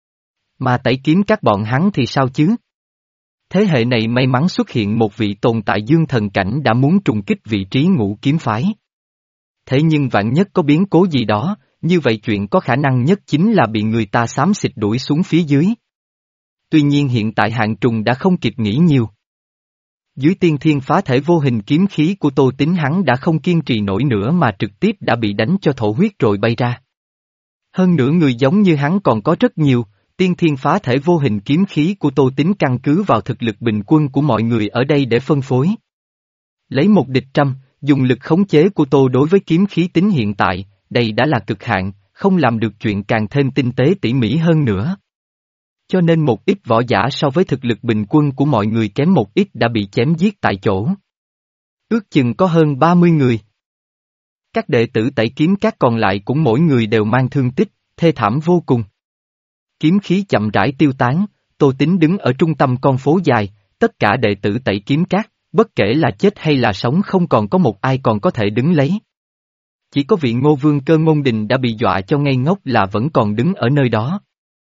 Mà Tẩy Kiếm Các bọn hắn thì sao chứ? Thế hệ này may mắn xuất hiện một vị tồn tại dương thần cảnh đã muốn trùng kích vị trí Ngũ Kiếm Phái. Thế nhưng vạn nhất có biến cố gì đó, như vậy chuyện có khả năng nhất chính là bị người ta xám xịt đuổi xuống phía dưới. Tuy nhiên hiện tại Hạng Trùng đã không kịp nghĩ nhiều. Dưới tiên thiên phá thể vô hình kiếm khí của Tô Tín hắn đã không kiên trì nổi nữa mà trực tiếp đã bị đánh cho thổ huyết rồi bay ra. Hơn nữa người giống như hắn còn có rất nhiều, tiên thiên phá thể vô hình kiếm khí của Tô Tín căn cứ vào thực lực bình quân của mọi người ở đây để phân phối. Lấy một địch trăm, dùng lực khống chế của Tô đối với kiếm khí tính hiện tại, đây đã là cực hạn, không làm được chuyện càng thêm tinh tế tỉ mỉ hơn nữa. Cho nên một ít võ giả so với thực lực bình quân của mọi người kém một ít đã bị chém giết tại chỗ. Ước chừng có hơn ba mươi người. Các đệ tử Tẩy Kiếm Các còn lại cũng mỗi người đều mang thương tích, thê thảm vô cùng. Kiếm khí chậm rãi tiêu tán, Tô Tín đứng ở trung tâm con phố dài, tất cả đệ tử Tẩy Kiếm Các, bất kể là chết hay là sống không còn có một ai còn có thể đứng lấy. Chỉ có vị Ngô Vương Cơ Ngôn Đình đã bị dọa cho ngây ngốc là vẫn còn đứng ở nơi đó.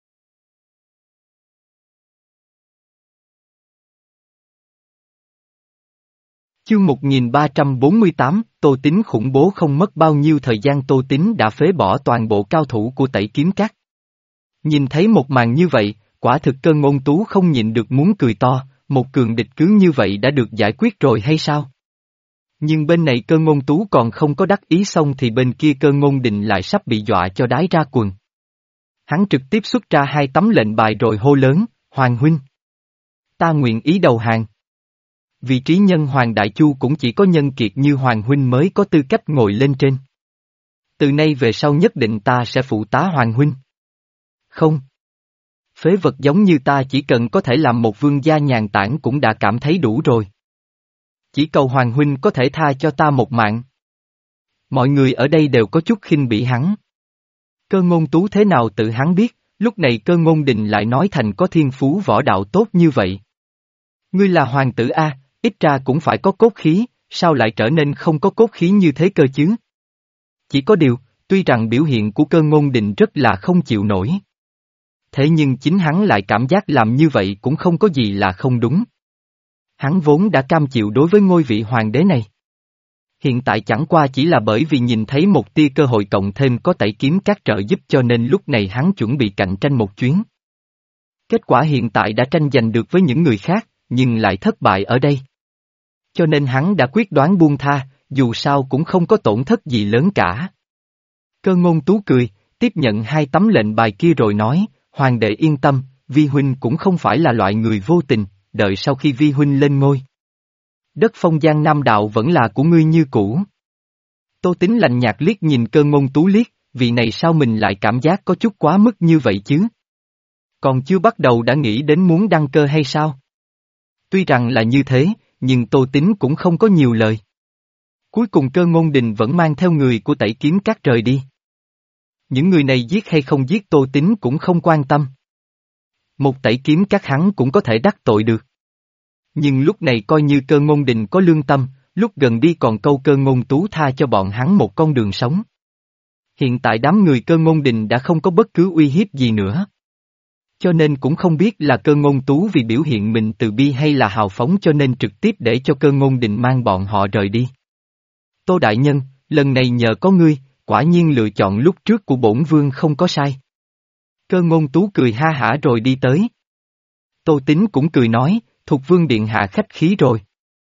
Chương một nghìn ba trăm bốn mươi tám, Tô Tín khủng bố. Không mất bao nhiêu thời gian Tô Tín đã phế bỏ toàn bộ cao thủ của Tẩy Kiếm Các. Nhìn thấy một màn như vậy, quả thực Cơ Ngôn Tú không nhịn được muốn cười to, một cường địch cứ như vậy đã được giải quyết rồi hay sao? Nhưng bên này Cơ Ngôn Tú còn không có đắc ý xong thì bên kia Cơ Ngôn Đình lại sắp bị dọa cho đái ra quần. Hắn trực tiếp xuất ra hai tấm lệnh bài rồi hô lớn, Hoàng huynh. Ta nguyện ý đầu hàng. Vị trí nhân Hoàng Đại Chu cũng chỉ có nhân kiệt như Hoàng huynh mới có tư cách ngồi lên trên. Từ nay về sau nhất định ta sẽ phụ tá Hoàng huynh. Không. Phế vật giống như ta chỉ cần có thể làm một vương gia nhàn tản cũng đã cảm thấy đủ rồi. Chỉ cầu Hoàng huynh có thể tha cho ta một mạng. Mọi người ở đây đều có chút khinh bỉ hắn. Cơ Ngôn Tú thế nào tự hắn biết, lúc này Cơ Ngôn Đình lại nói thành có thiên phú võ đạo tốt như vậy. Ngươi là hoàng tử A, ít ra cũng phải có cốt khí, sao lại trở nên không có cốt khí như thế cơ chứ? Chỉ có điều, tuy rằng biểu hiện của Cơ Ngôn Đình rất là không chịu nổi. Thế nhưng chính hắn lại cảm giác làm như vậy cũng không có gì là không đúng. Hắn vốn đã cam chịu đối với ngôi vị hoàng đế này. Hiện tại chẳng qua chỉ là bởi vì nhìn thấy một tia cơ hội cộng thêm có Tẩy Kiếm Các trợ giúp cho nên lúc này hắn chuẩn bị cạnh tranh một chuyến. Kết quả hiện tại đã tranh giành được với những người khác, nhưng lại thất bại ở đây. Cho nên hắn đã quyết đoán buông tha, dù sao cũng không có tổn thất gì lớn cả. Cơ Ngôn Tú cười, tiếp nhận hai tấm lệnh bài kia rồi nói, Hoàng đệ yên tâm, vi huynh cũng không phải là loại người vô tình, đợi sau khi vi huynh lên ngôi. Đất Phong Giang Nam đạo vẫn là của ngươi như cũ. Tô Tín lạnh nhạt liếc nhìn Cơ Ngôn Tú liếc, vị này sao mình lại cảm giác có chút quá mức như vậy chứ? Còn chưa bắt đầu đã nghĩ đến muốn đăng cơ hay sao? Tuy rằng là như thế, nhưng Tô Tín cũng không có nhiều lời. Cuối cùng Cơ Ngôn Đình vẫn mang theo người của Tẩy Kiếm Các rời đi. Những người này giết hay không giết Tô Tín cũng không quan tâm. Một Tẩy Kiếm Các hắn cũng có thể đắc tội được. Nhưng lúc này coi như Cơ Ngôn Đình có lương tâm, lúc gần đi còn câu Cơ Ngôn Tú tha cho bọn hắn một con đường sống. Hiện tại đám người Cơ Ngôn Đình đã không có bất cứ uy hiếp gì nữa. Cho nên cũng không biết là Cơ Ngôn Tú vì biểu hiện mình từ bi hay là hào phóng cho nên trực tiếp để cho Cơ Ngôn Đình mang bọn họ rời đi. Tô Đại Nhân, lần này nhờ có ngươi, quả nhiên lựa chọn lúc trước của bổn vương không có sai. Cơ Ngôn Tú cười ha hả rồi đi tới. Tô Tín cũng cười nói, Thục Vương Điện hạ khách khí rồi.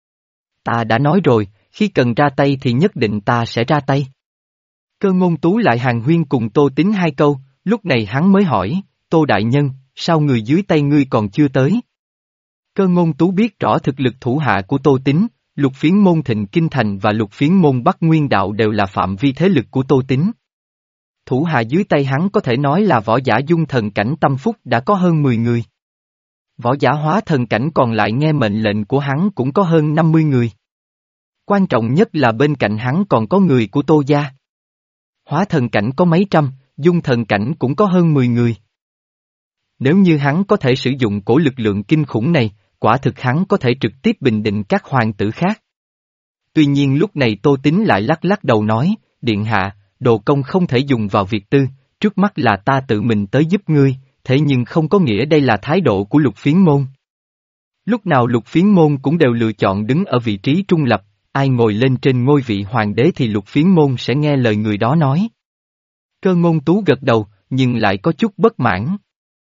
Ta đã nói rồi, khi cần ra tay thì nhất định ta sẽ ra tay. Cơ Ngôn Tú lại hàn huyên cùng Tô Tín hai câu, lúc này hắn mới hỏi, Tô Đại Nhân, sao người dưới tay ngươi còn chưa tới? Cơ Ngôn Tú biết rõ thực lực thủ hạ của Tô Tín, Lục Phiến môn Thịnh Kinh Thành và Lục Phiến môn Bắc Nguyên Đạo đều là phạm vi thế lực của Tô Tín. Thủ hạ dưới tay hắn có thể nói là võ giả dung thần cảnh tâm phúc đã có hơn mười người. Võ giả hóa thần cảnh còn lại nghe mệnh lệnh của hắn cũng có hơn năm mươi người. Quan trọng nhất là bên cạnh hắn còn có người của Tô gia. Hóa thần cảnh có mấy trăm, dung thần cảnh cũng có hơn mười người. Nếu như hắn có thể sử dụng cổ lực lượng kinh khủng này, quả thực hắn có thể trực tiếp bình định các hoàng tử khác. Tuy nhiên lúc này Tô Tín lại lắc lắc đầu nói, Điện hạ, đồ công không thể dùng vào việc tư, trước mắt là ta tự mình tới giúp ngươi, thế nhưng không có nghĩa đây là thái độ của Lục Phiến môn. Lúc nào Lục Phiến môn cũng đều lựa chọn đứng ở vị trí trung lập, ai ngồi lên trên ngôi vị hoàng đế thì Lục Phiến môn sẽ nghe lời người đó nói. Cơ Ngôn Tú gật đầu, nhưng lại có chút bất mãn.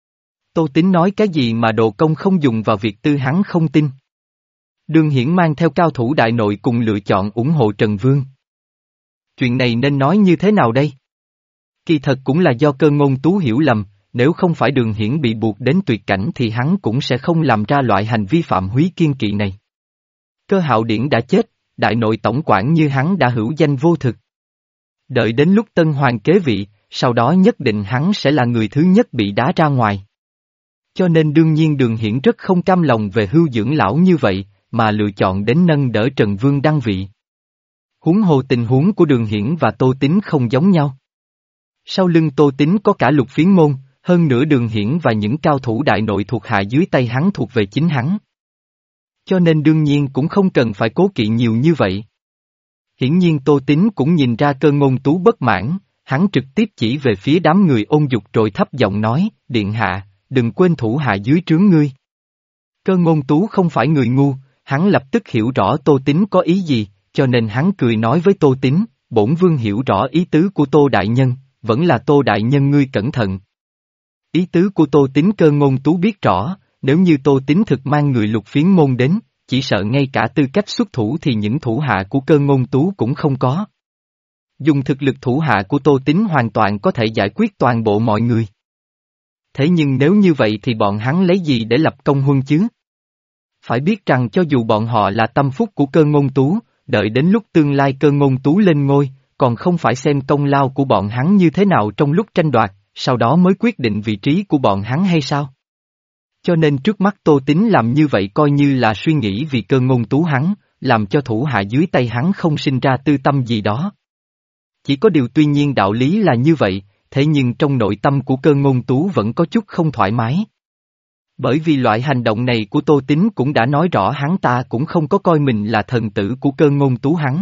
Tô Tín nói cái gì mà đồ công không dùng vào việc tư hắn không tin. Đường Hiển mang theo cao thủ đại nội cùng lựa chọn ủng hộ Trần Vương. Chuyện này nên nói như thế nào đây? Kỳ thật cũng là do Cơ Ngôn Tú hiểu lầm, nếu không phải Đường Hiển bị buộc đến tuyệt cảnh thì hắn cũng sẽ không làm ra loại hành vi phạm húy kiên kỵ này. Cơ Hạo Điển đã chết, đại nội tổng quản như hắn đã hữu danh vô thực. Đợi đến lúc Tân Hoàng kế vị, sau đó nhất định hắn sẽ là người thứ nhất bị đá ra ngoài. Cho nên đương nhiên Đường Hiển rất không cam lòng về hưu dưỡng lão như vậy, mà lựa chọn đến nâng đỡ Trần Vương đăng vị. Huống hồ tình huống của Đường Hiển và Tô Tín không giống nhau. Sau lưng Tô Tín có cả Lục Phiến môn, hơn nữa Đường Hiển và những cao thủ đại nội thuộc hạ dưới tay hắn thuộc về chính hắn. Cho nên đương nhiên cũng không cần phải cố kỵ nhiều như vậy. Hiển nhiên Tô Tín cũng nhìn ra Cơ Ngôn Tú bất mãn, hắn trực tiếp chỉ về phía đám người ôn dục rồi thấp giọng nói, Điện hạ, đừng quên thủ hạ dưới trướng ngươi. Cơ Ngôn Tú không phải người ngu, hắn lập tức hiểu rõ Tô Tín có ý gì, cho nên hắn cười nói với Tô Tín, bổn vương hiểu rõ ý tứ của Tô Đại Nhân, vẫn là Tô Đại Nhân ngươi cẩn thận. Ý tứ của Tô Tín Cơ Ngôn Tú biết rõ, nếu như Tô Tín thực mang người Lục Phiến môn đến, chỉ sợ ngay cả tư cách xuất thủ thì những thủ hạ của Cơ Ngôn Tú cũng không có. Dùng thực lực thủ hạ của Tô Tín hoàn toàn có thể giải quyết toàn bộ mọi người. Thế nhưng nếu như vậy thì bọn hắn lấy gì để lập công huân chứ? Phải biết rằng cho dù bọn họ là tâm phúc của Cơ Ngôn Tú, đợi đến lúc tương lai Cơ Ngôn Tú lên ngôi, còn không phải xem công lao của bọn hắn như thế nào trong lúc tranh đoạt, sau đó mới quyết định vị trí của bọn hắn hay sao? Cho nên trước mắt Tô Tín làm như vậy coi như là suy nghĩ vì Cơ Ngôn Tú hắn, làm cho thủ hạ dưới tay hắn không sinh ra tư tâm gì đó. Chỉ có điều tuy nhiên đạo lý là như vậy, thế nhưng trong nội tâm của Cơ Ngôn Tú vẫn có chút không thoải mái. Bởi vì loại hành động này của Tô Tín cũng đã nói rõ hắn ta cũng không có coi mình là thần tử của Cơ Ngôn Tú hắn.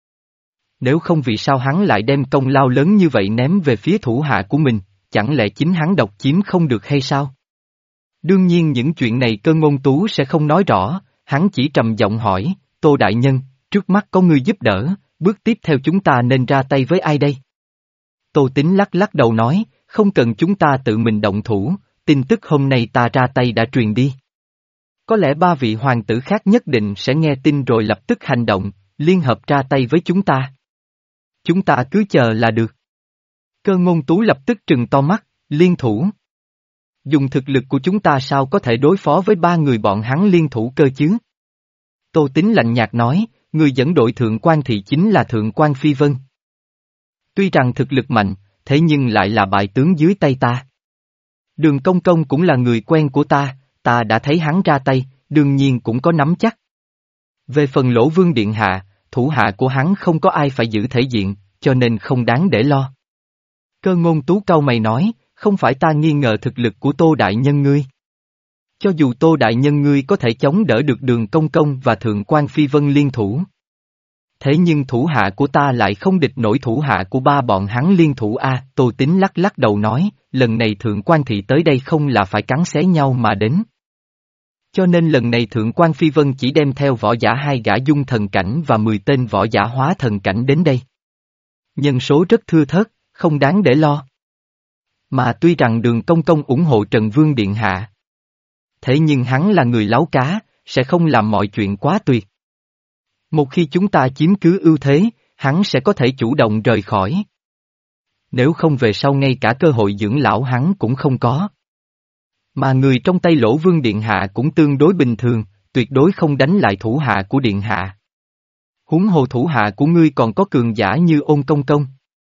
Nếu không vì sao hắn lại đem công lao lớn như vậy ném về phía thủ hạ của mình, chẳng lẽ chính hắn độc chiếm không được hay sao? Đương nhiên những chuyện này Cơ Ngôn Tú sẽ không nói rõ, hắn chỉ trầm giọng hỏi, Tô Đại Nhân, trước mắt có người giúp đỡ, bước tiếp theo chúng ta nên ra tay với ai đây? Tô Tín lắc lắc đầu nói, không cần chúng ta tự mình động thủ, tin tức hôm nay ta ra tay đã truyền đi. Có lẽ ba vị hoàng tử khác nhất định sẽ nghe tin rồi lập tức hành động, liên hợp ra tay với chúng ta. Chúng ta cứ chờ là được. Cơ Ngôn Tú lập tức trừng to mắt, liên thủ. Dùng thực lực của chúng ta sao có thể đối phó với ba người bọn hắn liên thủ cơ chứ? Tô Tính lạnh nhạt nói, người dẫn đội Thượng Quan Thị chính là Thượng Quan Phi Vân. Tuy rằng thực lực mạnh, thế nhưng lại là bại tướng dưới tay ta. Đường Công Công cũng là người quen của ta, ta đã thấy hắn ra tay, đương nhiên cũng có nắm chắc. Về phần Lỗ Vương Điện Hạ, thủ hạ của hắn không có ai phải giữ thể diện, cho nên không đáng để lo. Cơ Ngôn Tú cau mày nói, không phải ta nghi ngờ thực lực của Tô Đại Nhân ngươi. Cho dù Tô Đại Nhân ngươi có thể chống đỡ được Đường Công Công và Thượng Quan Phi Vân liên thủ. Thế nhưng thủ hạ của ta lại không địch nổi thủ hạ của ba bọn hắn liên thủ a. Tô Tính lắc lắc đầu nói, lần này Thượng Quan Thị tới đây không là phải cắn xé nhau mà đến. Cho nên lần này Thượng Quan Phi Vân chỉ đem theo võ giả hai gã dung thần cảnh và mười tên võ giả hóa thần cảnh đến đây. Nhân số rất thưa thớt, không đáng để lo. Mà tuy rằng Đường Công Công ủng hộ Trần Vương Điện Hạ. Thế nhưng hắn là người láo cá, sẽ không làm mọi chuyện quá tuyệt. Một khi chúng ta chiếm cứ ưu thế, hắn sẽ có thể chủ động rời khỏi. Nếu không về sau ngay cả cơ hội dưỡng lão hắn cũng không có. Mà người trong tay Lỗ Vương Điện Hạ cũng tương đối bình thường, tuyệt đối không đánh lại thủ hạ của Điện Hạ. Huống hồ thủ hạ của ngươi còn có cường giả như Ôn Công Công.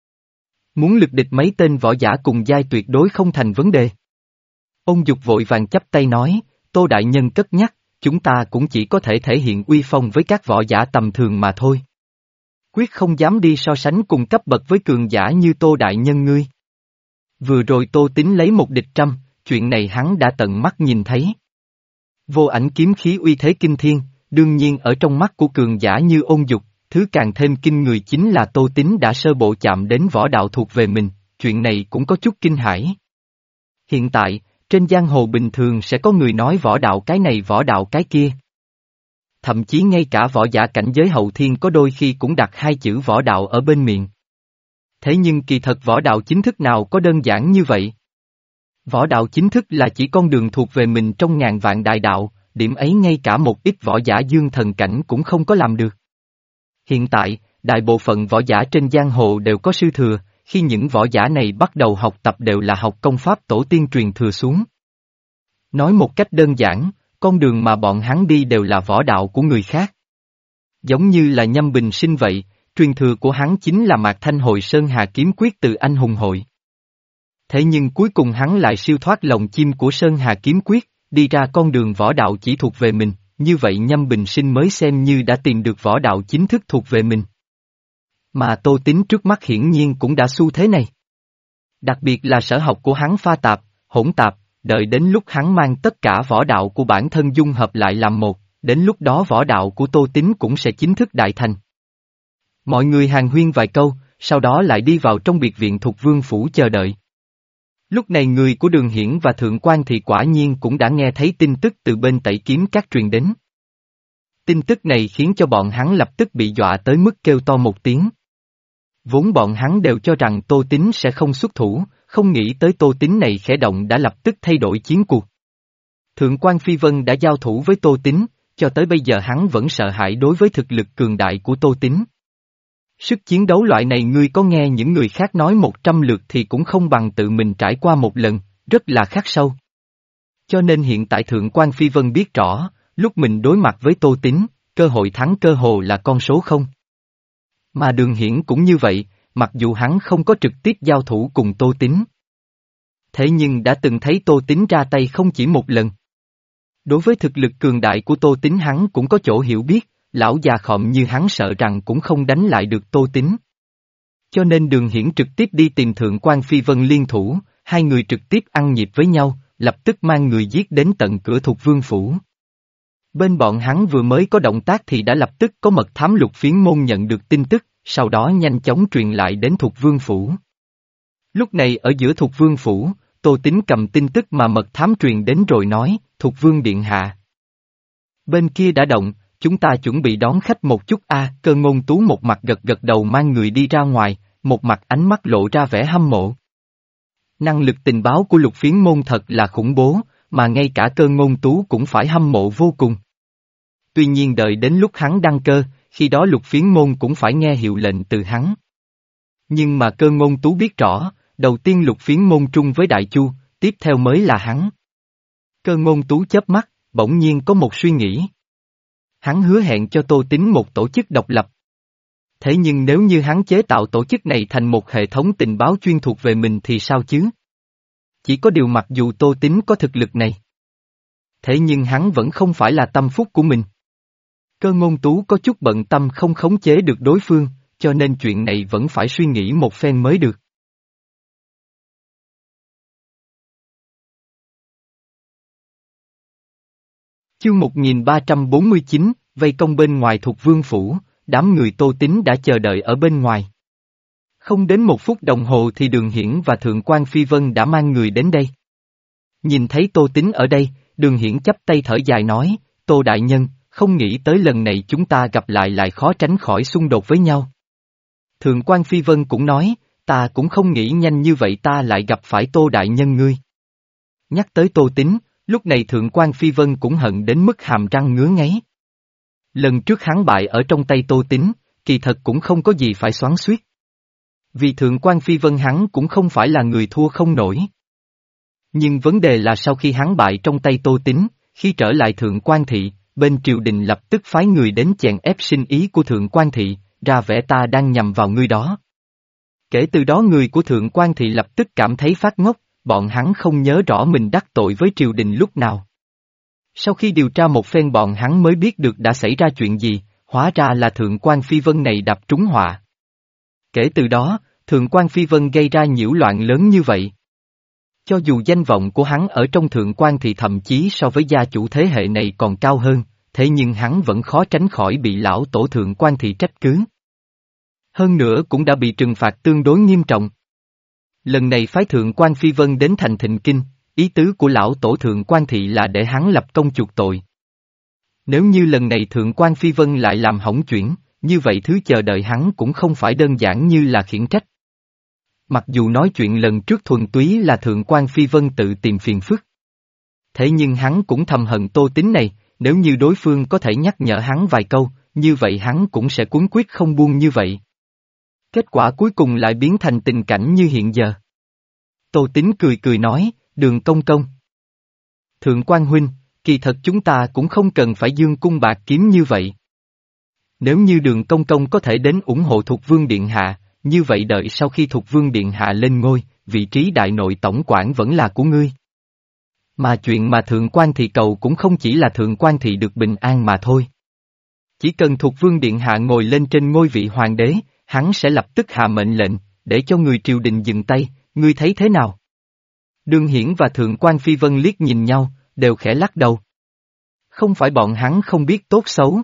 Muốn lực địch mấy tên võ giả cùng giai tuyệt đối không thành vấn đề. Ôn Dục vội vàng chắp tay nói, Tô Đại Nhân cất nhắc, chúng ta cũng chỉ có thể thể hiện uy phong với các võ giả tầm thường mà thôi. Quyết không dám đi so sánh cùng cấp bậc với cường giả như Tô Đại Nhân ngươi. Vừa rồi Tô Tính lấy một địch trăm, chuyện này hắn đã tận mắt nhìn thấy. Vô ảnh kiếm khí uy thế kinh thiên, đương nhiên ở trong mắt của cường giả như Ôn Dục, thứ càng thêm kinh người chính là Tô Tính đã sơ bộ chạm đến võ đạo thuộc về mình, chuyện này cũng có chút kinh hãi. Hiện tại, trên giang hồ bình thường sẽ có người nói võ đạo cái này võ đạo cái kia. Thậm chí ngay cả võ giả cảnh giới hậu thiên có đôi khi cũng đặt hai chữ võ đạo ở bên miệng. Thế nhưng kỳ thật võ đạo chính thức nào có đơn giản như vậy? Võ đạo chính thức là chỉ con đường thuộc về mình trong ngàn vạn đại đạo, điểm ấy ngay cả một ít võ giả dương thần cảnh cũng không có làm được. Hiện tại, đại bộ phận võ giả trên giang hồ đều có sư thừa, khi những võ giả này bắt đầu học tập đều là học công pháp tổ tiên truyền thừa xuống. Nói một cách đơn giản, con đường mà bọn hắn đi đều là võ đạo của người khác. Giống như là Nhâm Bình Sinh vậy, truyền thừa của hắn chính là Mạc Thanh Hội Sơn Hà Kiếm Quyết từ Anh Hùng Hội. Thế nhưng cuối cùng hắn lại siêu thoát lồng chim của Sơn Hà Kiếm Quyết, đi ra con đường võ đạo chỉ thuộc về mình, như vậy Nhâm Bình Sinh mới xem như đã tìm được võ đạo chính thức thuộc về mình. Mà Tô Tính trước mắt hiển nhiên cũng đã xu thế này. Đặc biệt là sở học của hắn pha tạp, hỗn tạp, đợi đến lúc hắn mang tất cả võ đạo của bản thân dung hợp lại làm một, đến lúc đó võ đạo của Tô Tính cũng sẽ chính thức đại thành. Mọi người hàn huyên vài câu, sau đó lại đi vào trong biệt viện Thục Vương Phủ chờ đợi. Lúc này người của Đường Hiển và Thượng Quan thì quả nhiên cũng đã nghe thấy tin tức từ bên Tẩy Kiếm Các truyền đến. Tin tức này khiến cho bọn hắn lập tức bị dọa tới mức kêu to một tiếng. Vốn bọn hắn đều cho rằng Tô Tính sẽ không xuất thủ, không nghĩ tới Tô Tính này khẽ động đã lập tức thay đổi chiến cuộc. Thượng Quan Phi Vân đã giao thủ với Tô Tính, cho tới bây giờ hắn vẫn sợ hãi đối với thực lực cường đại của Tô Tính. Sức chiến đấu loại này ngươi có nghe những người khác nói một trăm lượt thì cũng không bằng tự mình trải qua một lần, rất là khắc sâu. Cho nên hiện tại Thượng Quan Phi Vân biết rõ, lúc mình đối mặt với Tô Tính, cơ hội thắng cơ hồ là con số không. Mà Đường Hiển cũng như vậy, mặc dù hắn không có trực tiếp giao thủ cùng Tô Tính. Thế nhưng đã từng thấy Tô Tính ra tay không chỉ một lần. Đối với thực lực cường đại của Tô Tính hắn cũng có chỗ hiểu biết, lão già khọm như hắn sợ rằng cũng không đánh lại được Tô Tính. Cho nên Đường Hiển trực tiếp đi tìm Thượng Quan Phi Vân liên thủ, hai người trực tiếp ăn nhịp với nhau, lập tức mang người giết đến tận cửa Thục Vương Phủ. Bên bọn hắn vừa mới có động tác thì đã lập tức có mật thám Lục Phiến Môn nhận được tin tức, sau đó nhanh chóng truyền lại đến Thục Vương Phủ. Lúc này ở giữa Thục Vương Phủ, Tô Tính cầm tin tức mà mật thám truyền đến rồi nói, Thục Vương Điện Hạ. Bên kia đã động, chúng ta chuẩn bị đón khách một chút a. À, Cơ Ngôn Tú một mặt gật gật đầu mang người đi ra ngoài, một mặt ánh mắt lộ ra vẻ hâm mộ. Năng lực tình báo của Lục Phiến Môn thật là khủng bố, mà ngay cả Cơ Ngôn Tú cũng phải hâm mộ vô cùng. Tuy nhiên đợi đến lúc hắn đăng cơ, khi đó Lục Phiến Môn cũng phải nghe hiệu lệnh từ hắn. Nhưng mà Cơ Ngôn Tú biết rõ, đầu tiên Lục Phiến Môn trung với Đại Chu, tiếp theo mới là hắn. Cơ Ngôn Tú chớp mắt, bỗng nhiên có một suy nghĩ. Hắn hứa hẹn cho Tô Tín một tổ chức độc lập. Thế nhưng nếu như hắn chế tạo tổ chức này thành một hệ thống tình báo chuyên thuộc về mình thì sao chứ? Chỉ có điều mặc dù Tô Tín có thực lực này. Thế nhưng hắn vẫn không phải là tâm phúc của mình. Cơ Ngôn Tú có chút bận tâm không khống chế được đối phương, cho nên chuyện này vẫn phải suy nghĩ một phen mới được. Chương một nghìn ba trăm bốn mươi chín, vây công bên ngoài Thục Vương Phủ, đám người Tô Tín đã chờ đợi ở bên ngoài. Không đến một phút đồng hồ thì Đường Hiển và Thượng quan Phi Vân đã mang người đến đây. Nhìn thấy Tô Tín ở đây, Đường Hiển chắp tay thở dài nói, Tô Đại Nhân, không nghĩ tới lần này chúng ta gặp lại lại khó tránh khỏi xung đột với nhau. Thượng quan Phi Vân cũng nói, ta cũng không nghĩ nhanh như vậy ta lại gặp phải Tô Đại Nhân ngươi. Nhắc tới Tô Tín, lúc này Thượng quan Phi Vân cũng hận đến mức hàm răng ngứa ngáy. Lần trước hắn bại ở trong tay Tô Tín, kỳ thật cũng không có gì phải xoắn xuýt. Vì Thượng quan Phi Vân hắn cũng không phải là người thua không nổi. Nhưng vấn đề là sau khi hắn bại trong tay Tô Tín, khi trở lại Thượng quan Thị, bên triều đình lập tức phái người đến chèn ép sinh ý của Thượng quan Thị, ra vẻ ta đang nhằm vào ngươi đó. Kể từ đó người của Thượng quan Thị lập tức cảm thấy phát ngốc, bọn hắn không nhớ rõ mình đắc tội với triều đình lúc nào. Sau khi điều tra một phen bọn hắn mới biết được đã xảy ra chuyện gì, hóa ra là Thượng quan Phi Vân này đạp trúng họa. Kể từ đó, Thượng quan Phi Vân gây ra nhiễu loạn lớn như vậy. Cho dù danh vọng của hắn ở trong Thượng quan thì thậm chí so với gia chủ thế hệ này còn cao hơn, thế nhưng hắn vẫn khó tránh khỏi bị lão tổ Thượng quan Thị trách cứ. Hơn nữa cũng đã bị trừng phạt tương đối nghiêm trọng. Lần này phái Thượng quan Phi Vân đến thành Thịnh Kinh, ý tứ của lão tổ Thượng quan Thị là để hắn lập công chuộc tội. Nếu như lần này Thượng quan Phi Vân lại làm hỏng chuyện, như vậy thứ chờ đợi hắn cũng không phải đơn giản như là khiển trách. Mặc dù nói chuyện lần trước thuần túy là Thượng quan Phi Vân tự tìm phiền phức. Thế nhưng hắn cũng thầm hận Tô Tín này, nếu như đối phương có thể nhắc nhở hắn vài câu, như vậy hắn cũng sẽ cuốn quyết không buông như vậy. Kết quả cuối cùng lại biến thành tình cảnh như hiện giờ. Tô Tín cười cười nói, Đường công công. Thượng quan huynh, kỳ thật chúng ta cũng không cần phải dương cung bạc kiếm như vậy. Nếu như Đường công công có thể đến ủng hộ Thục Vương Điện Hạ, như vậy đợi sau khi Thục Vương Điện Hạ lên ngôi, vị trí đại nội tổng quản vẫn là của ngươi. Mà chuyện mà Thượng quan Thị cầu cũng không chỉ là Thượng quan Thị được bình an mà thôi. Chỉ cần Thục Vương Điện Hạ ngồi lên trên ngôi vị hoàng đế, hắn sẽ lập tức hạ mệnh lệnh, để cho người triều đình dừng tay, ngươi thấy thế nào? Đường Hiển và Thượng quan Phi Vân liếc nhìn nhau, đều khẽ lắc đầu. Không phải bọn hắn không biết tốt xấu,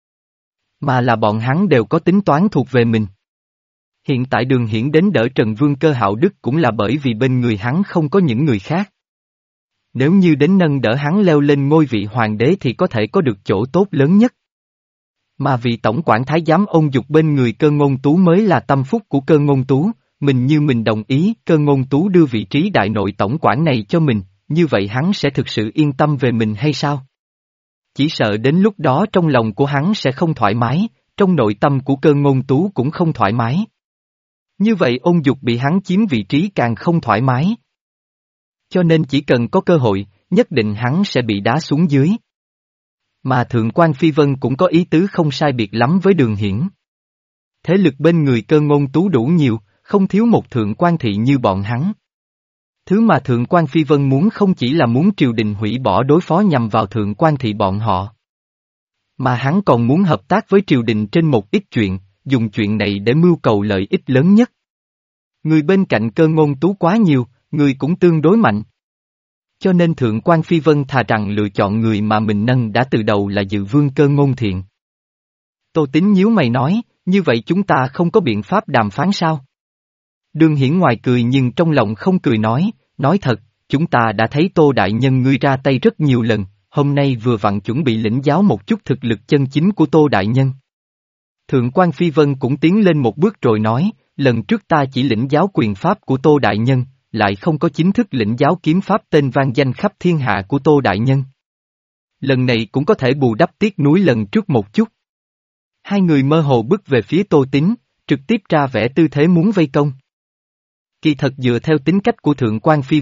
mà là bọn hắn đều có tính toán thuộc về mình. Hiện tại Đường Hiển đến đỡ Trần Vương Cơ Hạo Đức cũng là bởi vì bên người hắn không có những người khác. Nếu như đến nâng đỡ hắn leo lên ngôi vị hoàng đế thì có thể có được chỗ tốt lớn nhất. Mà vì tổng quản thái giám ôn dục bên người Cơ Ngôn Tú mới là tâm phúc của Cơ Ngôn Tú, mình như mình đồng ý Cơ Ngôn Tú đưa vị trí đại nội tổng quản này cho mình, như vậy hắn sẽ thực sự yên tâm về mình hay sao? Chỉ sợ đến lúc đó trong lòng của hắn sẽ không thoải mái, trong nội tâm của Cơ Ngôn Tú cũng không thoải mái. Như vậy ôn dục bị hắn chiếm vị trí càng không thoải mái. Cho nên chỉ cần có cơ hội, nhất định hắn sẽ bị đá xuống dưới. Mà Thượng quan Phi Vân cũng có ý tứ không sai biệt lắm với Đường Hiển. Thế lực bên người Cơ Ngôn Tú đủ nhiều, không thiếu một Thượng quan Thị như bọn hắn. Thứ mà Thượng quan Phi Vân muốn không chỉ là muốn triều đình hủy bỏ đối phó nhằm vào Thượng quan Thị bọn họ. Mà hắn còn muốn hợp tác với triều đình trên một ít chuyện, dùng chuyện này để mưu cầu lợi ích lớn nhất. Người bên cạnh Cơ Ngôn Tú quá nhiều, người cũng tương đối mạnh. Cho nên Thượng quan Phi Vân thà rằng lựa chọn người mà mình nâng đã từ đầu là Dự Vương Cơ Ngôn Thiện. Tô Tín nhíu mày nói, như vậy chúng ta không có biện pháp đàm phán sao? Đường Hiển ngoài cười nhưng trong lòng không cười nói, nói thật, chúng ta đã thấy Tô Đại Nhân ngươi ra tay rất nhiều lần, hôm nay vừa vặn chuẩn bị lĩnh giáo một chút thực lực chân chính của Tô Đại Nhân. Thượng quan Phi Vân cũng tiến lên một bước rồi nói, lần trước ta chỉ lĩnh giáo quyền pháp của Tô Đại Nhân, lại không có chính thức lĩnh giáo kiếm pháp tên vang danh khắp thiên hạ của Tô Đại Nhân. Lần này cũng có thể bù đắp tiếc núi lần trước một chút. Hai người mơ hồ bước về phía Tô Tín, trực tiếp ra vẻ tư thế muốn vây công. Kỳ thật dựa theo tính cách của Thượng quan Phi Vân,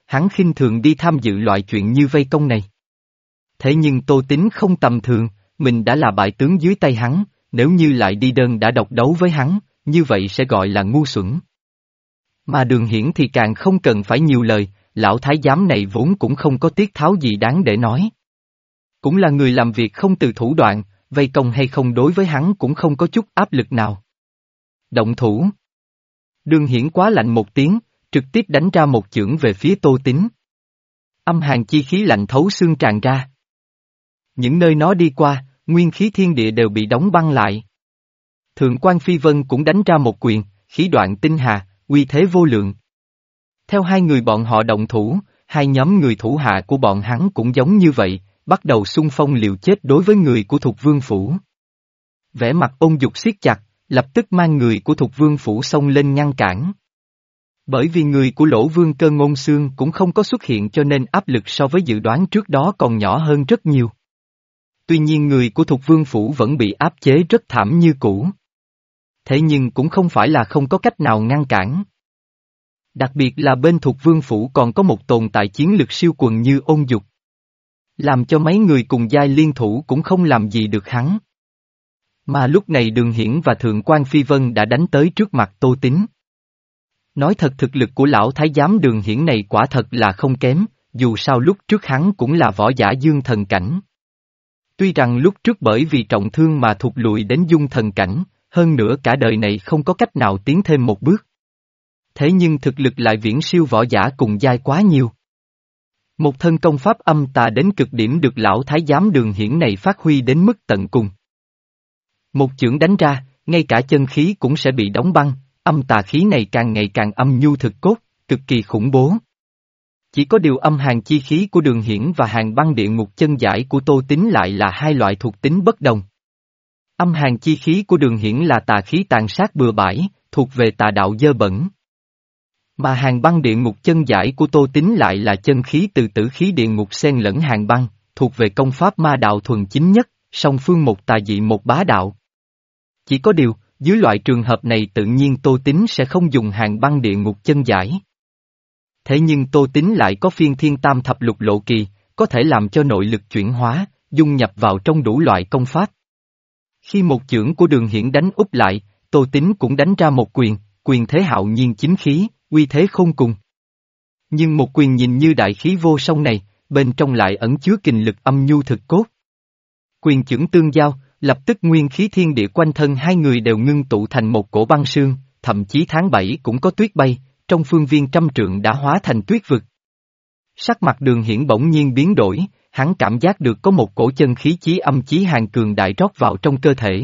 hắn khinh thường đi tham dự loại chuyện như vây công này. Thế nhưng Tô Tín không tầm thường, mình đã là bại tướng dưới tay hắn, nếu như lại đi đơn đã độc đấu với hắn, như vậy sẽ gọi là ngu xuẩn. Mà Đường Hiển thì càng không cần phải nhiều lời, lão thái giám này vốn cũng không có tiết tháo gì đáng để nói. Cũng là người làm việc không từ thủ đoạn, vây công hay không đối với hắn cũng không có chút áp lực nào. Động thủ. Đường Hiển quá lạnh một tiếng, trực tiếp đánh ra một chưởng về phía Tô Tín. Âm hàn chi khí lạnh thấu xương tràn ra. Những nơi nó đi qua, nguyên khí thiên địa đều bị đóng băng lại. Thượng quan Phi Vân cũng đánh ra một quyền, khí đoạn tinh hà, uy thế vô lượng. Theo hai người bọn họ động thủ, hai nhóm người thủ hạ của bọn hắn cũng giống như vậy, bắt đầu xung phong liều chết đối với người của Thục Vương Phủ. Vẻ mặt ôn dục siết chặt, lập tức mang người của Thục Vương Phủ xông lên ngăn cản. Bởi vì người của Lỗ Vương Cơ Ngôn Xương cũng không có xuất hiện cho nên áp lực so với dự đoán trước đó còn nhỏ hơn rất nhiều. Tuy nhiên người của Thục Vương Phủ vẫn bị áp chế rất thảm như cũ. Thế nhưng cũng không phải là không có cách nào ngăn cản. Đặc biệt là bên Thục Vương Phủ còn có một tồn tại chiến lực siêu quần như Ôn Dục. Làm cho mấy người cùng giai liên thủ cũng không làm gì được hắn. Mà lúc này Đường Hiển và Thượng quan Phi Vân đã đánh tới trước mặt Tô Tín. Nói thật thực lực của lão thái giám Đường Hiển này quả thật là không kém, dù sao lúc trước hắn cũng là võ giả dương thần cảnh. Tuy rằng lúc trước bởi vì trọng thương mà thụt lùi đến dung thần cảnh, hơn nữa cả đời này không có cách nào tiến thêm một bước. Thế nhưng thực lực lại viễn siêu võ giả cùng giai quá nhiều. Một thân công pháp âm tà đến cực điểm được lão thái giám Đường Hiển này phát huy đến mức tận cùng. Một chưởng đánh ra, ngay cả chân khí cũng sẽ bị đóng băng, âm tà khí này càng ngày càng âm nhu thực cốt, cực kỳ khủng bố. Chỉ có điều âm hàn chi khí của Đường Hiển và hàn băng địa ngục chân giải của Tô Tín lại là hai loại thuộc tính bất đồng. Âm hàn chi khí của Đường Hiển là tà khí tàn sát bừa bãi, thuộc về tà đạo dơ bẩn. Mà hàn băng địa ngục chân giải của Tô Tín lại là chân khí từ tử khí địa ngục xen lẫn hàn băng, thuộc về công pháp ma đạo thuần chính nhất, song phương một tà dị một bá đạo. Chỉ có điều, dưới loại trường hợp này tự nhiên Tô Tín sẽ không dùng hàn băng địa ngục chân giải. Thế nhưng Tô Tín lại có phiên thiên tam thập lục lộ kỳ, có thể làm cho nội lực chuyển hóa, dung nhập vào trong đủ loại công pháp. Khi một chưởng của Đường Hiển đánh úp lại, Tô Tín cũng đánh ra một quyền, quyền thế hạo nhiên chính khí, uy thế khôn cùng. Nhưng một quyền nhìn như đại khí vô song này, bên trong lại ẩn chứa kình lực âm nhu thực cốt. Quyền chưởng tương giao, lập tức nguyên khí thiên địa quanh thân hai người đều ngưng tụ thành một cổ băng sương, thậm chí tháng bảy cũng có tuyết bay, trong phương viên trăm trượng đã hóa thành tuyết vực. Sắc mặt Đường Hiển bỗng nhiên biến đổi, hắn cảm giác được có một cổ chân khí chí âm chí hàn cường đại rót vào trong cơ thể.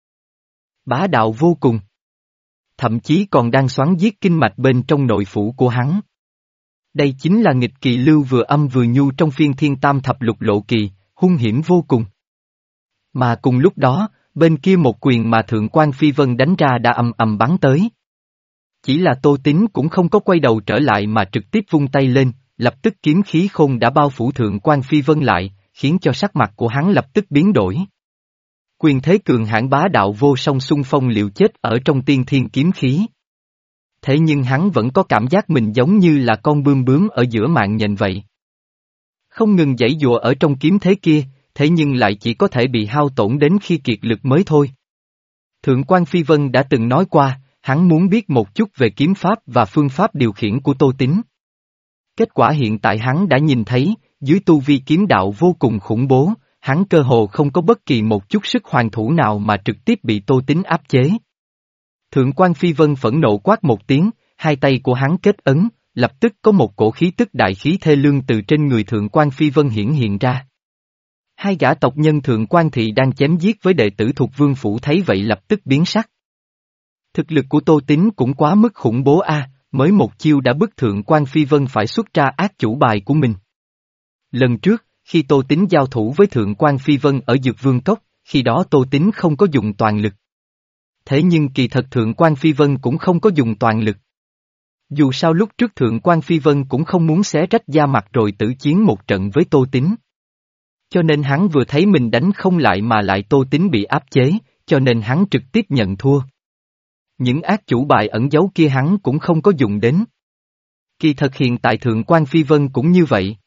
Bá đạo vô cùng. Thậm chí còn đang xoắn giết kinh mạch bên trong nội phủ của hắn. Đây chính là nghịch kỳ lưu vừa âm vừa nhu trong phiên thiên tam thập lục lộ kỳ, hung hiểm vô cùng. Mà cùng lúc đó, bên kia một quyền mà Thượng quan Phi Vân đánh ra đã ầm ầm bắn tới. Chỉ là Tô Tín cũng không có quay đầu trở lại mà trực tiếp vung tay lên, lập tức kiếm khí khôn đã bao phủ Thượng quan Phi Vân lại, khiến cho sắc mặt của hắn lập tức biến đổi. Quyền thế cường hãn bá đạo vô song xung phong liều chết ở trong tiên thiên kiếm khí. Thế nhưng hắn vẫn có cảm giác mình giống như là con bươm bướm ở giữa mạng nhện vậy. Không ngừng giãy giụa ở trong kiếm thế kia, thế nhưng lại chỉ có thể bị hao tổn đến khi kiệt lực mới thôi. Thượng quan Phi Vân đã từng nói qua, hắn muốn biết một chút về kiếm pháp và phương pháp điều khiển của Tô Tín. Kết quả hiện tại hắn đã nhìn thấy, dưới tu vi kiếm đạo vô cùng khủng bố, hắn cơ hồ không có bất kỳ một chút sức hoàn thủ nào mà trực tiếp bị Tô Tín áp chế. Thượng quan Phi Vân phẫn nộ quát một tiếng, hai tay của hắn kết ấn, lập tức có một cổ khí tức đại khí thê lương từ trên người Thượng quan Phi Vân hiển hiện ra. Hai gã tộc nhân Thượng quan thị đang chém giết với đệ tử thuộc Vương Phủ thấy vậy lập tức biến sắc. Thực lực của Tô Tín cũng quá mức khủng bố a, mới một chiêu đã bức Thượng quan Phi Vân phải xuất ra ác chủ bài của mình. Lần trước, khi Tô Tín giao thủ với Thượng quan Phi Vân ở Dược Vương Cốc, khi đó Tô Tín không có dùng toàn lực. Thế nhưng kỳ thật Thượng quan Phi Vân cũng không có dùng toàn lực. Dù sao lúc trước Thượng quan Phi Vân cũng không muốn xé rách da mặt rồi tử chiến một trận với Tô Tín. Cho nên hắn vừa thấy mình đánh không lại mà lại Tô Tín bị áp chế, cho nên hắn trực tiếp nhận thua. Những ác chủ bài ẩn giấu kia hắn cũng không có dùng đến. Kỳ thật hiện tại Thượng quan Phi Vân cũng như vậy.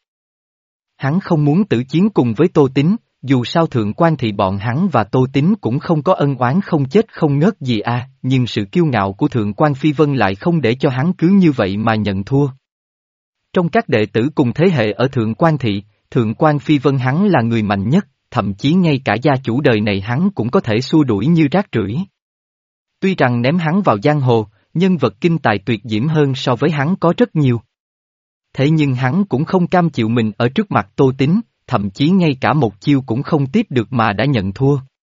Hắn không muốn tử chiến cùng với Tô Tín, dù sao Thượng quan thì bọn hắn và Tô Tín cũng không có ân oán không chết không ngớt gì à, nhưng sự kiêu ngạo của Thượng quan Phi Vân lại không để cho hắn cứ như vậy mà nhận thua. Trong các đệ tử cùng thế hệ ở Thượng quan thị, Thượng quan Phi Vân hắn là người mạnh nhất, thậm chí ngay cả gia chủ đời này hắn cũng có thể xua đuổi như rác rưởi. Tuy rằng ném hắn vào giang hồ, nhân vật kinh tài tuyệt diễm hơn so với hắn có rất nhiều. Thế nhưng hắn cũng không cam chịu mình ở trước mặt Tô Tín, thậm chí ngay cả một chiêu cũng không tiếp được mà đã nhận thua.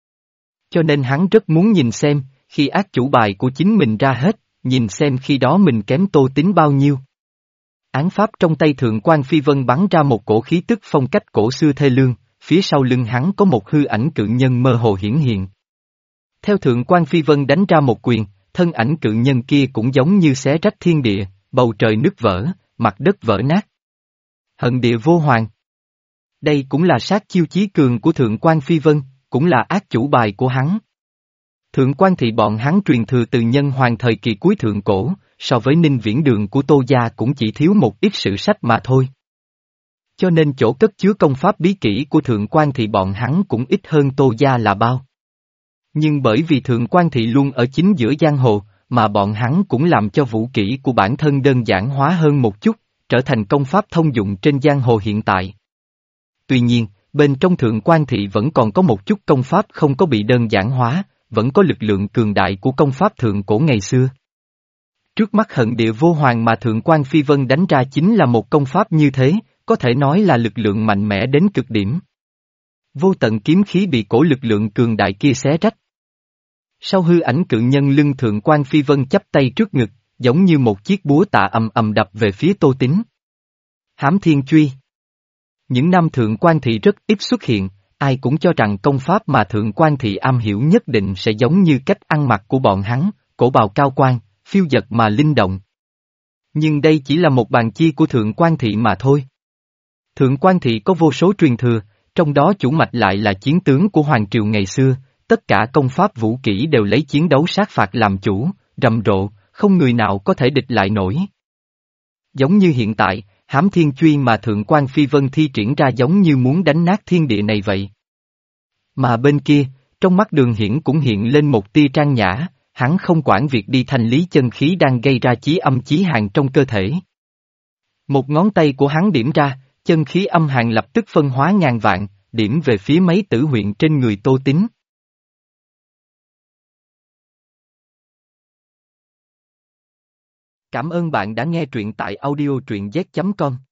Cho nên hắn rất muốn nhìn xem, khi ác chủ bài của chính mình ra hết, nhìn xem khi đó mình kém Tô Tín bao nhiêu. Án pháp trong tay Thượng quan Phi Vân bắn ra một cổ khí tức phong cách cổ xưa thê lương, phía sau lưng hắn có một hư ảnh cự nhân mơ hồ hiển hiện. Theo Thượng quan Phi Vân đánh ra một quyền, thân ảnh cự nhân kia cũng giống như xé rách thiên địa, bầu trời nứt vỡ, mặt đất vỡ nát. Hận địa vô hoàng. Đây cũng là sát chiêu chí cường của Thượng quan Phi Vân, cũng là ác chủ bài của hắn. Thượng quan thị bọn hắn truyền thừa từ nhân hoàng thời kỳ cuối thượng cổ, so với Ninh Viễn Đường của Tô Gia cũng chỉ thiếu một ít sử sách mà thôi. Cho nên chỗ cất chứa công pháp bí kỹ của Thượng quan thị bọn hắn cũng ít hơn Tô Gia là bao. Nhưng bởi vì Thượng quan thị luôn ở chính giữa giang hồ, mà bọn hắn cũng làm cho vũ kỹ của bản thân đơn giản hóa hơn một chút, trở thành công pháp thông dụng trên giang hồ hiện tại. Tuy nhiên, bên trong Thượng quan thị vẫn còn có một chút công pháp không có bị đơn giản hóa, vẫn có lực lượng cường đại của công pháp thượng cổ ngày xưa. Trước mắt hận địa vô hoàng mà Thượng quan Phi Vân đánh ra chính là một công pháp như thế, có thể nói là lực lượng mạnh mẽ đến cực điểm. Vô tận kiếm khí bị cổ lực lượng cường đại kia xé rách. Sau hư ảnh cự nhân lưng Thượng quan Phi Vân chắp tay trước ngực, giống như một chiếc búa tạ ầm ầm đập về phía Tô Tín. Hám Thiên Truy. Những năm Thượng quan thị rất ít xuất hiện, ai cũng cho rằng công pháp mà Thượng quan thị am hiểu nhất định sẽ giống như cách ăn mặc của bọn hắn, cổ bào cao quan, phiêu dật mà linh động. Nhưng đây chỉ là một bàn chi của Thượng quan thị mà thôi. Thượng quan thị có vô số truyền thừa, trong đó chủ mạch lại là chiến tướng của Hoàng Triều ngày xưa, tất cả công pháp vũ kỹ đều lấy chiến đấu sát phạt làm chủ, rầm rộ, không người nào có thể địch lại nổi. Giống như hiện tại, Hám Thiên Truy mà Thượng quan Phi Vân thi triển ra giống như muốn đánh nát thiên địa này vậy. Mà bên kia, trong mắt Đường Hiển cũng hiện lên một tia trang nhã, hắn không quản việc đi thanh lý chân khí đang gây ra chí âm chí hàn trong cơ thể. Một ngón tay của hắn điểm ra, chân khí âm hàn lập tức phân hóa ngàn vạn, điểm về phía mấy tử huyện trên người Tô Tín. Cảm ơn bạn đã nghe truyện tại audio truyện z chấm com.